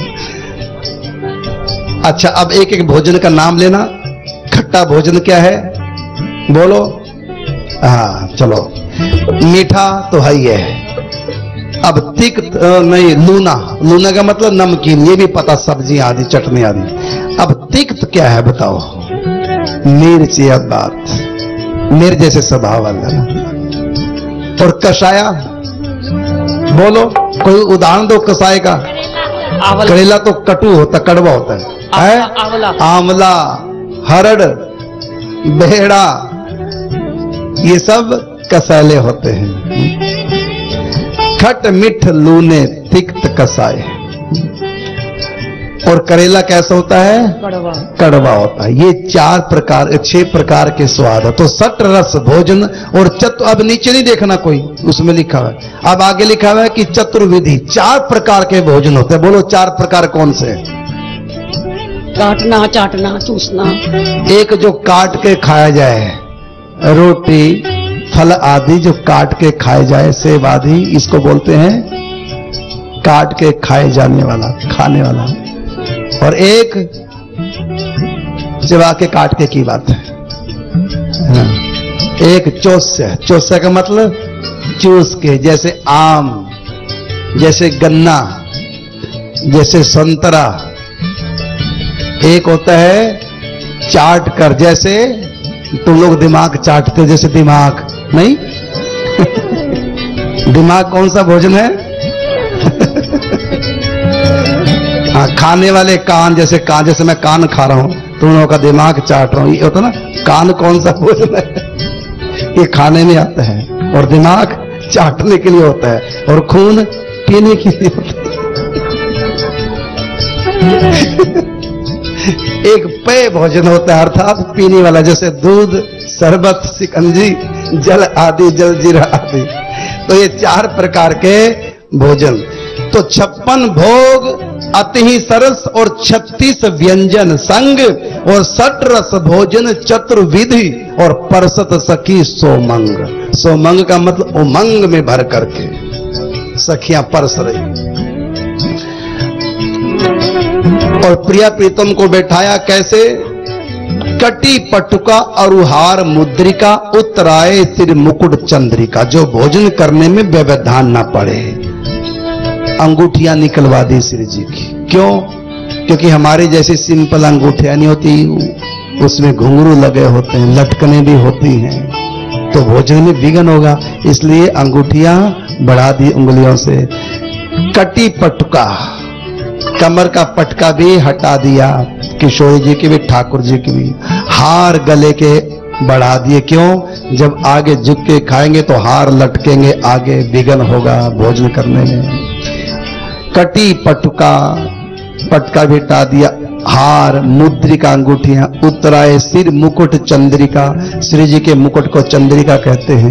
अच्छा अब एक एक भोजन का नाम लेना। खट्टा भोजन क्या है बोलो? हाँ चलो, मीठा तो है ही है। अब तिक्त नहीं, लूना, लूना का मतलब नमकीन, ये भी पता, सब्जी आदि, चटनी आदि। अब तिक्त क्या है बताओ? मिर्ची। अब बात मेरे जैसे स्वभाव वाला ना। और कषाया बोलो, कोई उदाहरण दो कषाय का। करेला तो कटु होता, कड़वा होता है, है? आंवला, हरड़, बेहड़ा, ये सब कसाले होते हैं। खट मिठ लूने तिक्त कसाए। और करेला कैसा होता है? कड़वा, कड़वा होता है। ये चार प्रकार, छह प्रकार के स्वाद है। तो सट रस भोजन और चतु, अब नीचे नहीं देखना कोई, उसमें लिखा हुआ है। अब आगे लिखा हुआ है कि चतुर्विधि, चार प्रकार के भोजन होते हैं। बोलो चार प्रकार कौन से? काटना, चाटना, चूसना। एक जो काट के खाया जाए, रोटी फल आदि जो काट के खाए जाए, सेब आदि, इसको बोलते हैं काट के खाए जाने वाला, खाने वाला। और एक चबा के काट के की बात है। हाँ। एक चौस्य, चौस्य का मतलब चूस के, जैसे आम, जैसे गन्ना, जैसे संतरा। एक होता है चाट कर, जैसे तुम लोग दिमाग चाटते हो, जैसे दिमाग नहीं। दिमाग कौन सा भोजन है? हाँ, खाने वाले कान, जैसे कान, जैसे मैं कान खा रहा हूं, तुम लोगों का दिमाग चाट रहा हूं, ये होता ना। कान कौन सा भोजन है? ये खाने में आता है, और दिमाग चाटने के लिए होता है, और खून पीने के लिए होता है। एक पेय भोजन होता है, अर्थात पीने वाला, जैसे दूध, शरबत, शिकंजी, जल आदि, जल जीरा आदि। तो ये चार प्रकार के भोजन। तो छप्पन भोग, अति ही सरस, और छत्तीस व्यंजन संग, और सट रस भोजन चतुर्विधि, और परसत सखी सोमंग। सोमंग का मतलब उमंग में भर करके सखियां परस रही। और प्रिया प्रीतम को बैठाया कैसे? कटी पटुका अरुहार मुद्रिका, उत्तराय सिर मुकुट चंद्रिका। जो भोजन करने में व्यवधान ना पड़े। अंगूठियां निकलवा दी श्री जी की। क्यों? क्योंकि हमारी जैसी सिंपल अंगूठियां नहीं होती, उसमें घुंघरू लगे होते हैं, लटकने भी होती हैं, तो भोजन में विघ्न होगा। इसलिए अंगूठियां बढ़ा दी उंगलियों से। कटी पटुका, कमर का पटका भी हटा दिया, किशोरी जी की भी, ठाकुर जी की भी। हार गले के बढ़ा दिए। क्यों? जब आगे झुक के खाएंगे तो हार लटकेंगे, आगे विघ्न होगा भोजन करने में। कटी पटुका, पटका भी हटा दिया। हार, मुद्रिका, अंगूठियां, उत्तराए सिर मुकुट चंद्रिका। श्री जी के मुकुट को चंद्रिका कहते हैं।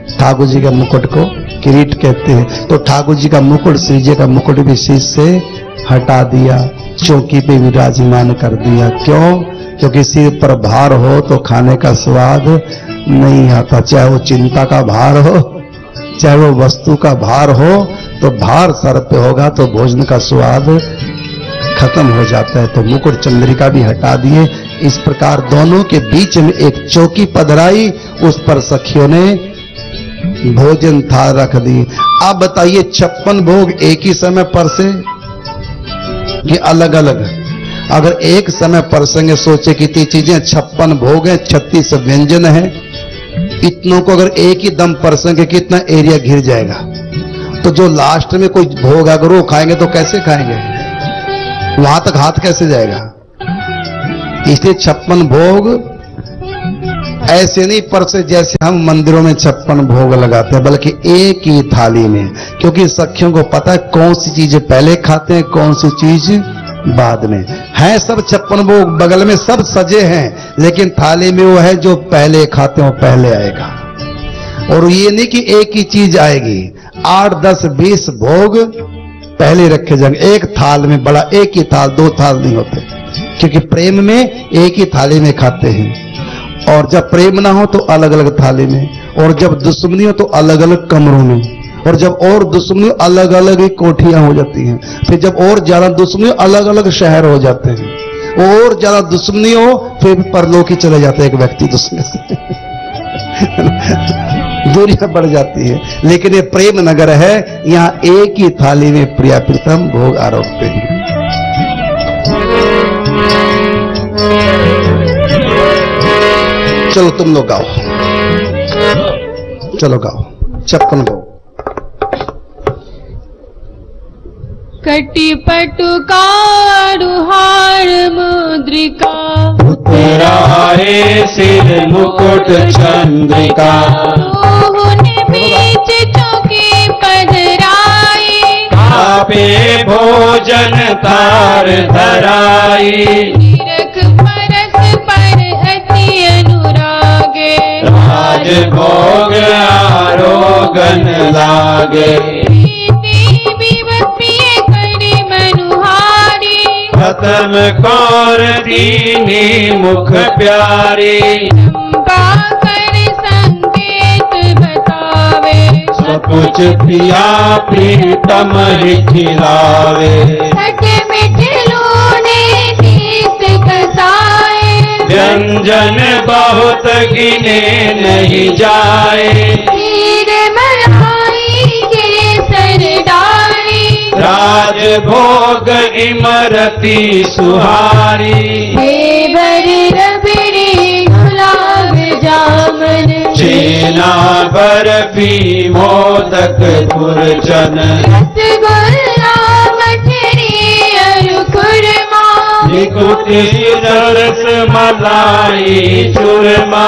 ठाकुर जी के मुकुट को किरीट कहते हैं। तो ठाकुर जी का मुकुट, श्री जी का मुकुट भी शीश से हटा दिया, चौकी पे विराजमान कर दिया। क्यों? क्योंकि सिर पर भार हो तो खाने का स्वाद नहीं आता। चाहे वो चिंता का भार हो, चाहे वो वस्तु का भार हो, तो भार सर पे होगा तो भोजन का स्वाद खत्म हो जाता है। तो मुकुट चंद्रिका भी हटा दिए। इस प्रकार दोनों के बीच में एक चौकी पधराई, उस पर सखियों ने भोजन थाल रख दी। अब बताइए, छप्पन भोग एक ही समय परसे कि अलग अलग? अगर एक समय परसेंगे, सोचे कितनी चीजें, छप्पन भोग हैं, छत्तीस व्यंजन है, इतनों को अगर एक ही दम परसेंगे कितना एरिया घिर जाएगा। तो जो लास्ट में कोई भोग अगर वो खाएंगे तो कैसे खाएंगे, वहां तक हाथ कैसे जाएगा? इसलिए छप्पन भोग ऐसे नहीं परसे जैसे हम मंदिरों में छप्पन भोग लगाते हैं, बल्कि एक ही थाली में। क्योंकि सखियों को पता है कौन सी चीजें पहले खाते हैं, कौन सी चीज बाद में। है सब छप्पन भोग बगल में सब सजे हैं, लेकिन थाली में वो है जो पहले खाते हैं वो पहले आएगा। और ये नहीं कि एक ही चीज आएगी, आठ दस बीस भोग पहले रखे जाएंगे एक थाल में। बड़ा एक ही थाल, दो थाल नहीं होते, क्योंकि प्रेम में एक ही थाली में खाते हैं। और जब प्रेम ना हो तो अलग अलग थाली में, और जब दुश्मनी हो तो अलग अलग कमरों में, और जब और दुश्मनी अलग अलग ही कोठियां हो जाती हैं। फिर जब और ज्यादा दुश्मनी अलग अलग शहर हो जाते हैं, और ज्यादा दुश्मनी हो फिर परलोक ही चले जाते हैं एक व्यक्ति दूसरे से दूरियां बढ़ जाती है। लेकिन ये प्रेम नगर है, यहाँ एक ही थाली में प्रिया प्रीतम भोग आरोपते हैं। चलो तुम लोग गाओ, चलो गाओ छप्पन भोग। कटी पटुकार हार मुद्रिका, उत्तराए सिर मुकुट चंद्रिका, मोहन बीच चौकी पधराई, आपे भोजन तार धराई, निरख परस पर अति अनुरागे, राज भोग आरोगन लागे, खत्म कौर दीनी मुख प्यारी, चंपा कर संकेत बतावे, सब कुछ पिया प्रीतम ही खिलावे, खट मिठ लूने तीस कसाए, व्यंजन बहुत गिने नहीं जाए, खीर मलाई केसर डाली, राज भोग इमरती सुहारी, देवर रबड़ी गुलाब जामुन, छेना बर्फी मोदक गुरचन, रसगुल्ला मठरी और खुरमा, निकुति रस मलाई चूरमा,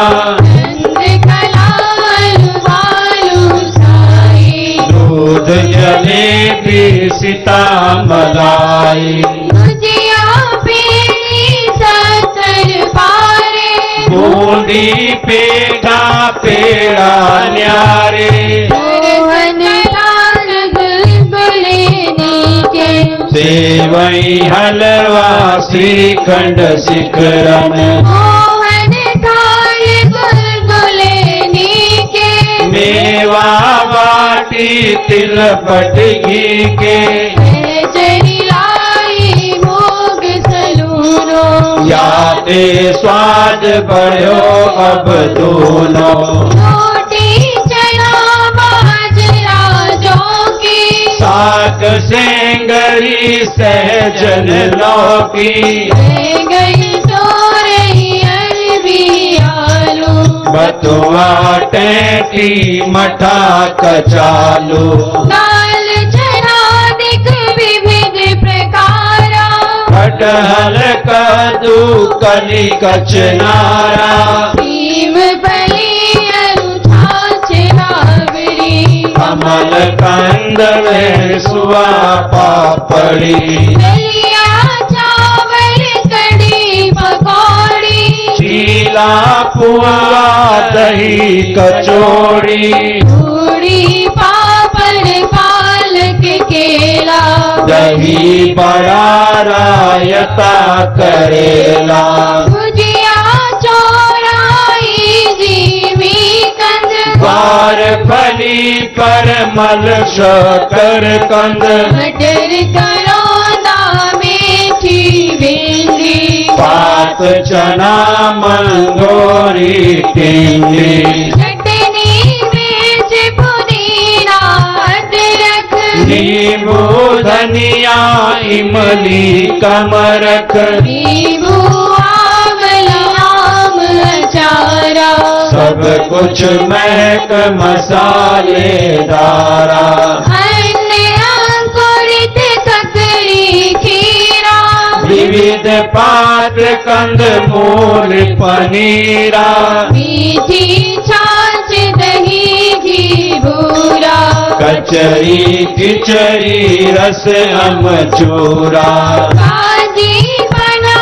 दूध जलेबी सीता मलाई, गुजिया पेड़ी सतर पारे, बूंदी पेड़ा पेड़ा न्यारे, मोहन लाल गुलगुले नीचे, सेवई हलवा श्रीखंड शिखरन, मोहन थाल गुलगुले नीचे, मेवा बाटी तिल पट घी के, जरी लाई भोग सलूनो, याते स्वाद बढ़ो अब दोनों, रोटी चना बाजरा जौ की, साग सेंगरी सहजन लौकी, गई तोरई अरबी आलू, बतुआ टैटी मठा कचालू, दाल चना दिक विविध प्रकारा, कटहल कद्दू कली कचनारा, भीम फली अरु छाछ राबड़ी, कमल कंद में सुआ पापड़ी, दलिया चावल कड़ी पकौड़ी, चीला पुआ दही कचौड़ी, पूरी पापड़ पालक केला, दही बड़ा रायता करेला, भुजिया चौराई जीवी कंद, ग्वार फली परमल शकर कंद, मटर करौंदा मेथी भिंडी, पात चना मंगोरी टिंडी, चटनी मिर्च पुदीना अदरक, नींबू धनिया इमली कमरक, नींबू आंवला आम अचारा, सब कुछ महक मसालेदारा, अन्य अंकुरित ककड़ी खीरा, विविध पात्र कंद मूल पनीरा, मीठी छाछ दही घी भूरा, कचरी खिचड़ी रस अमचूरा, काजी बना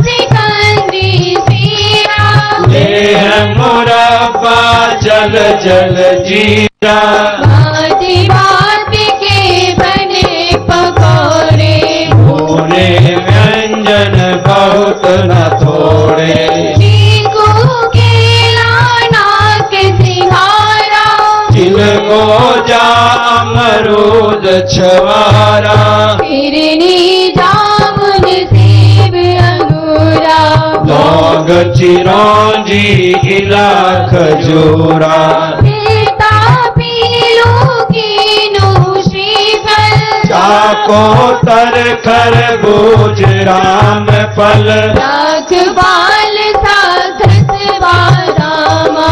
सिकंदी सीरा, लेह मुरब्बा जल जल जीरा, भांति भांति के बने पकौड़े, भुने व्यंजन बहुत न थोड़े, चीकू केला नाक सिंघारा, जिनको जा अमरूद छवारा, फिरनी जामुन सेब अंगूरा, लौंग चिरौंजी इला खजूरा, पीता पीलू कीनू श्रीफल, चाको तर खरबूज राम फल, राख बाल साखस बादामा,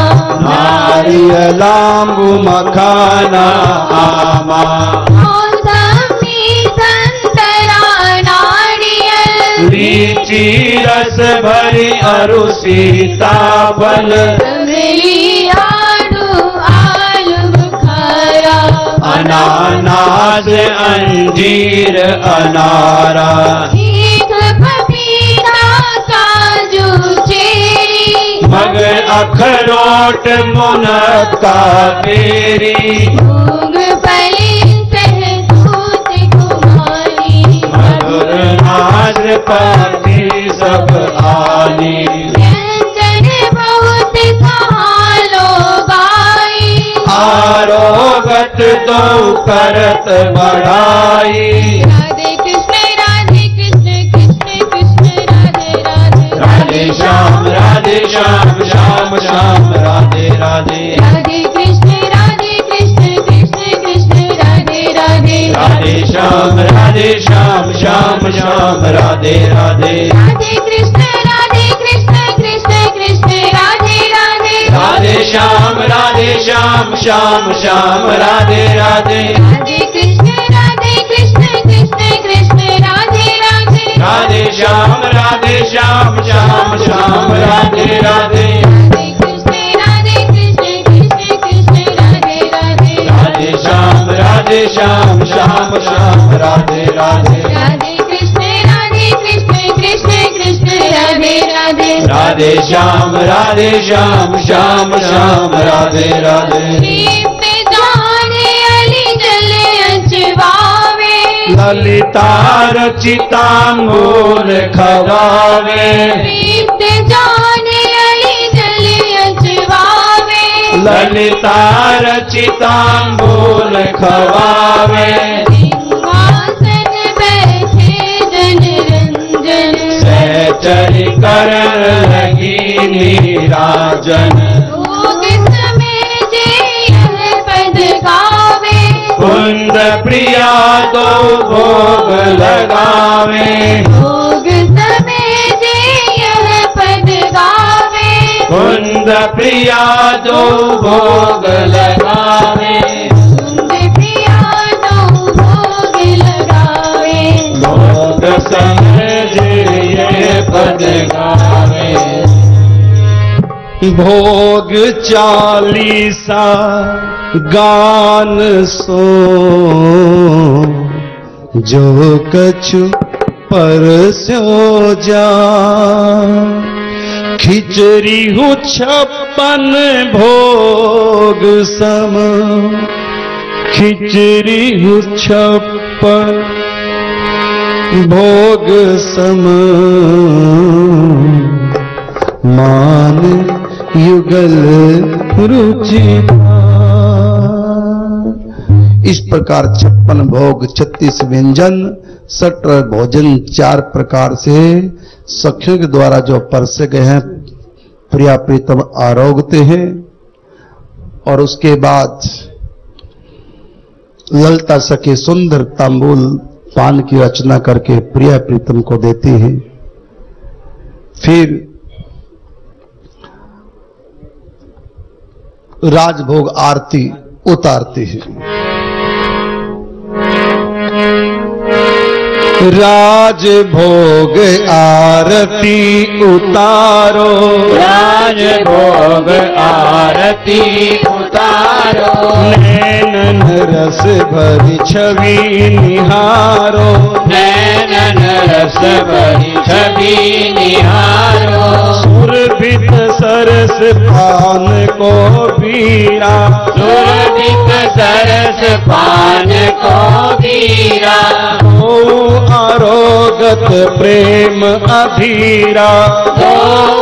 नारियलांबू मखाना आमा, मौसमी संतरा नारियल, लीची रस भरी अरु सीताफल, अमली आड़ू आलू बुखारा, अनानास अंजीर अनारा, ईख पपीता काजू चेरी, मगर अखरोट मुनक्का बेरी, मूंगफली सहतूत कुमारी, मधुर नाशपाती सब आनी, व्यंजन बहुत कहाँ लोग आई, आरोगत दो करत बढ़ाई, राधे कृष्ण राधे कृष्ण कृष्ण कृष्ण राधे राधे, राधे श्याम राधे श्याम श्याम श्याम राधे राधे, राधे कृष्ण राधे कृष्ण कृष्ण कृष्ण राधे राधे, राधे श्याम राधे श्याम श्याम श्याम राधे राधे, राधे कृष्ण राधे कृष्ण कृष्ण कृष्ण राधे राधे, राधे श्याम राधे श्याम श्याम श्याम राधे राधे, राधे कृष्ण राधे कृष्ण कृष्ण कृष्ण राधे राधे, राधे श्याम राधे श्याम श्याम श्याम राधे राधे, राधे कृष्ण राधे कृष्ण कृष्ण कृष्ण राधे राधे, राधे श्याम राधे श्याम श्याम श्याम राधे राधे, राधे कृष्ण राधे कृष्ण कृष्ण कृष्ण राधे राधे, राधे श्याम राधे श्याम श्याम श्याम राधे राधे, दीप जाने अली जले अचवावे, ललिता रचितांबूल खवावे, दीप जाने अली जले अचवावे, ललिता रचितांबूल खवावे, सिंहासन बैठे जन रंजन, सहचरी कर लगी नीराजन, भोग समय जे यह पद गावे, कुंद प्रिया दो भोग लगावे, भोग समय जे यह पद गावे, कुंद प्रिया दो भोग लगावे, कुंद प्रिया दो भोग लगावे, भोग समझ ये पद गावे, भोग चालीसा गान सो जो कछु परस्यो जा, खिचड़ी हूँ छप्पन भोग सम, खिचड़ी हूँ छप्पन भोग सम, मान युगल रुचि। इस प्रकार छप्पन भोग, छत्तीस व्यंजन, सठ भोजन चार प्रकार से सखियों के द्वारा जो परसे गए हैं प्रिया प्रीतम आरोगते हैं। और उसके बाद ललता सखी सुंदर तांबूल पान की रचना करके प्रिया प्रीतम को देती है। फिर राजभोग आरती उतारती है। राजभोग आरती उतारो, राजभोग आरती उतारो, नैनन रस भरी छवि निहारो, नैनन रस भरी छवि निहारो, सुरभित सरस पान को पीरा, सुरभित सरस पान को पीरा, ओ आरोगत प्रेम अधीरा, दो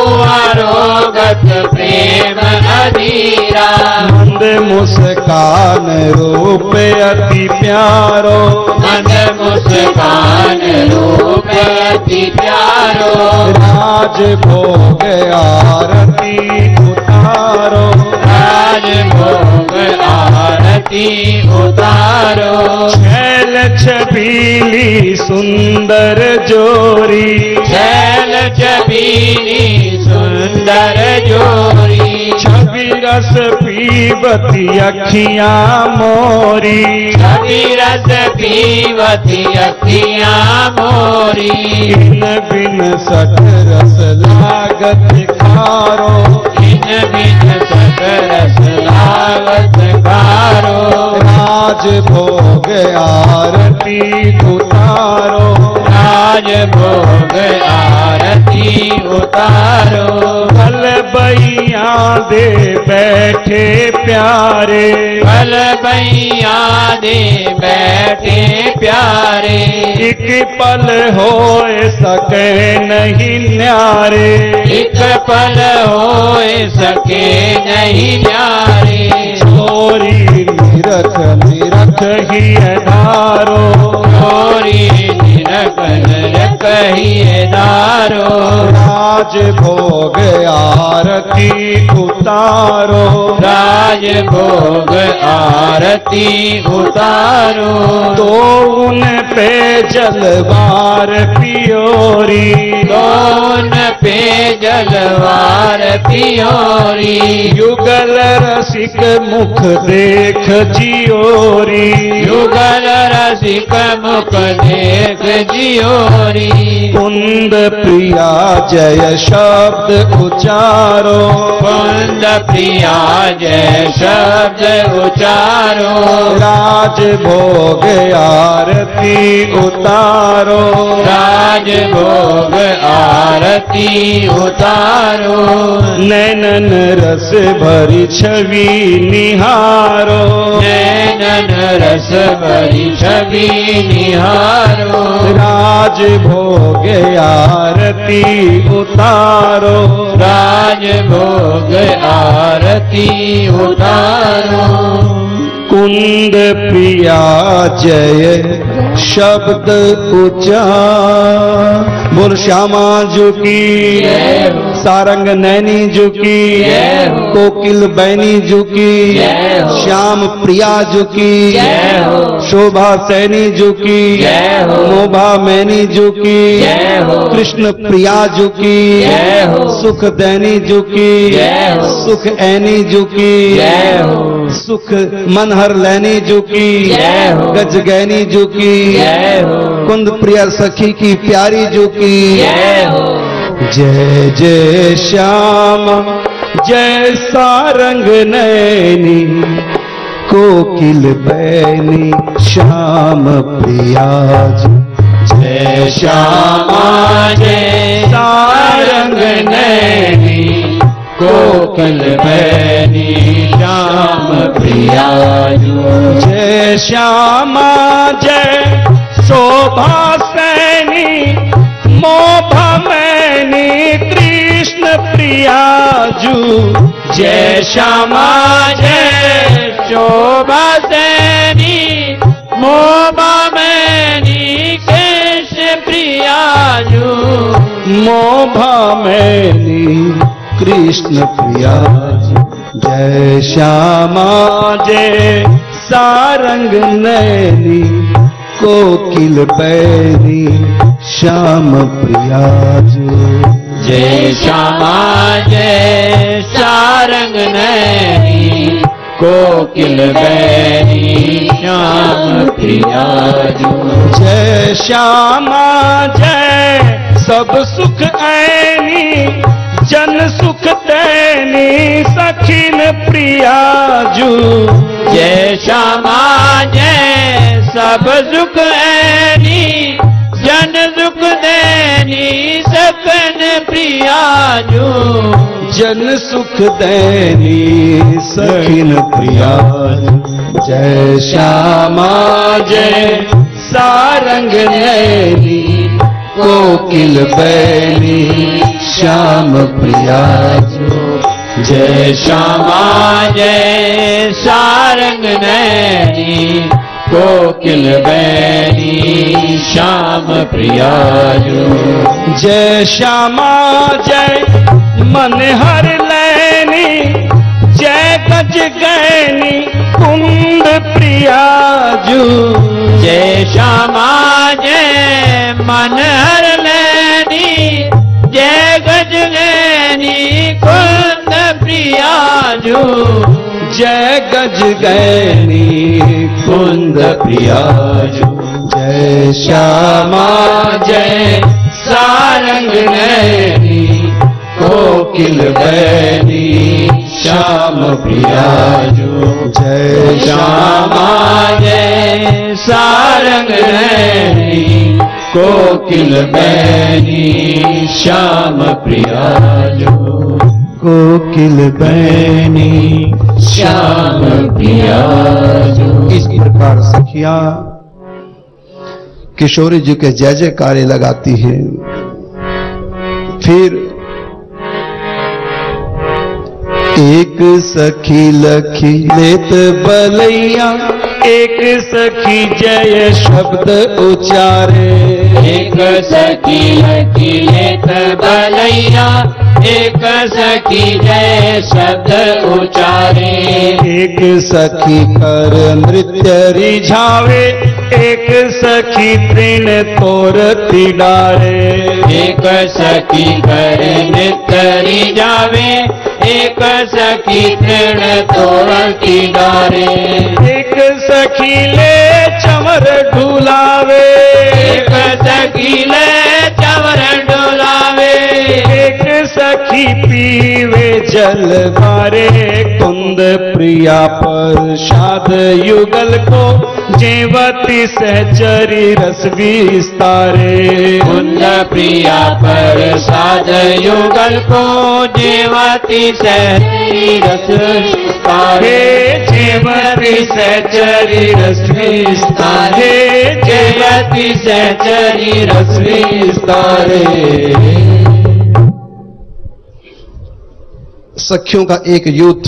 आरोगत प्रेम अधीरा, मंद मुस्कान रूप अति प्यारो, मंद मुस्कान रूप अति प्यारो, राजभोग आरती उतारो, राजभोग आरती उतारो, छैल छबीली सुंदर जोरी, छैल छबीली सुंदर जोरी, छवि रस पीवती अखियां मोरी, छवि रस पीवती अखियां मोरी, इन बिन सठ रस लागत खारो, इन बिन सठ रस लागत खारो, राजभोग आरती उतारो, राजभोग आरती उतारो, कल बैया दे बैठे प्यारे, कल बैया दे बैठे प्यारे, एक पल होए सके नहीं न्यारे, एक पल होए सके नहीं न्यारे, छोरी निरख निरख ही धारो, छोरी निरख निरख ही धारो, राजभोग आरती उतारो, राजभोग आरती उतारो, तो उन पे जलवार पियोरी, दोन पे जलवार पियोरी, युगल रसिक मुख देख जियोरी, युगल रसिक मुख देख जियोरी, कुंद प्रिया जय शब्द उचारो, कुंद प्रिया जय शब्द उचारो, राजभोग आरती उतारो, राजभोग आरती उतारो, नैनन रस भरी छवि निहारो, नैनन रस भरी छवि निहारो, राजभोग आरती उतारो, राजभोग आरती उतारो, कुंद प्रिया जय शब्द उचार। बोल श्यामा जी की, सारंग नैनी जी की, कोकिल बैनी जी की, श्याम प्रिया जी की, शोभा सैनी जी की, मोभा मैनी जी की, कृष्ण प्रिया जी की, सुख दैनी जी की, सुख ऐनी जी की, सुख मनहर लैनी जी की, गजगैनी जी की, कुंद प्रिया सखी की प्यारी जी की, जय जय श्याम जय सारंग नैनी, कोकिल बैनी श्याम प्रिया जी, जय श्यामा जय सारंग नैनी, कोकिल बैरी श्याम प्रियाजू। जय श्यामा जय शोभा सैनी मोभा मैनी कृष्ण प्रियाजू। जय श्यामा जय शोभा सैनी मोभा मैनी कृष्ण प्रियाजू। मोभा मैनी कृष्ण प्रियाजू। जय श्यामा जय सारंग नैनी कोकिल बैरी श्याम प्रियाजू। जय श्यामा जय सारंग नैनी कोकिल बैरी श्याम प्रियाजू। जय श्यामा जय सब सुख ऐनी जन सुख दैनी सखीन प्रियाजू। जय श्यामा जय सब सुख ऐनी जन सुख देनी सकन प्रियाजू। जन सुख दैनी सखीन प्रियाजू। जय श्यामा जय सारंग नैनी कोकिल बैरी श्याम प्रियाजू। जय श्यामा जय सारंग नैनी कोकिल बैरी श्याम प्रियाजू। जय श्यामा जय मनहर लैनी जय गज गैनी कुंद प्रियाजू। जय श्यामा जय मनहर लैनी जय गज गैनी कुंद प्रियाजू। जय गज गैनी कुंद प्रियाजू। जय श्यामा जय सारंग नैनी कोकिल बैरी श्याम प्रियाजू। जय श्यामा जय सारंग नैनी कोकिल बैरी श्याम प्रियाजू। कोकिल बैनी श्याम प्रियाजू। इस प्रकार सखिया किशोरी जी के जय जयकारे लगाती हैं। फिर एक सखी लखी लेत बलैया एक सखी जय शब्द उचारे। एक सखी लखी लेत बलैया एक सखी जय शब्द उचारे। एक सखी कर नृत्य रिझावे एक सखी तृण तोरती डारे। एक सखी कर नृत्य रिझावे एक सखी तृण तोरती डारे। एक सखी ले चमर ढुलावे एक सखी ले चमर ढुलावे। एक सखी पीवे जल बारे कुंद प्रिया प्रसाद युगल को जेवती सहचरी रस विस्तारे। कुंद प्रिया प्रसाद युगल को जेवती सहचरी रस विस्तारे। जेवती सहचरी रस विस्तारे। जेवती सहचरी रस विस्तारे। सखियों का एक यूथ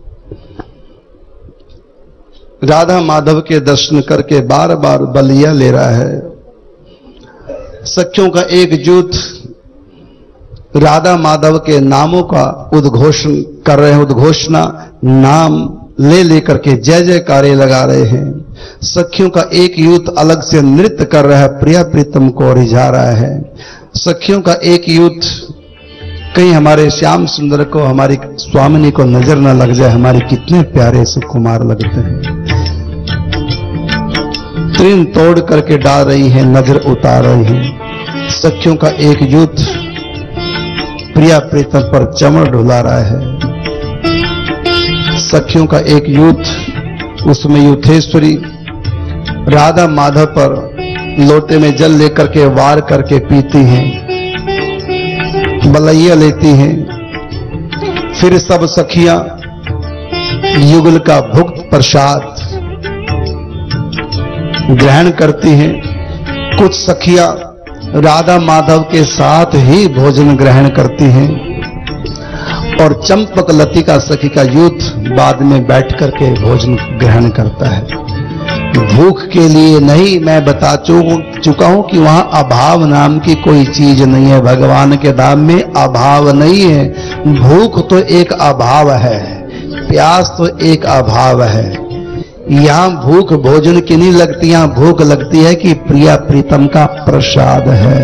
राधा माधव के दर्शन करके बार बार बलिया ले रहा है। सखियों का एक यूथ राधा माधव के नामों का उद्घोषण कर रहे हैं। उद्घोषणा नाम ले लेकर के जय जयकारे लगा रहे हैं। सखियों का एक यूथ अलग से नृत्य कर रहा है, प्रिया प्रीतम को रिझा रहा है। सखियों का एक यूथ कहीं हमारे श्याम सुंदर को, हमारी स्वामिनी को नजर न लग जाए, हमारे कितने प्यारे सुकुमार लगते हैं। तृण तोड़ करके डाल रही है, नजर उतार रही है। सखियों का एक यूथ प्रिया प्रीतम पर चमर डुला रहा है। सखियों का एक यूथ, उसमें यूथेश्वरी राधा माधव पर लोटे में जल लेकर के वार करके पीती हैं, बलैया लेती हैं। फिर सब सखियां युगल का भुक्त प्रसाद ग्रहण करती हैं। कुछ सखियां राधा माधव के साथ ही भोजन ग्रहण करती हैं और चंपक लतिका सखी का युद्ध बाद में बैठ करके भोजन ग्रहण करता है। भूख के लिए नहीं, मैं बता चुका हूं कि वहां अभाव नाम की कोई चीज नहीं है। भगवान के धाम में अभाव नहीं है। भूख तो एक अभाव है, प्यास तो एक अभाव है। यहां भूख भोजन की नहीं लगती, यहां भूख लगती है कि प्रिया प्रीतम का प्रसाद है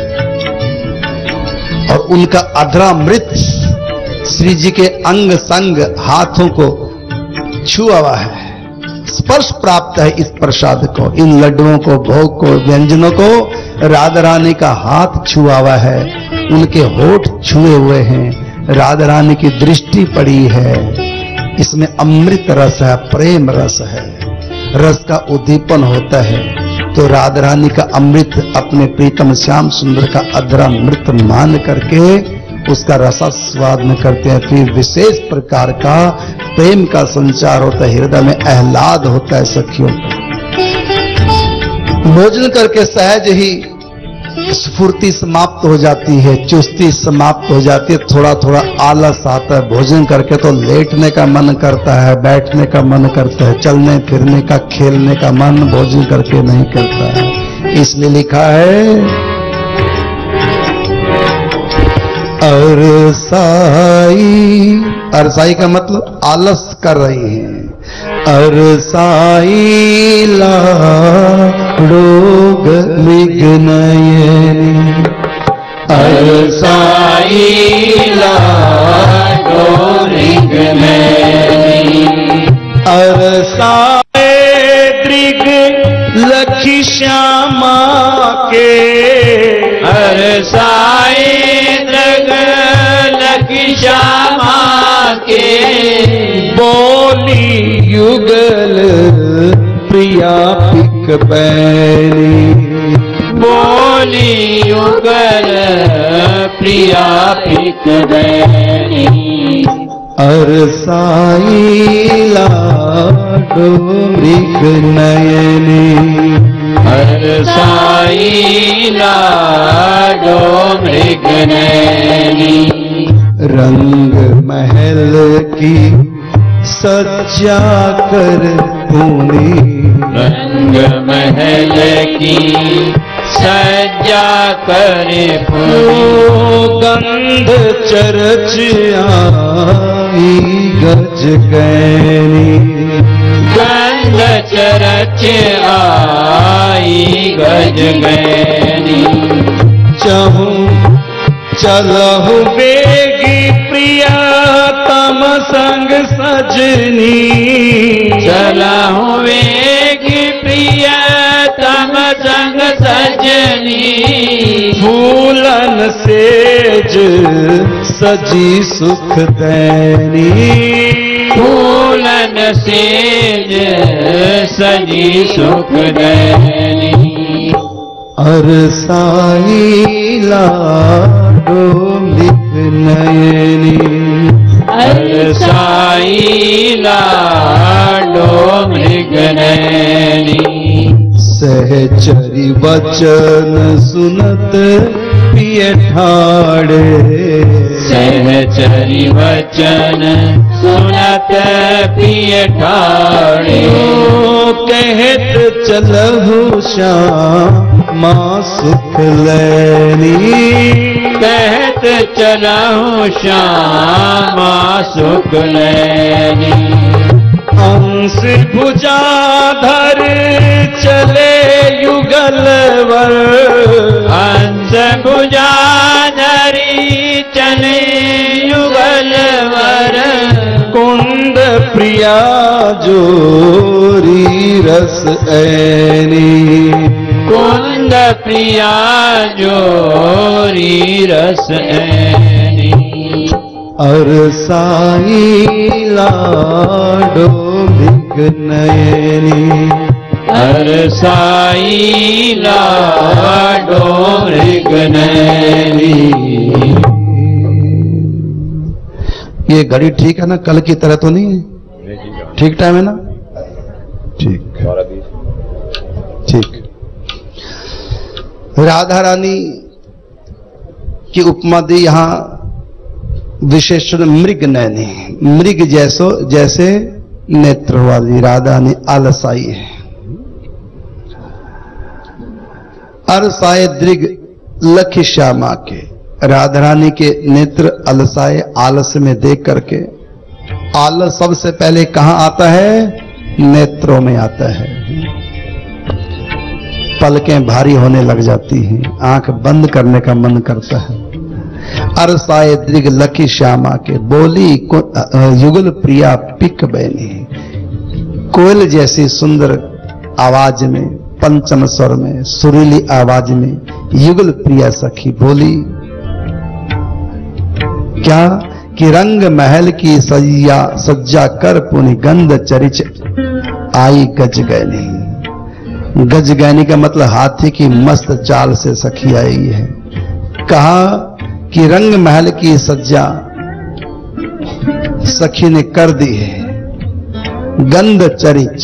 और उनका अधरामृत श्री जी के अंग संग हाथों को छुआ हुआ है, स्पर्श प्राप्त है इस प्रसाद को, इन लड्डुओं को, भोग को, व्यंजनों को राधा रानी का हाथ छुआ हुआ है, उनके होठ छुए हुए हैं, राधा रानी की दृष्टि पड़ी है। इसमें अमृत रस है, प्रेम रस है, रस का उद्दीपन होता है। तो राधा रानी का अमृत अपने प्रीतम श्याम सुंदर का अधरामृत मान करके उसका रसा स्वाद में करते हैं। फिर विशेष प्रकार का प्रेम का संचार होता है, हृदय में आह्लाद होता है सखियों। भोजन करके सहज ही स्फूर्ति समाप्त हो जाती है, चुस्ती समाप्त हो जाती है, थोड़ा थोड़ा आलस आता है। भोजन करके तो लेटने का मन करता है, बैठने का मन करता है, चलने फिरने का, खेलने का मन भोजन करके नहीं करता है। इसलिए लिखा है अरसाई, अरसाई का मतलब आलस कर रही है। अरसाई लाडोग मृगनयनी, अरसाई लाडो मृगनयनी, अरसाए दृग लखी श्यामा के, अरसाई दृग लखी श्यामा के, बोली युगल प्रिया पिक बैरी, बोली युगल प्रिया पिक बैरी, अरसाई लाडो मृग नयनी, अरसाई लाडो मृग नयनी, रंग महल की सज्जा कर पूनी, रंग महल की सज्जा करे पूरी, गंध चरच आई गज गैनी, गंध चरच आई गज गैनी, चहूं चलहु बेगी प्रिया तम संग सजनी, चलहु वेगी प्रिया तम संग सजनी, फूलन सेज सजी सुख दैनी, फूलन सेज सजी सुख दैनी, अरसाई लाडो मृग नयनी, अरसाई लाडो मृग नयनी, सहचरी वचन सुनत पिय ठाड़े, सहचरी वचन सुनत पिय ठाड़े, कहत चलहु श्यामा सुख लैनी, कहत चलहु श्यामा सुख लैनी, अंश भुजाधर चले युगलवर, हंस भुजाधरी चले युगलवर, कुंद प्रिया जोरी रस ऐनी, कुंद प्रिया जोरी रस ऐनी, अरसाई लाडो मृग नयनी, अरसाई लाडो मृग नयनी। ये ये घड़ी ठीक है ना? कल की तरह तो नहीं है? ठीक टाइम है ना? ठीक ठीक। राधा रानी की उपमा दी यहां विशेषण मृग नैनी, मृग जैसो जैसे नेत्र वाली राधा ने आलसाई है। अरसाए दृग लख श्यामा के, राधा रानी के नेत्र अलसाए आलस में देख करके। आलस सबसे पहले कहां आता है? नेत्रों में आता है। पलकें भारी होने लग जाती हैं, आंख बंद करने का मन करता है। अरसाए दृग लखी श्यामा के, बोली युगल प्रिया पिक बैनी, कोयल जैसी सुंदर आवाज में, पंचम स्वर में, सुरीली आवाज में युगल प्रिया सखी बोली क्या कि रंग महल की सज्जा सज्जा कर पुनि गंध चरिच आई गज गैनी। गज गैनी का मतलब हाथी की मस्त चाल से सखी आई है। कहा कि रंग महल की सज्जा सखी ने कर दी है, गंध चरिच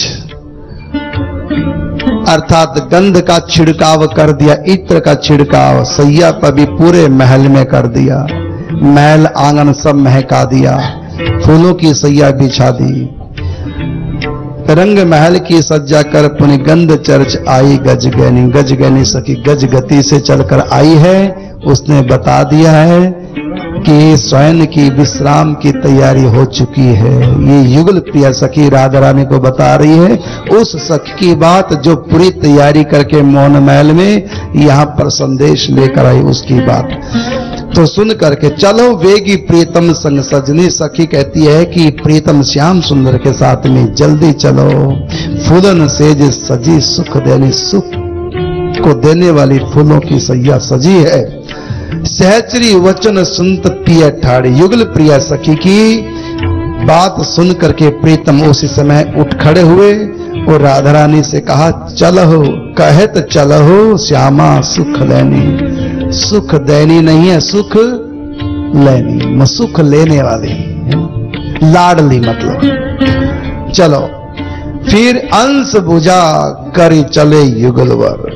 अर्थात गंध का छिड़काव कर दिया, इत्र का छिड़काव सैया पर भी पूरे महल में कर दिया। महल आंगन सब महका दिया, फूलों की सैया बिछा दी। रंग महल की सज्जा कर पुनि गंध चर्च आई गज गैनी। गज गैनी सखी गज गति से चलकर आई है। उसने बता दिया है कि स्वयं की विश्राम की तैयारी हो चुकी है। ये युगल प्रिया सखी राधा रानी को बता रही है उस सखी की बात जो पूरी तैयारी करके मौन महल में यहां पर संदेश लेकर आई, उसकी बात। तो सुन करके चलो वेगी प्रीतम संग सजनी, सखी कहती है कि प्रीतम श्याम सुंदर के साथ में जल्दी चलो। फूलन सेज सजी सुख देनी, सुख को देने वाली फूलों की सैया सजी है। सहचरी वचन सुनत पिया ठाड़ी, युगल प्रिया सखी की बात सुन करके प्रीतम उसी समय उठ खड़े हुए और राधा रानी से कहा चलो, कहत चलो श्यामा सुख लेनी। सुख देनी नहीं है, सुख लेनी, सुख लेने वाली, लाडली मतलब। चलो फिर अंश भुजा करी चले युगलवर।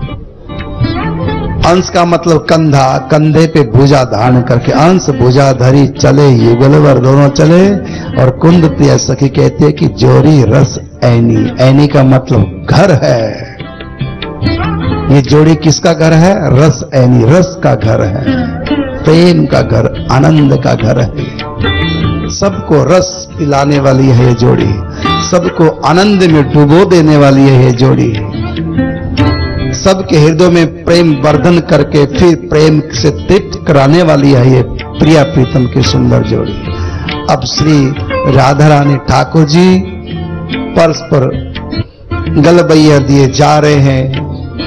अंश का मतलब कंधा, कंधे पे भुजा धारण करके अंश भुजा धरी चले युगलवर, दोनों चले। और कुंद प्रिय सखी कहते हैं कि जोरी रस ऐनी, ऐनी का मतलब घर है। ये जोड़ी किसका घर है? रस ऐनी, रस का घर है, प्रेम का घर, आनंद का घर है। सबको रस पिलाने वाली है ये जोड़ी, सबको आनंद में डुबो देने वाली है ये जोड़ी, सबके हृदय में प्रेम वर्धन करके फिर प्रेम से तृप्त कराने वाली है ये प्रिया प्रीतम की सुंदर जोड़ी। अब श्री राधा रानी ठाकुर जी परस्पर गलबैया दिए जा रहे हैं।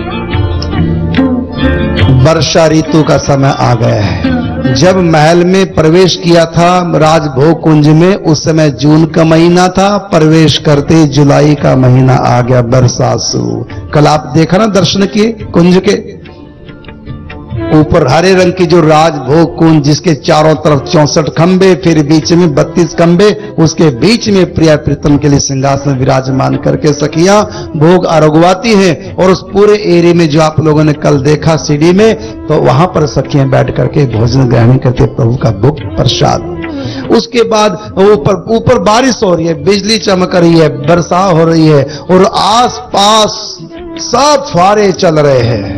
वर्षा ऋतु का समय आ गया है। जब महल में प्रवेश किया था राजभोग कुंज में, उस समय जून का महीना था, प्रवेश करते जुलाई का महीना आ गया, बरसासु। कल आप देखा ना, दर्शन किए कुंज के ऊपर हरे रंग की जो राजभोग कुंज, जिसके चारों तरफ चौसठ खंबे, फिर बीच में बत्तीस खंबे, उसके बीच में प्रिया प्रीतम के लिए सिंहासन विराजमान करके सखियां भोग आरोगवाती हैं। और उस पूरे एरिया में जो आप लोगों ने कल देखा सीढ़ी में, तो वहां पर सखियां बैठ करके भोजन ग्रहण करके प्रभु का भोग प्रसाद। उसके बाद ऊपर ऊपर बारिश हो रही है, बिजली चमक रही है, वर्षा हो रही है और आस पास सब फुहारे चल रहे हैं।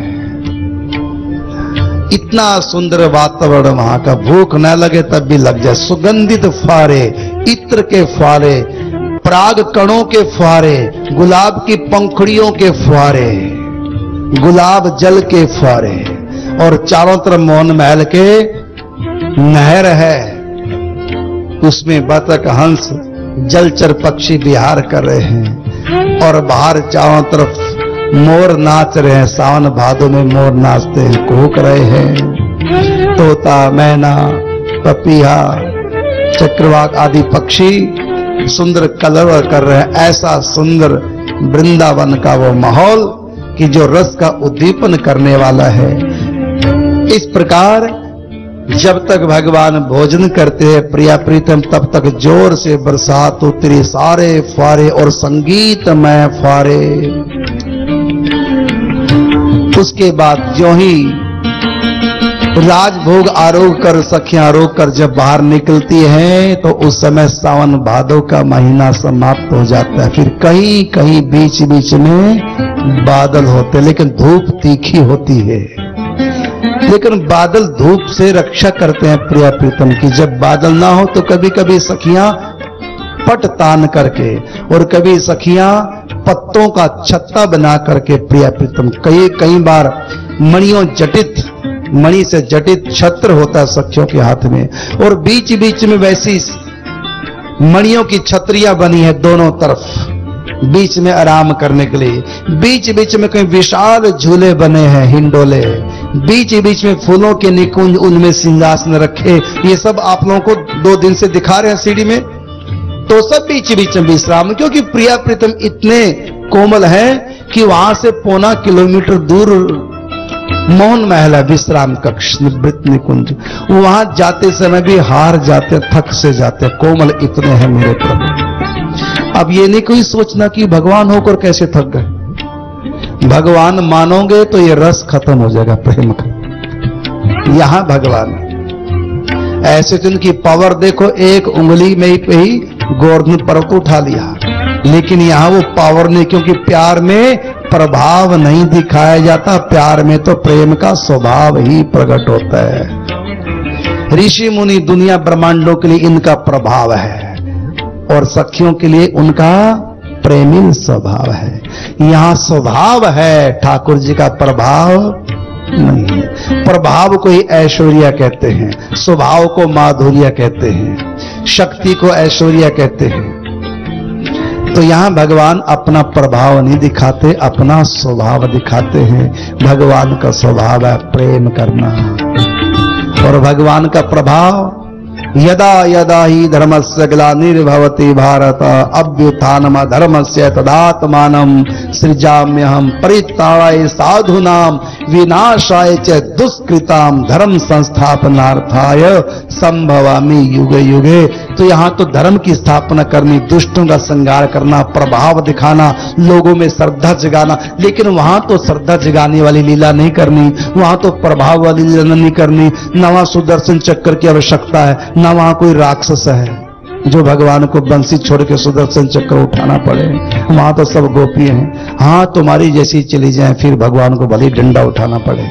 इतना सुंदर वातावरण वहां का, भूख न लगे तब भी लग जाए। सुगंधित फुहारे, इत्र के फुहारे, पराग कणों के फुहारे, गुलाब की पंखुड़ियों के फुहारे, गुलाब जल के फुहारे, और चारों तरफ मौन महल के नहर है, उसमें बतख हंस जलचर पक्षी विहार कर रहे हैं। और बाहर चारों तरफ मोर नाच रहे हैं, सावन भादों में मोर नाचते हैं, कूक रहे हैं। तोता, मैना, पपीहा, चक्रवाक आदि पक्षी सुंदर कलरव कर रहे हैं। ऐसा सुंदर वृंदावन का वो माहौल कि जो रस का उद्दीपन करने वाला है। इस प्रकार जब तक भगवान भोजन करते हैं प्रिया प्रीतम, तब तक जोर से बरसात उतरी, सारे फारे और संगीत में फारे। उसके बाद जो ही राजभोग आरोग कर सखियां आरोग कर जब बाहर निकलती हैं तो उस समय सावन भादो का महीना समाप्त हो जाता है। फिर कहीं कहीं बीच बीच में बादल होते, लेकिन धूप तीखी होती है। लेकिन बादल धूप से रक्षा करते हैं प्रिया प्रीतम की। जब बादल ना हो तो कभी कभी सखियां पट तान करके और कभी सखियां पत्तों का छत्ता बना करके प्रिया प्रीतम, कई कई बार मणियों जटित मणि से जटित छत्र होता है सखियों के हाथ में, और बीच बीच में वैसी मणियों की छतरियां बनी है दोनों तरफ, बीच में आराम करने के लिए। बीच बीच में कई विशाल झूले बने हैं, हिंडोले, बीच बीच में फूलों के निकुंज, उनमें सिंहासन रखे। ये सब आप लोगों को दो दिन से दिखा रहे हैं सीढ़ी में, तो सब बीच बीच में विश्राम, क्योंकि प्रिया प्रीतम इतने कोमल हैं कि वहां से पौना किलोमीटर दूर मोहन महल है, विश्राम कक्ष, निवृत्त निकुंज, वहां जाते समय भी हार जाते, थक से जाते, कोमल इतने हैं मेरे प्रभु। अब ये नहीं कोई सोचना कि भगवान होकर कैसे थक गए। भगवान मानोगे तो ये रस खत्म हो जाएगा प्रेम का। यहां भगवान ऐसे तो इनकी पावर देखो, एक उंगली में ही पे ही गोवर्धन पर्वत उठा लिया, लेकिन यहां वो पावर नहीं, क्योंकि प्यार में प्रभाव नहीं दिखाया जाता, प्यार में तो प्रेम का स्वभाव ही प्रकट होता है। ऋषि मुनि दुनिया ब्रह्मांडों के लिए इनका प्रभाव है और सखियों के लिए उनका प्रेमी स्वभाव है। यहां स्वभाव है, ठाकुर जी का प्रभाव नहीं है। प्रभाव को ही ऐश्वर्या कहते हैं, स्वभाव को माधुर्य कहते हैं, शक्ति को ऐश्वर्या कहते हैं। तो यहां भगवान अपना प्रभाव नहीं दिखाते, अपना स्वभाव दिखाते हैं। भगवान का स्वभाव है प्रेम करना, और भगवान का प्रभाव यदा यदा ही धर्मस्य ग्लानिर्भवति भारत अभ्युत्थानम धर्मस्य तदात्मानं सृजाम्यहं परित्राणाय साधूनां विनाशाय च दुष्कृतां धर्म संस्थापनार्थाय संभवामि युगे युगे। तो यहाँ तो धर्म की स्थापना करनी, दुष्टों का संहार करना, प्रभाव दिखाना, लोगों में श्रद्धा जगाना, लेकिन वहां तो श्रद्धा जगाने वाली लीला नहीं करनी, वहां तो प्रभाव वाली लीला नहीं करनी। न वहां सुदर्शन चक्र की आवश्यकता है, न वहां कोई राक्षस है जो भगवान को बंसी छोड़ के सुदर्शन चक्र उठाना पड़े। वहां तो सब गोपी हैं। हाँ, तुम्हारी जैसी चली जाए फिर भगवान को भले डंडा उठाना पड़े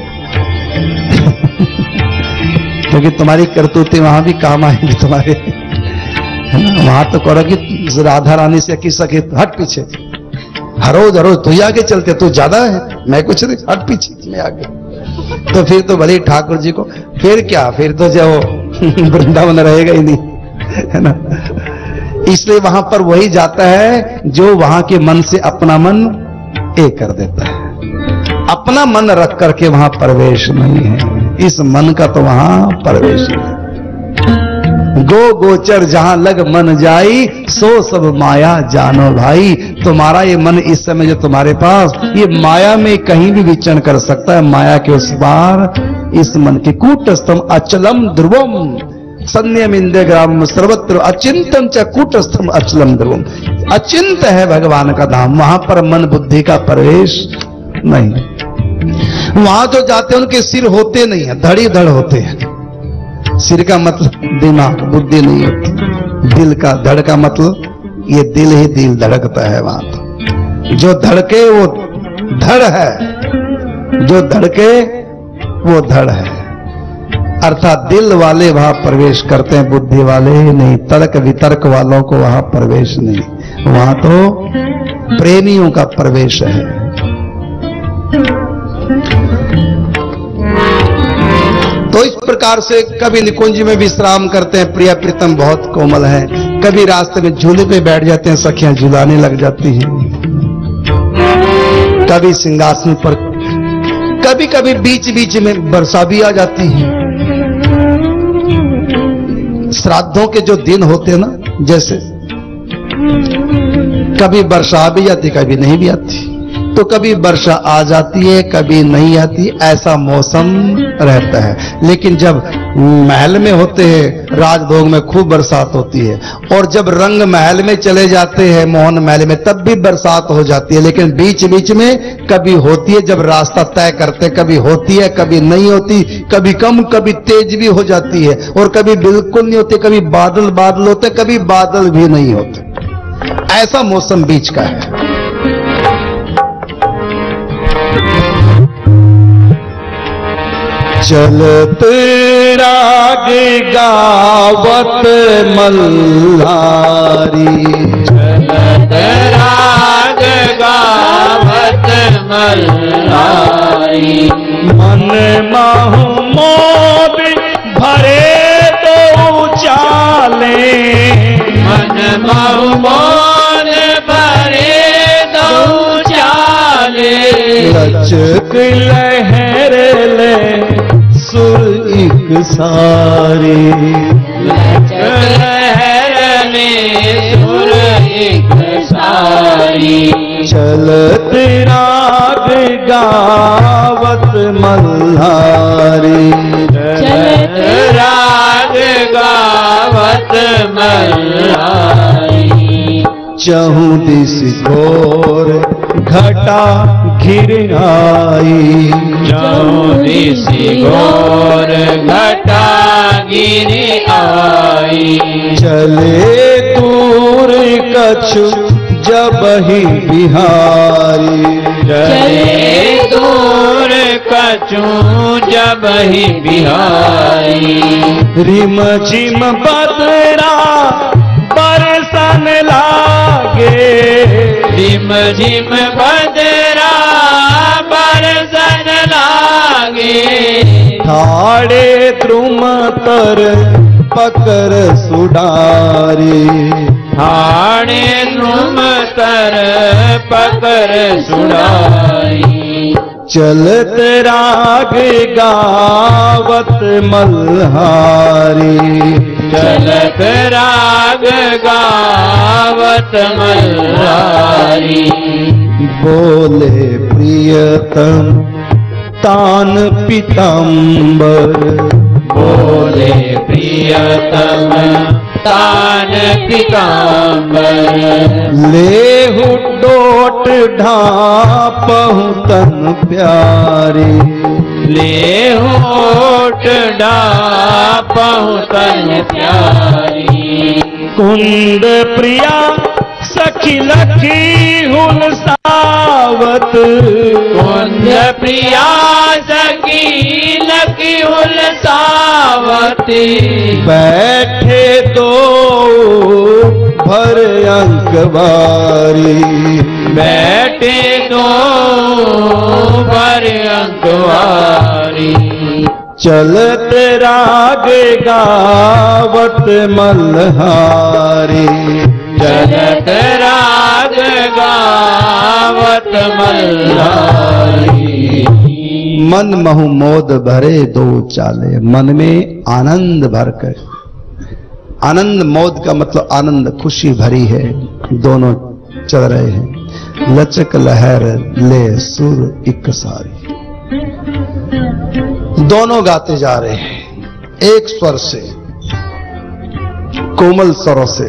क्योंकि तुम्हारी करतूतें वहां भी काम आएंगी तुम्हारे, है ना। वहां तो करो कि राधा रानी से की सके, हट पीछे, हरोज हरोज तू आगे चलते, तू ज्यादा है, मैं कुछ नहीं, हट पीछे, मैं आगे। तो फिर तो भले ठाकुर जी को, फिर क्या, फिर तो जो वृंदावन रहेगा ही नहीं, है ना। इसलिए वहां पर वही जाता है जो वहां के मन से अपना मन एक कर देता है। अपना मन रख करके वहां प्रवेश नहीं है, इस मन का तो वहां प्रवेश नहीं। गो गोचर जहां लग मन जाई, सो सब माया जानो भाई। तुम्हारा ये मन इस समय जो तुम्हारे पास, ये माया में कहीं भी विचरण कर सकता है। माया के उस पार इस मन के कूटस्थम अचलम ध्रुवम संयम इंद्र ग्राम सर्वत्र अचिंतम च कूटस्थम अचलम ध्रुवम। अचिंत है भगवान का धाम, वहां पर मन बुद्धि का प्रवेश नहीं। वहां जो जाते हैं उनके सिर होते नहीं है, धड़ी धड़ होते हैं। सिर का मतलब दिमाग, बुद्धि नहीं होती। दिल का, धड़ का मतलब ये दिल ही दिल धड़कता है। वहां तो जो धड़के वो धड़ है, जो धड़के वो धड़ है, अर्थात दिल वाले वहां प्रवेश करते हैं, बुद्धि वाले नहीं। तर्क वितर्क वालों को वहां प्रवेश नहीं, वहां तो प्रेमियों का प्रवेश है। तो इस प्रकार से कभी निकुंज में विश्राम करते हैं, प्रिया प्रीतम बहुत कोमल है। कभी रास्ते में झूले पे बैठ जाते हैं, सखियां झुलाने लग जाती हैं। कभी सिंहासन पर, कभी कभी बीच बीच में वर्षा भी आ जाती है। श्राद्धों के जो दिन होते हैं ना, जैसे कभी वर्षा भी जाती, कभी नहीं भी आती। तो कभी वर्षा आ जाती है, कभी नहीं आती, ऐसा मौसम रहता है। लेकिन जब महल में होते हैं, राजभोग में खूब बरसात होती है, और जब रंग महल में चले जाते हैं, मोहन महल में, तब भी बरसात हो जाती है। लेकिन बीच बीच में कभी होती है, जब रास्ता तय करते, कभी होती है, कभी नहीं होती, कभी कम, कभी तेज भी हो जाती है, और कभी बिल्कुल नहीं होती, कभी बादल बादल होते, कभी बादल भी नहीं होते। ऐसा मौसम बीच का है। चलत राग गावत मल्हारी, चलत राग गावत मल्हारी, मन माहु मोद भरे तो चाले, मन महु मोद भरे दो चाले, लचक लहर ले सुर एक सारी, लहर में सुर एक सारी, चलत राग गावत मल्हारी, चलत राग गावत मल्हारी, चहु दिस घोर घटा घिर आई, चौदिसी घोर घटा गिरी आई, चले दूर कछु जब ही बिहारी, चले दूर कछु जब ही बिहारी, रिम झिम बदरा बरसन लागे, रिम झिम बदरा बरसन लागे, ठाड़े द्रुम तर पकर सुडारी, ठाणे द्रुम तर पकर सुडारी, चलत राग गावत मल्हारी, चलत राग गावत मल्हारी, बोले प्रियतम तान पीतांबर, बोले प्रियतम तान पीतांबर, लेहु डोट ढापहु तन प्यारी, ले होठ डापहु तन प्यारी, कुंद प्रिया सखी लखी हुन सावत, कुंज प्रिया सखी लकी हुल सावती, बैठे दो भर अंकवारी, बैठे दो भर अंकवारी, चलत राग गावत मल्हारी, चलत राग गावत मल्हारी, मन महु मोद भरे दो चाले, मन में आनंद भरकर, आनंद मोद का मतलब आनंद, खुशी भरी है, दोनों चल रहे हैं। लचक लहर ले सुर एक सारी, दोनों गाते जा रहे हैं एक स्वर से, कोमल स्वरों से,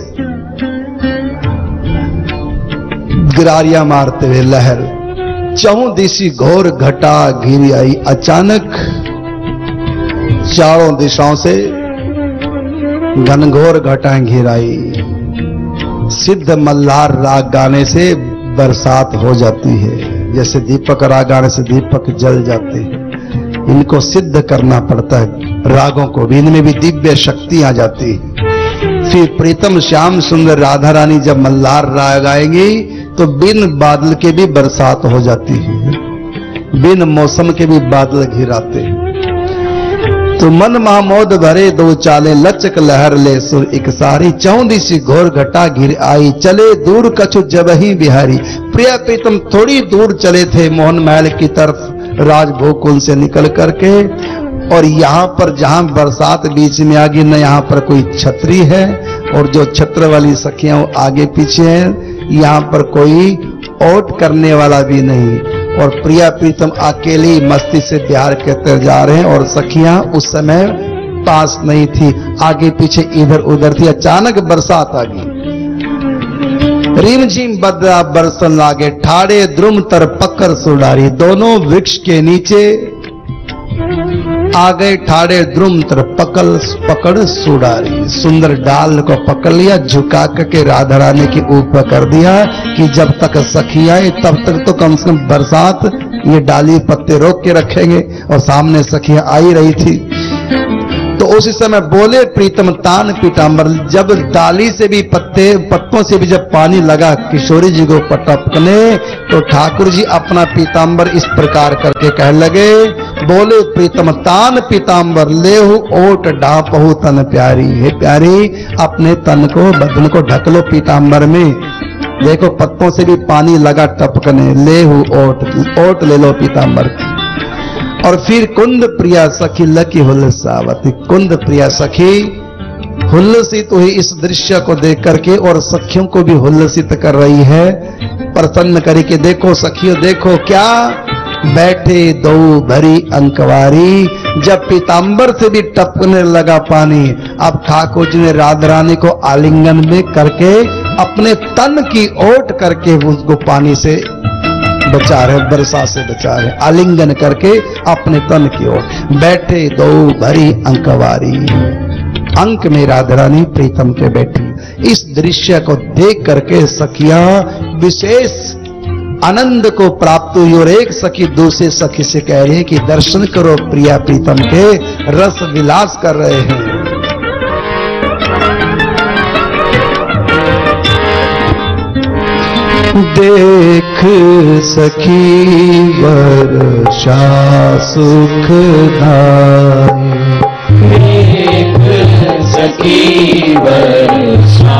गिरारियां मारते हुए लहर, चहु दिशी घोर घटा घिरी आई, अचानक चारों दिशाओं से घनघोर घटाएं घिराई। सिद्ध मल्हार राग गाने से बरसात हो जाती है, जैसे दीपक राग गाने से दीपक जल जाते हैं। इनको सिद्ध करना पड़ता है रागों को भी, इनमें भी दिव्य शक्ति आ जाती है। फिर प्रीतम श्याम सुंदर राधा रानी जब मल्हार राग गाएंगी तो बिन बादल के भी बरसात हो जाती है, बिन मौसम के भी बादल घिराते हैं। तो मन महामोद भरे दो चाले, लचक लहर ले सुर एक सारी, चौंदिसी घोर घटा घिर आई, चले दूर कछु जब ही बिहारी। प्रिय प्रीतम थोड़ी दूर चले थे मोहन महल की तरफ, राजभोग कुंज से निकल करके, और यहाँ पर जहां बरसात बीच में आ गई, न यहाँ पर कोई छतरी है, और जो छत्र वाली सखियां वो आगे पीछे हैं, यहाँ पर कोई ओट करने वाला भी नहीं, और प्रिया प्रीतम अकेली मस्ती से बिहार के तरफ जा रहे हैं, और सखियां उस समय पास नहीं थी, आगे पीछे इधर उधर थी। अचानक बरसात आ गई, रिमझिम बदरा बरसन लागे, ठाड़े द्रुम तर पकड़ सुडारी। दोनों वृक्ष के नीचे आ गए, ठाड़े द्रुम तर पकड़ पकड़ सुडारी। सुंदर डाल को पकड़ लिया, झुका करके राधा रानी के ऊपर कर दिया कि जब तक सखी आए तब तक तो कम से कम बरसात ये डाली पत्ते रोक के रखेंगे। और सामने सखियां आई रही थी, तो उसी समय बोले प्रीतम तान पीतांबर। जब डाली से भी पत्ते पत्तों से भी जब पानी लगा किशोरी जी को पटकने, तो ठाकुर जी अपना पीतांबर इस प्रकार करके कह लगे, बोले प्रीतम तान पीतांबर लेहु ओट डापहु तन प्यारी। हे प्यारी, अपने तन को बदन को ढक लो पीतांबर में। देखो पत्तों से भी पानी लगा टपकने, लेहु ओट ओट ले लो पीतांबर की। और फिर कुंद प्रिया सखी लकी हुल्लसावती। कुंद प्रिया सखी हुल्लसित हुई इस दृश्य को देख करके, और सखियों को भी हुल्लसित कर रही है, प्रसन्न करके। देखो सखियों, देखो क्या बैठे दो भरी अंकवारी। जब पीतांबर से भी टपकने लगा पानी, अब ठाकुर जी ने राधा रानी को आलिंगन में करके अपने तन की ओट करके उसको पानी से बचा रहे, वर्षा से बचा रहे, आलिंगन करके अपने तन की ओर। बैठे दो भरी अंकवारी, अंक में राधा रानी प्रीतम के बैठी। इस दृश्य को देख करके सखियां विशेष आनंद को प्राप्त हुई, और एक सखी दूसरे सखी से कह रही है कि दर्शन करो प्रिया प्रीतम के, रस विलास कर रहे हैं। देख सखी वर्षा सुखदाई, देख सखी वर्षा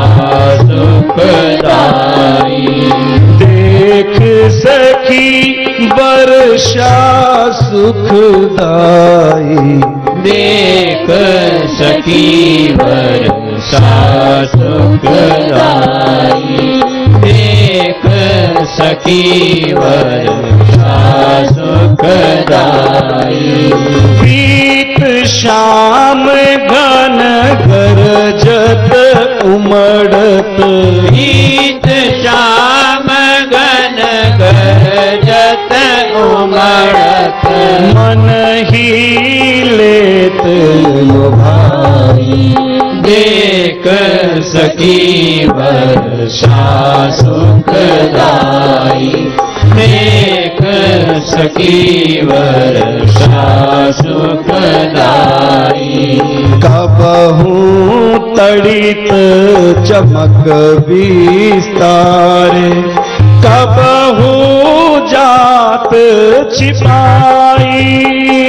सुखदाई। देख सखी वर्षा सुखदाई, देख सखी वर्षा सुखदाई। देख सखी वर्षा सुखदाई। प्रीत श्याम घन गरजत उमड़त, प्रीत श्याम घन गरजत उमड़त। मन ही लेत लुभाई। देख सखी वर्षा सुखदाई। देख सखी वर्षा सुखदाई। कबहू तड़ित चमक विस्तार, कबहू जात छिपाई।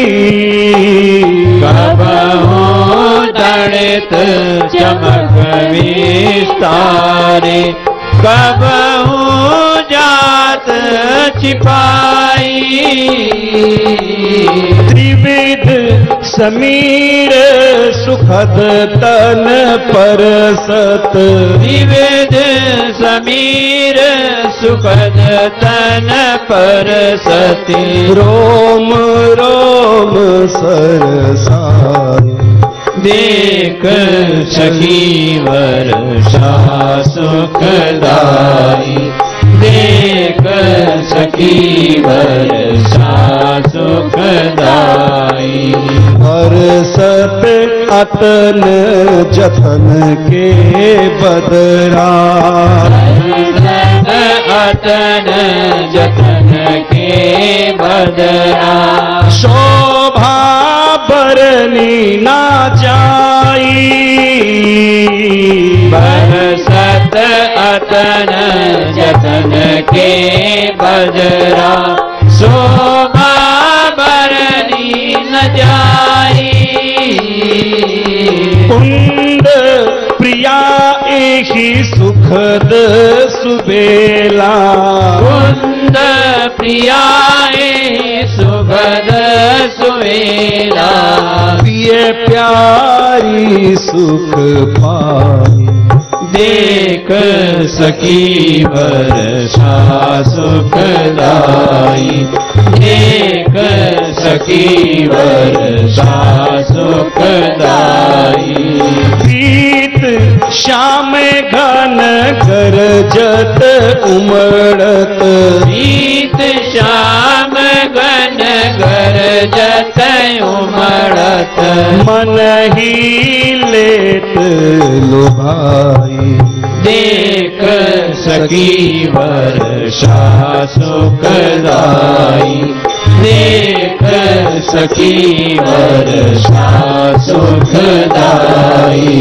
कबहू तड़ित चमक विस्तारे, कबहू जात छिपाई। त्रिविध समीर सुखद तन परसत, त्रिविध समीर सुखद तन परसति। रोम रोम सरसाए। देख सखी वर्षा सुखदाई। देख सखी वर्षा सुखदाई। बरसत अतन जतन के बदरा, अतन जतन के बदरा। शोभा बरनी ना जाई। बरसत अतन जतन के बदरा। शोभा बरनी न जाई। कुंद प्रिया एही सुखद सुबेला, कुंद प्रिया सुखद सुवेला। प्रिय प्यारी सुख पाई। देख सखी वर्षा सुखदाई। देख सखी वर्षा सुखदाई। प्रीत श्याम घन गरजत उमड़त, प्रीत श्याम घन गरजत उमड़त, मन ही लेत लुभाई। देख सखी वर्षा सुखदाई, देख सखी वर्षा सुखदाई।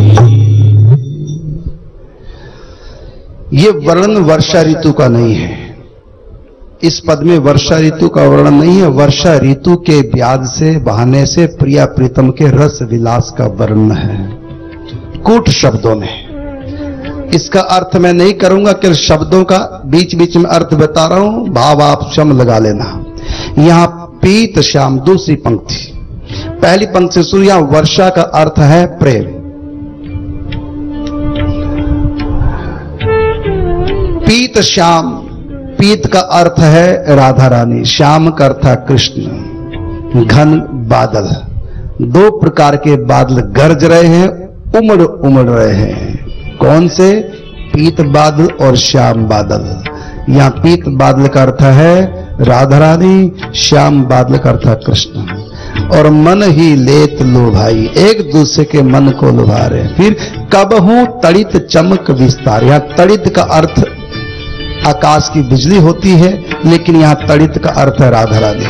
ये वर्णन वर्षा ऋतु का नहीं है। इस पद में वर्षा ऋतु का वर्णन नहीं है। वर्षा ऋतु के ब्याज से बहाने से प्रिया प्रीतम के रस विलास का वर्णन है कूट शब्दों में। इसका अर्थ मैं नहीं करूंगा कि शब्दों का बीच बीच में अर्थ बता रहा हूं, भाव आप क्षम लगा लेना। यहां पीत श्याम दूसरी पंक्ति, पहली पंक्ति से शुरू। यहां वर्षा का अर्थ है प्रेम। पीत श्याम, पीत का अर्थ है राधा रानी, श्याम का अर्थ है कृष्ण। घन बादल, दो प्रकार के बादल गरज रहे हैं, उमड़ उमड़ रहे हैं। कौन से? पीत बादल और श्याम बादल। यहां पीत बादल का अर्थ है राधा रानी, श्याम बादल का अर्थ है कृष्ण। और मन ही लेत लो भाई, एक दूसरे के मन को लुभा रहे। फिर कबहू तड़ित चमक विस्तार, यहां तड़ित का अर्थ आकाश की बिजली होती है, लेकिन यहां तड़ित का अर्थ है राधा रानी।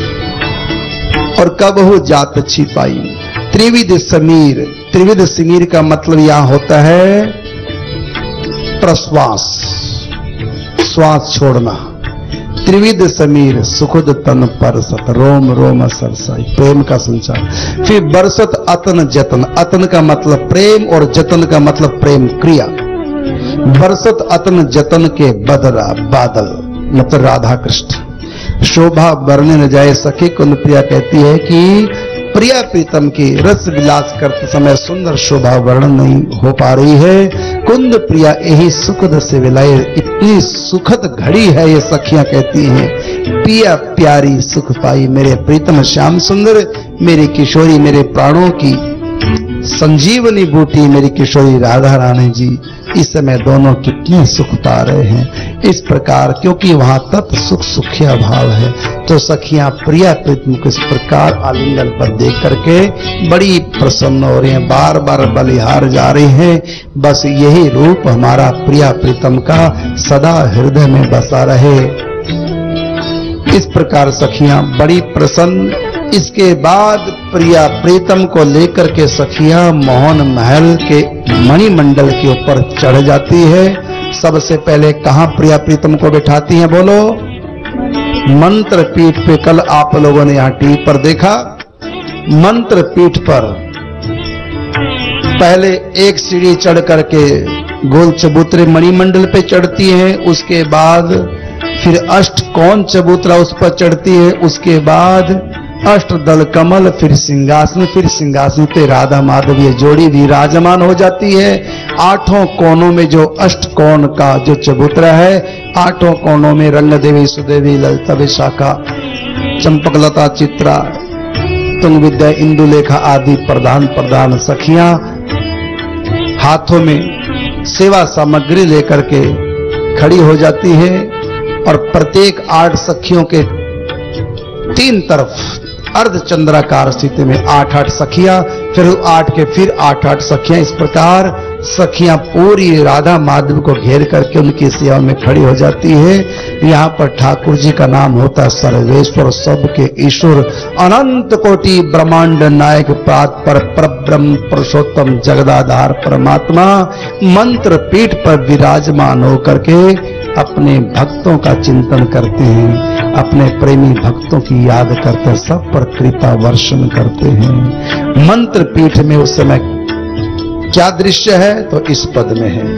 और कबहू जात छिपाई, त्रिविध समीर, त्रिविध समीर का मतलब यहां होता है प्रश्वास, श्वास छोड़ना। त्रिविध समीर सुखद तन परसत, रोम रोम सरसाई, प्रेम का संचार। फिर बरसत अतन जतन, अतन का मतलब प्रेम और जतन का मतलब प्रेम क्रिया। बरसत अतन जतन के बदरा बादल, मतलब राधा कृष्ण। शोभा बरने न जाए सखी, कुंद प्रिया कहती है कि प्रिया प्रीतम की रस विलास करते समय सुंदर शोभा वर्णन नहीं हो पा रही है। कुंद प्रिया यही सुखद से विलाए, इतनी सुखद घड़ी है ये सखियां कहती हैं। पिया प्यारी सुख पाई, मेरे प्रीतम श्याम सुंदर, मेरी किशोरी, मेरे प्राणों की संजीवनी बूटी मेरी किशोरी राधा रानी जी इस समय दोनों कितनी सुख पा रहे हैं। इस प्रकार क्योंकि वहां तत् सुख सुखिया भाव है, तो सखियां प्रिया प्रीतम को इस प्रकार आलिंगन पर देख करके बड़ी प्रसन्न हो रही हैं, बार बार बलिहार जा रही हैं। बस यही रूप हमारा प्रिया प्रीतम का सदा हृदय में बसा रहे। इस प्रकार सखियां बड़ी प्रसन्न। इसके बाद प्रिया प्रीतम को लेकर के सखियां मोहन महल के मणिमंडल के ऊपर चढ़ जाती है। सबसे पहले कहां प्रिया प्रीतम को बिठाती हैं बोलो? मंत्र पीठ पे। कल आप लोगों ने यहां टीवी पर देखा, मंत्र पीठ पर पहले एक सीढ़ी चढ़ करके गोल चबूतरे मणिमंडल पे चढ़ती है, उसके बाद फिर अष्ट कौन चबूतरा उस पर चढ़ती है, उसके बाद अष्ट दल कमल, फिर सिंहासन, फिर सिंहासन पे राधा माधव ये जोड़ी विराजमान हो जाती है। आठों कोनों में जो अष्ट कोण का जो चबूतरा है, आठों कोनों में रंग देवी, सुदेवी, ललिता, विशाखा, चंपकलता, चित्रा, तुंग विद्या, इंदुलेखा आदि प्रधान प्रधान सखियां हाथों में सेवा सामग्री लेकर के खड़ी हो जाती है। और प्रत्येक आठ सखियों के तीन तरफ अर्धचंद्राकार स्थिति में आठ आठ सखियां, फिर आठ के फिर आठ आठ सखियां। इस प्रकार सखियां पूरी राधा माधव को घेर करके उनकी सेवा में खड़ी हो जाती है। यहाँ पर ठाकुर जी का नाम होता है सर्वेश्वर, सबके ईश्वर, अनंत कोटि ब्रह्मांड नायक, प्रात पर परब्रह्म पुरुषोत्तम जगदाधार परमात्मा मंत्र पीठ पर विराजमान होकर के अपने भक्तों का चिंतन करते हैं, अपने प्रेमी भक्तों की याद करते हैं, सब पर कृपा वर्षण करते हैं। मंत्र पीठ में उस समय क्या दृश्य है तो इस पद में है।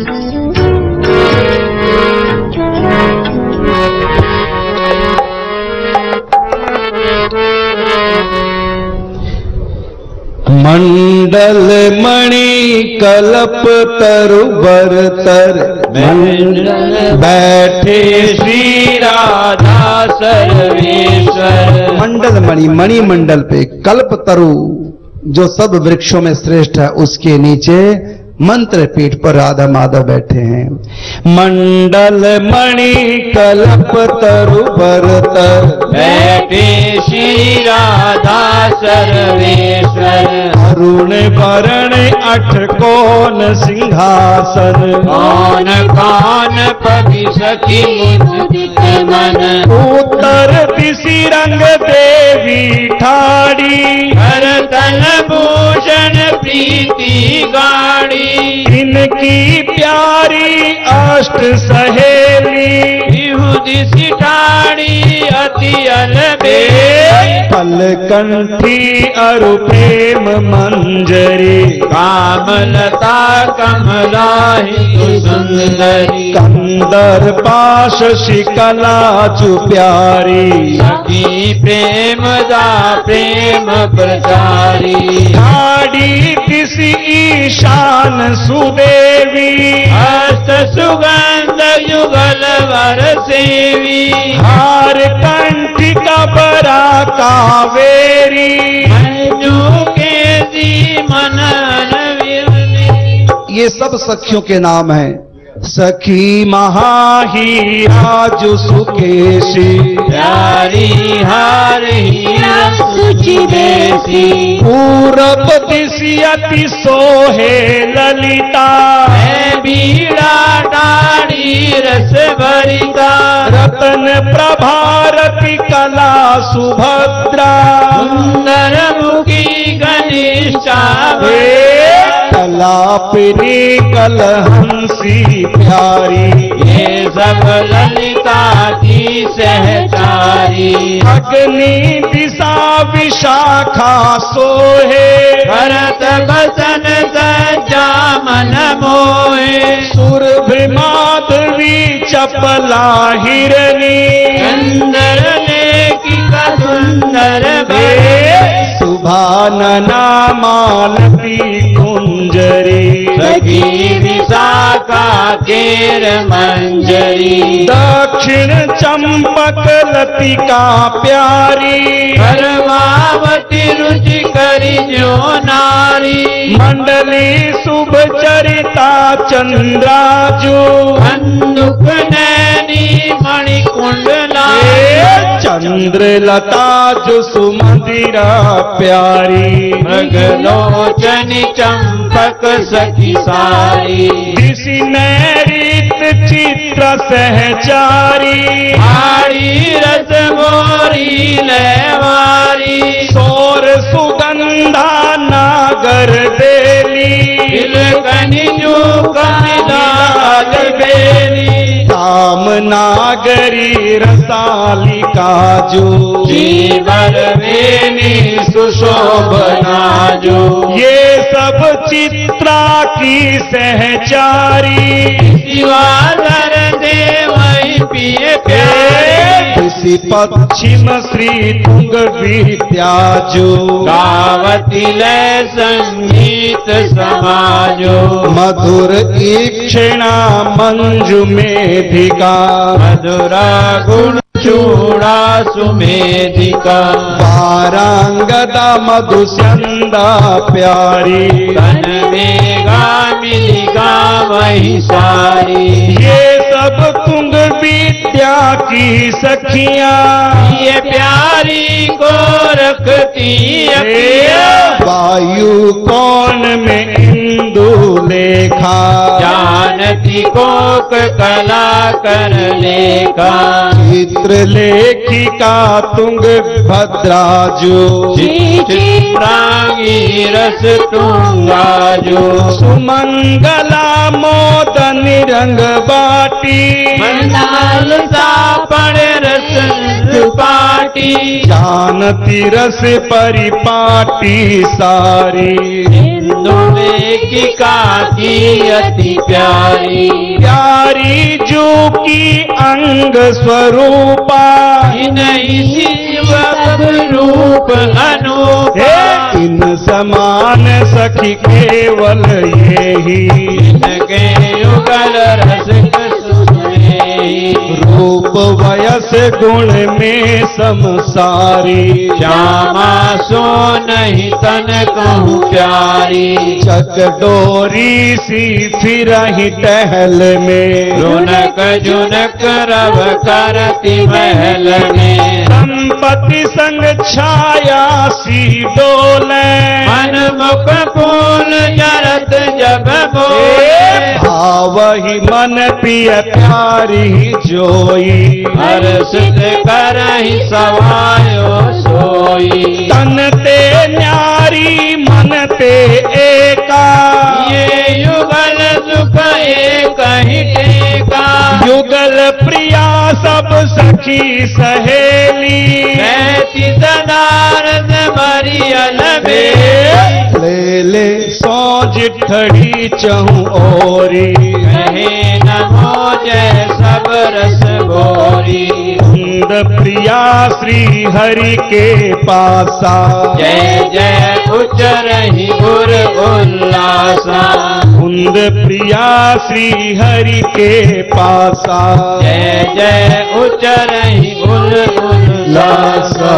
मंडल मणि कल्प तरु बर तर मंडल बैठे श्री राधा सर्वेश्वर। मंडल मणि, मणि मंडल पे कल्प तरु जो सब वृक्षों में श्रेष्ठ है, उसके नीचे मंत्र पीठ पर राधा माधव बैठे हैं। मंडल मणि कल्प तरु बरतर बैठे श्री राधा सर्वेश्वर। अरुण वरण अठ कोन सिंहासन कौन कौन पवि सखी मुदित मन। उत्तर दिशि रंग देवी ठाड़ी भरतन भूषण प्रीति गाड़ी। इनकी प्यारी अष्ट सहेली विहुदी सिठाड़ी अति अलबे। पलकंठी अरु प्रेम मंजरी कामलता कमला हितु सुंदरी। कंदर पाश शिकला चु प्यारी सखी प्रेम दा प्रेम प्रचारी। ठाड़ी किसी ईशान सुदेवी हस्त सुगंध युगल वर सेवी। हार कंठिका बरा कावेरी मंजू के दी मनन विरनी। ये सब सखियों के नाम हैं। सखी महाहीरा जो सुकेशी प्यारी हार हीरा सुचि देसी। पूरब दिशि अति सोहे ललिता है बीड़ा डाड़ी रस भरिता। रतन प्रभारती कला सुभद्रा सुंदर मुखी घनिष्ठा कलापिनी कलहंसी प्यारी। ये सब ललिता की सहचारी। अग्नि दिशा विशाखा सोहे भरत बसन सज्जा मन मोहे। सुरभि माधवी चपला हिरनी सुंदर लेखिका सुंदर भे। सुभानना मालती कुंजरी सखी विशाखा केर मंजरी। दक्षिण चंपक लतिका प्यारी परमावती रुचि करी जो नारी। मंडली शुभ चरिता चंद्राजू अंधुक नैनी मणिकुंडला। चंद्र लता जो सुमंदिरा प्यारी मृगलोचनी चंपक सखी सारी। दिशि नैऋत चित्र सहचारी आड़ी रस मोरी लेवारी। सौर सुगंधा नागर बेली तिलकनी जो कमिलाल बेली। काम नागरी रसाली काजू जीवर वेनी सुशोभना जो। ये सब चित्रा की सहचारी शिवाधर देवई पिए प्यारे। किसी पश्चिम श्री तुंग विद्याजू गावती लय संगीत समाजो। मधुर ईक्षणा मंजु मेधिका मधुरा गुण चूड़ा सुमेधिका। पारांगदा मधुस्यंदा प्यारी तन में गा मिली गा वही सारी। ये सब तुंग विद्या की सखियां ये प्यारी को रखती अखियाँ। वायु कौन में इंदु लेखा जानती कोक कला कर लेखा। चित्र लेखिका तुंग भद्राजू चित्रांगी रस तुंगाजो। सुमंगला मोद निरंग बाटी मंदाल सापड़ रस पाटी। जानती रस परिपाटी सारी हिंदू लेखिका की अति प्यारी। प्यारी जू की अंग स्वरूपा नहीं शिव रूप अनूपा। इन समान सखी केवल ये ही इनके युगल रसिक सुने। रूप वयस गुण में समसारी, श्यामा सो नहीं तन कहूँ प्यारी। चकडोरी सी फिरहि टहल में, रुनक जुनक रव करती महल में। संपत्ति संग छाया सी डोले, मन मुख फूल जरत जब बोले। भावहि मन प्रिय प्यारी जोई, हर्षित करहि सवायो सोई। तन ते न्यारी मन ते एका, ये युगल सुख एक ही टेका। युगल प्रिया सब सखी सहेली, रहती सदारद मरियल में। ले ले सोज ठड़ी चहु ओरी, कहे नमो जय सब रस गोरी। कुंद प्रिया श्री हरि के पासा, जय जय उच्चरहि गुर उल्लासा। कुंद प्रिया श्री हरि के पासा, जय जय उच्चरहि गुर उल्लासा।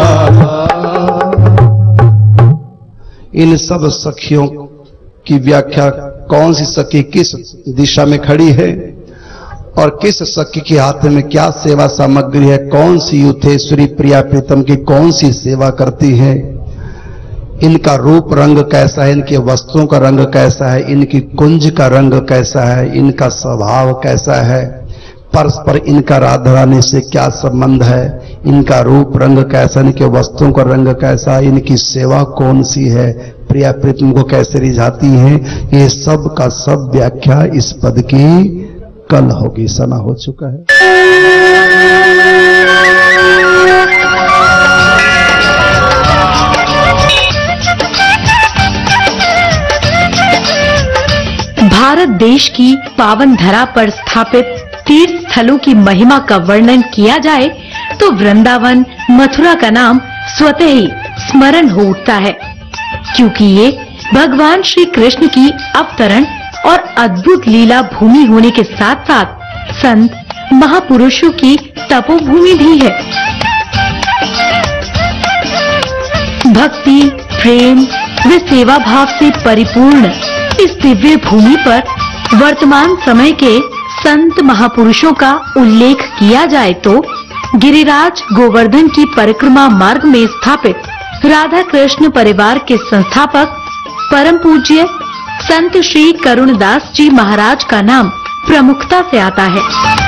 इन सब सखियों की व्याख्या कौन सी सखी किस दिशा में खड़ी है और किस सखी के हाथ में क्या सेवा सामग्री है, कौन सी युथेश्वरी प्रिया प्रीतम की कौन सी सेवा करती है, इनका रूप रंग कैसा है, इनके वस्त्रों का रंग कैसा है, इनकी कुंज का रंग कैसा है, इनका स्वभाव कैसा है, परस्पर इनका राधा रानी से क्या संबंध है, इनका रूप रंग कैसा, इनके वस्त्रों का रंग कैसा, इनकी सेवा कौन सी है, प्रिया प्रीतम को कैसे रिझाती हैं, ये सब का सब व्याख्या इस पद की कल होगी। समय हो चुका है। भारत देश की पावन धरा पर स्थापित तीर्थ स्थलों की महिमा का वर्णन किया जाए तो वृंदावन, मथुरा का नाम स्वतः ही स्मरण हो उठता है, क्योंकि ये भगवान श्री कृष्ण की अवतरण और अद्भुत लीला भूमि होने के साथ साथ संत महापुरुषों की तपोभूमि भी है। भक्ति, प्रेम व सेवा भाव से परिपूर्ण इस दिव्य भूमि पर वर्तमान समय के संत महापुरुषों का उल्लेख किया जाए तो गिरिराज गोवर्धन की परिक्रमा मार्ग में स्थापित राधा कृष्ण परिवार के संस्थापक परम पूज्य संत श्री करुणदास जी महाराज का नाम प्रमुखता से आता है।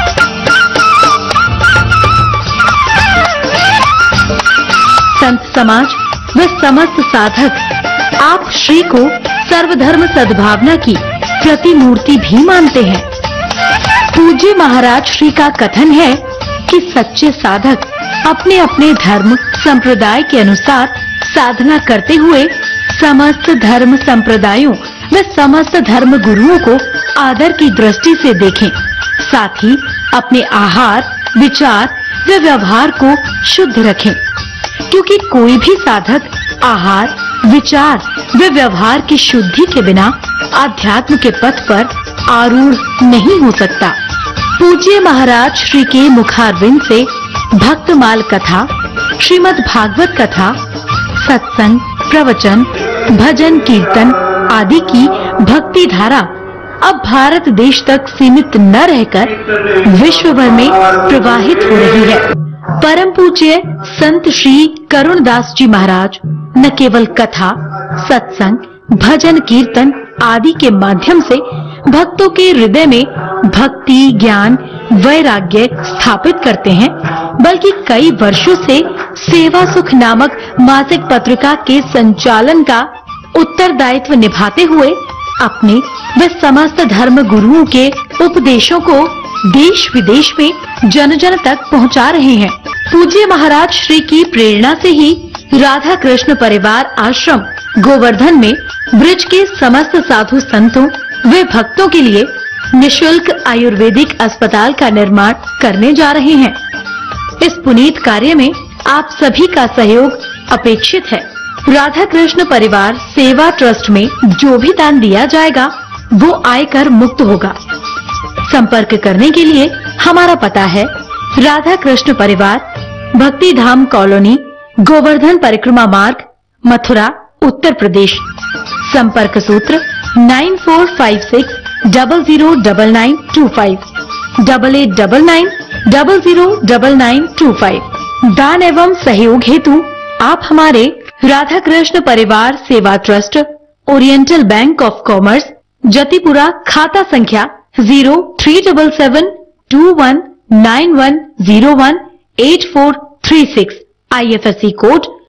संत समाज व समस्त साधक आप श्री को सर्वधर्म सद्भावना की प्रतिमूर्ति भी मानते हैं। पूज्य महाराज श्री का कथन है कि सच्चे साधक अपने अपने धर्म संप्रदाय के अनुसार साधना करते हुए समस्त धर्म संप्रदायों व समस्त धर्म गुरुओं को आदर की दृष्टि से देखें, साथ ही अपने आहार, विचार व व्यवहार को शुद्ध रखें, क्योंकि कोई भी साधक आहार, विचार व व्यवहार की शुद्धि के बिना आध्यात्म के पथ पर आरूढ़ नहीं हो सकता। पूज्य महाराज श्री के मुखारविंद से भक्तमाल कथा, श्रीमद् भागवत कथा, सत्संग, प्रवचन, भजन, कीर्तन आदि की भक्ति धारा अब भारत देश तक सीमित न रहकर विश्व भर में प्रवाहित हो रही है। परम पूज्य संत श्री करुणदास जी महाराज न केवल कथा, सत्संग, भजन, कीर्तन आदि के माध्यम से भक्तों के हृदय में भक्ति, ज्ञान, वैराग्य स्थापित करते हैं, बल्कि कई वर्षों से सेवा सुख नामक मासिक पत्रिका के संचालन का उत्तरदायित्व निभाते हुए अपने व समस्त धर्म गुरुओं के उपदेशों को देश विदेश में जन जन तक पहुंचा रहे हैं। पूज्य महाराज श्री की प्रेरणा से ही राधा कृष्ण परिवार आश्रम गोवर्धन में ब्रज के समस्त साधु संतों व भक्तों के लिए निशुल्क आयुर्वेदिक अस्पताल का निर्माण करने जा रहे हैं। इस पुनीत कार्य में आप सभी का सहयोग अपेक्षित है। राधा कृष्ण परिवार सेवा ट्रस्ट में जो भी दान दिया जाएगा वो आयकर मुक्त होगा। संपर्क करने के लिए हमारा पता है राधा कृष्ण परिवार, भक्ति धाम कॉलोनी, गोवर्धन परिक्रमा मार्ग, मथुरा, उत्तर प्रदेश। संपर्क सूत्र nine four five six double zero double nine two five double eight double nine double zero double nine two five. दान एवं सहयोग हेतु आप हमारे राधा कृष्ण परिवार सेवा trust, oriental bank of commerce, Jatipura, खाता संख्या zero three double seven two one nine one zero one eight four three six, I F S C code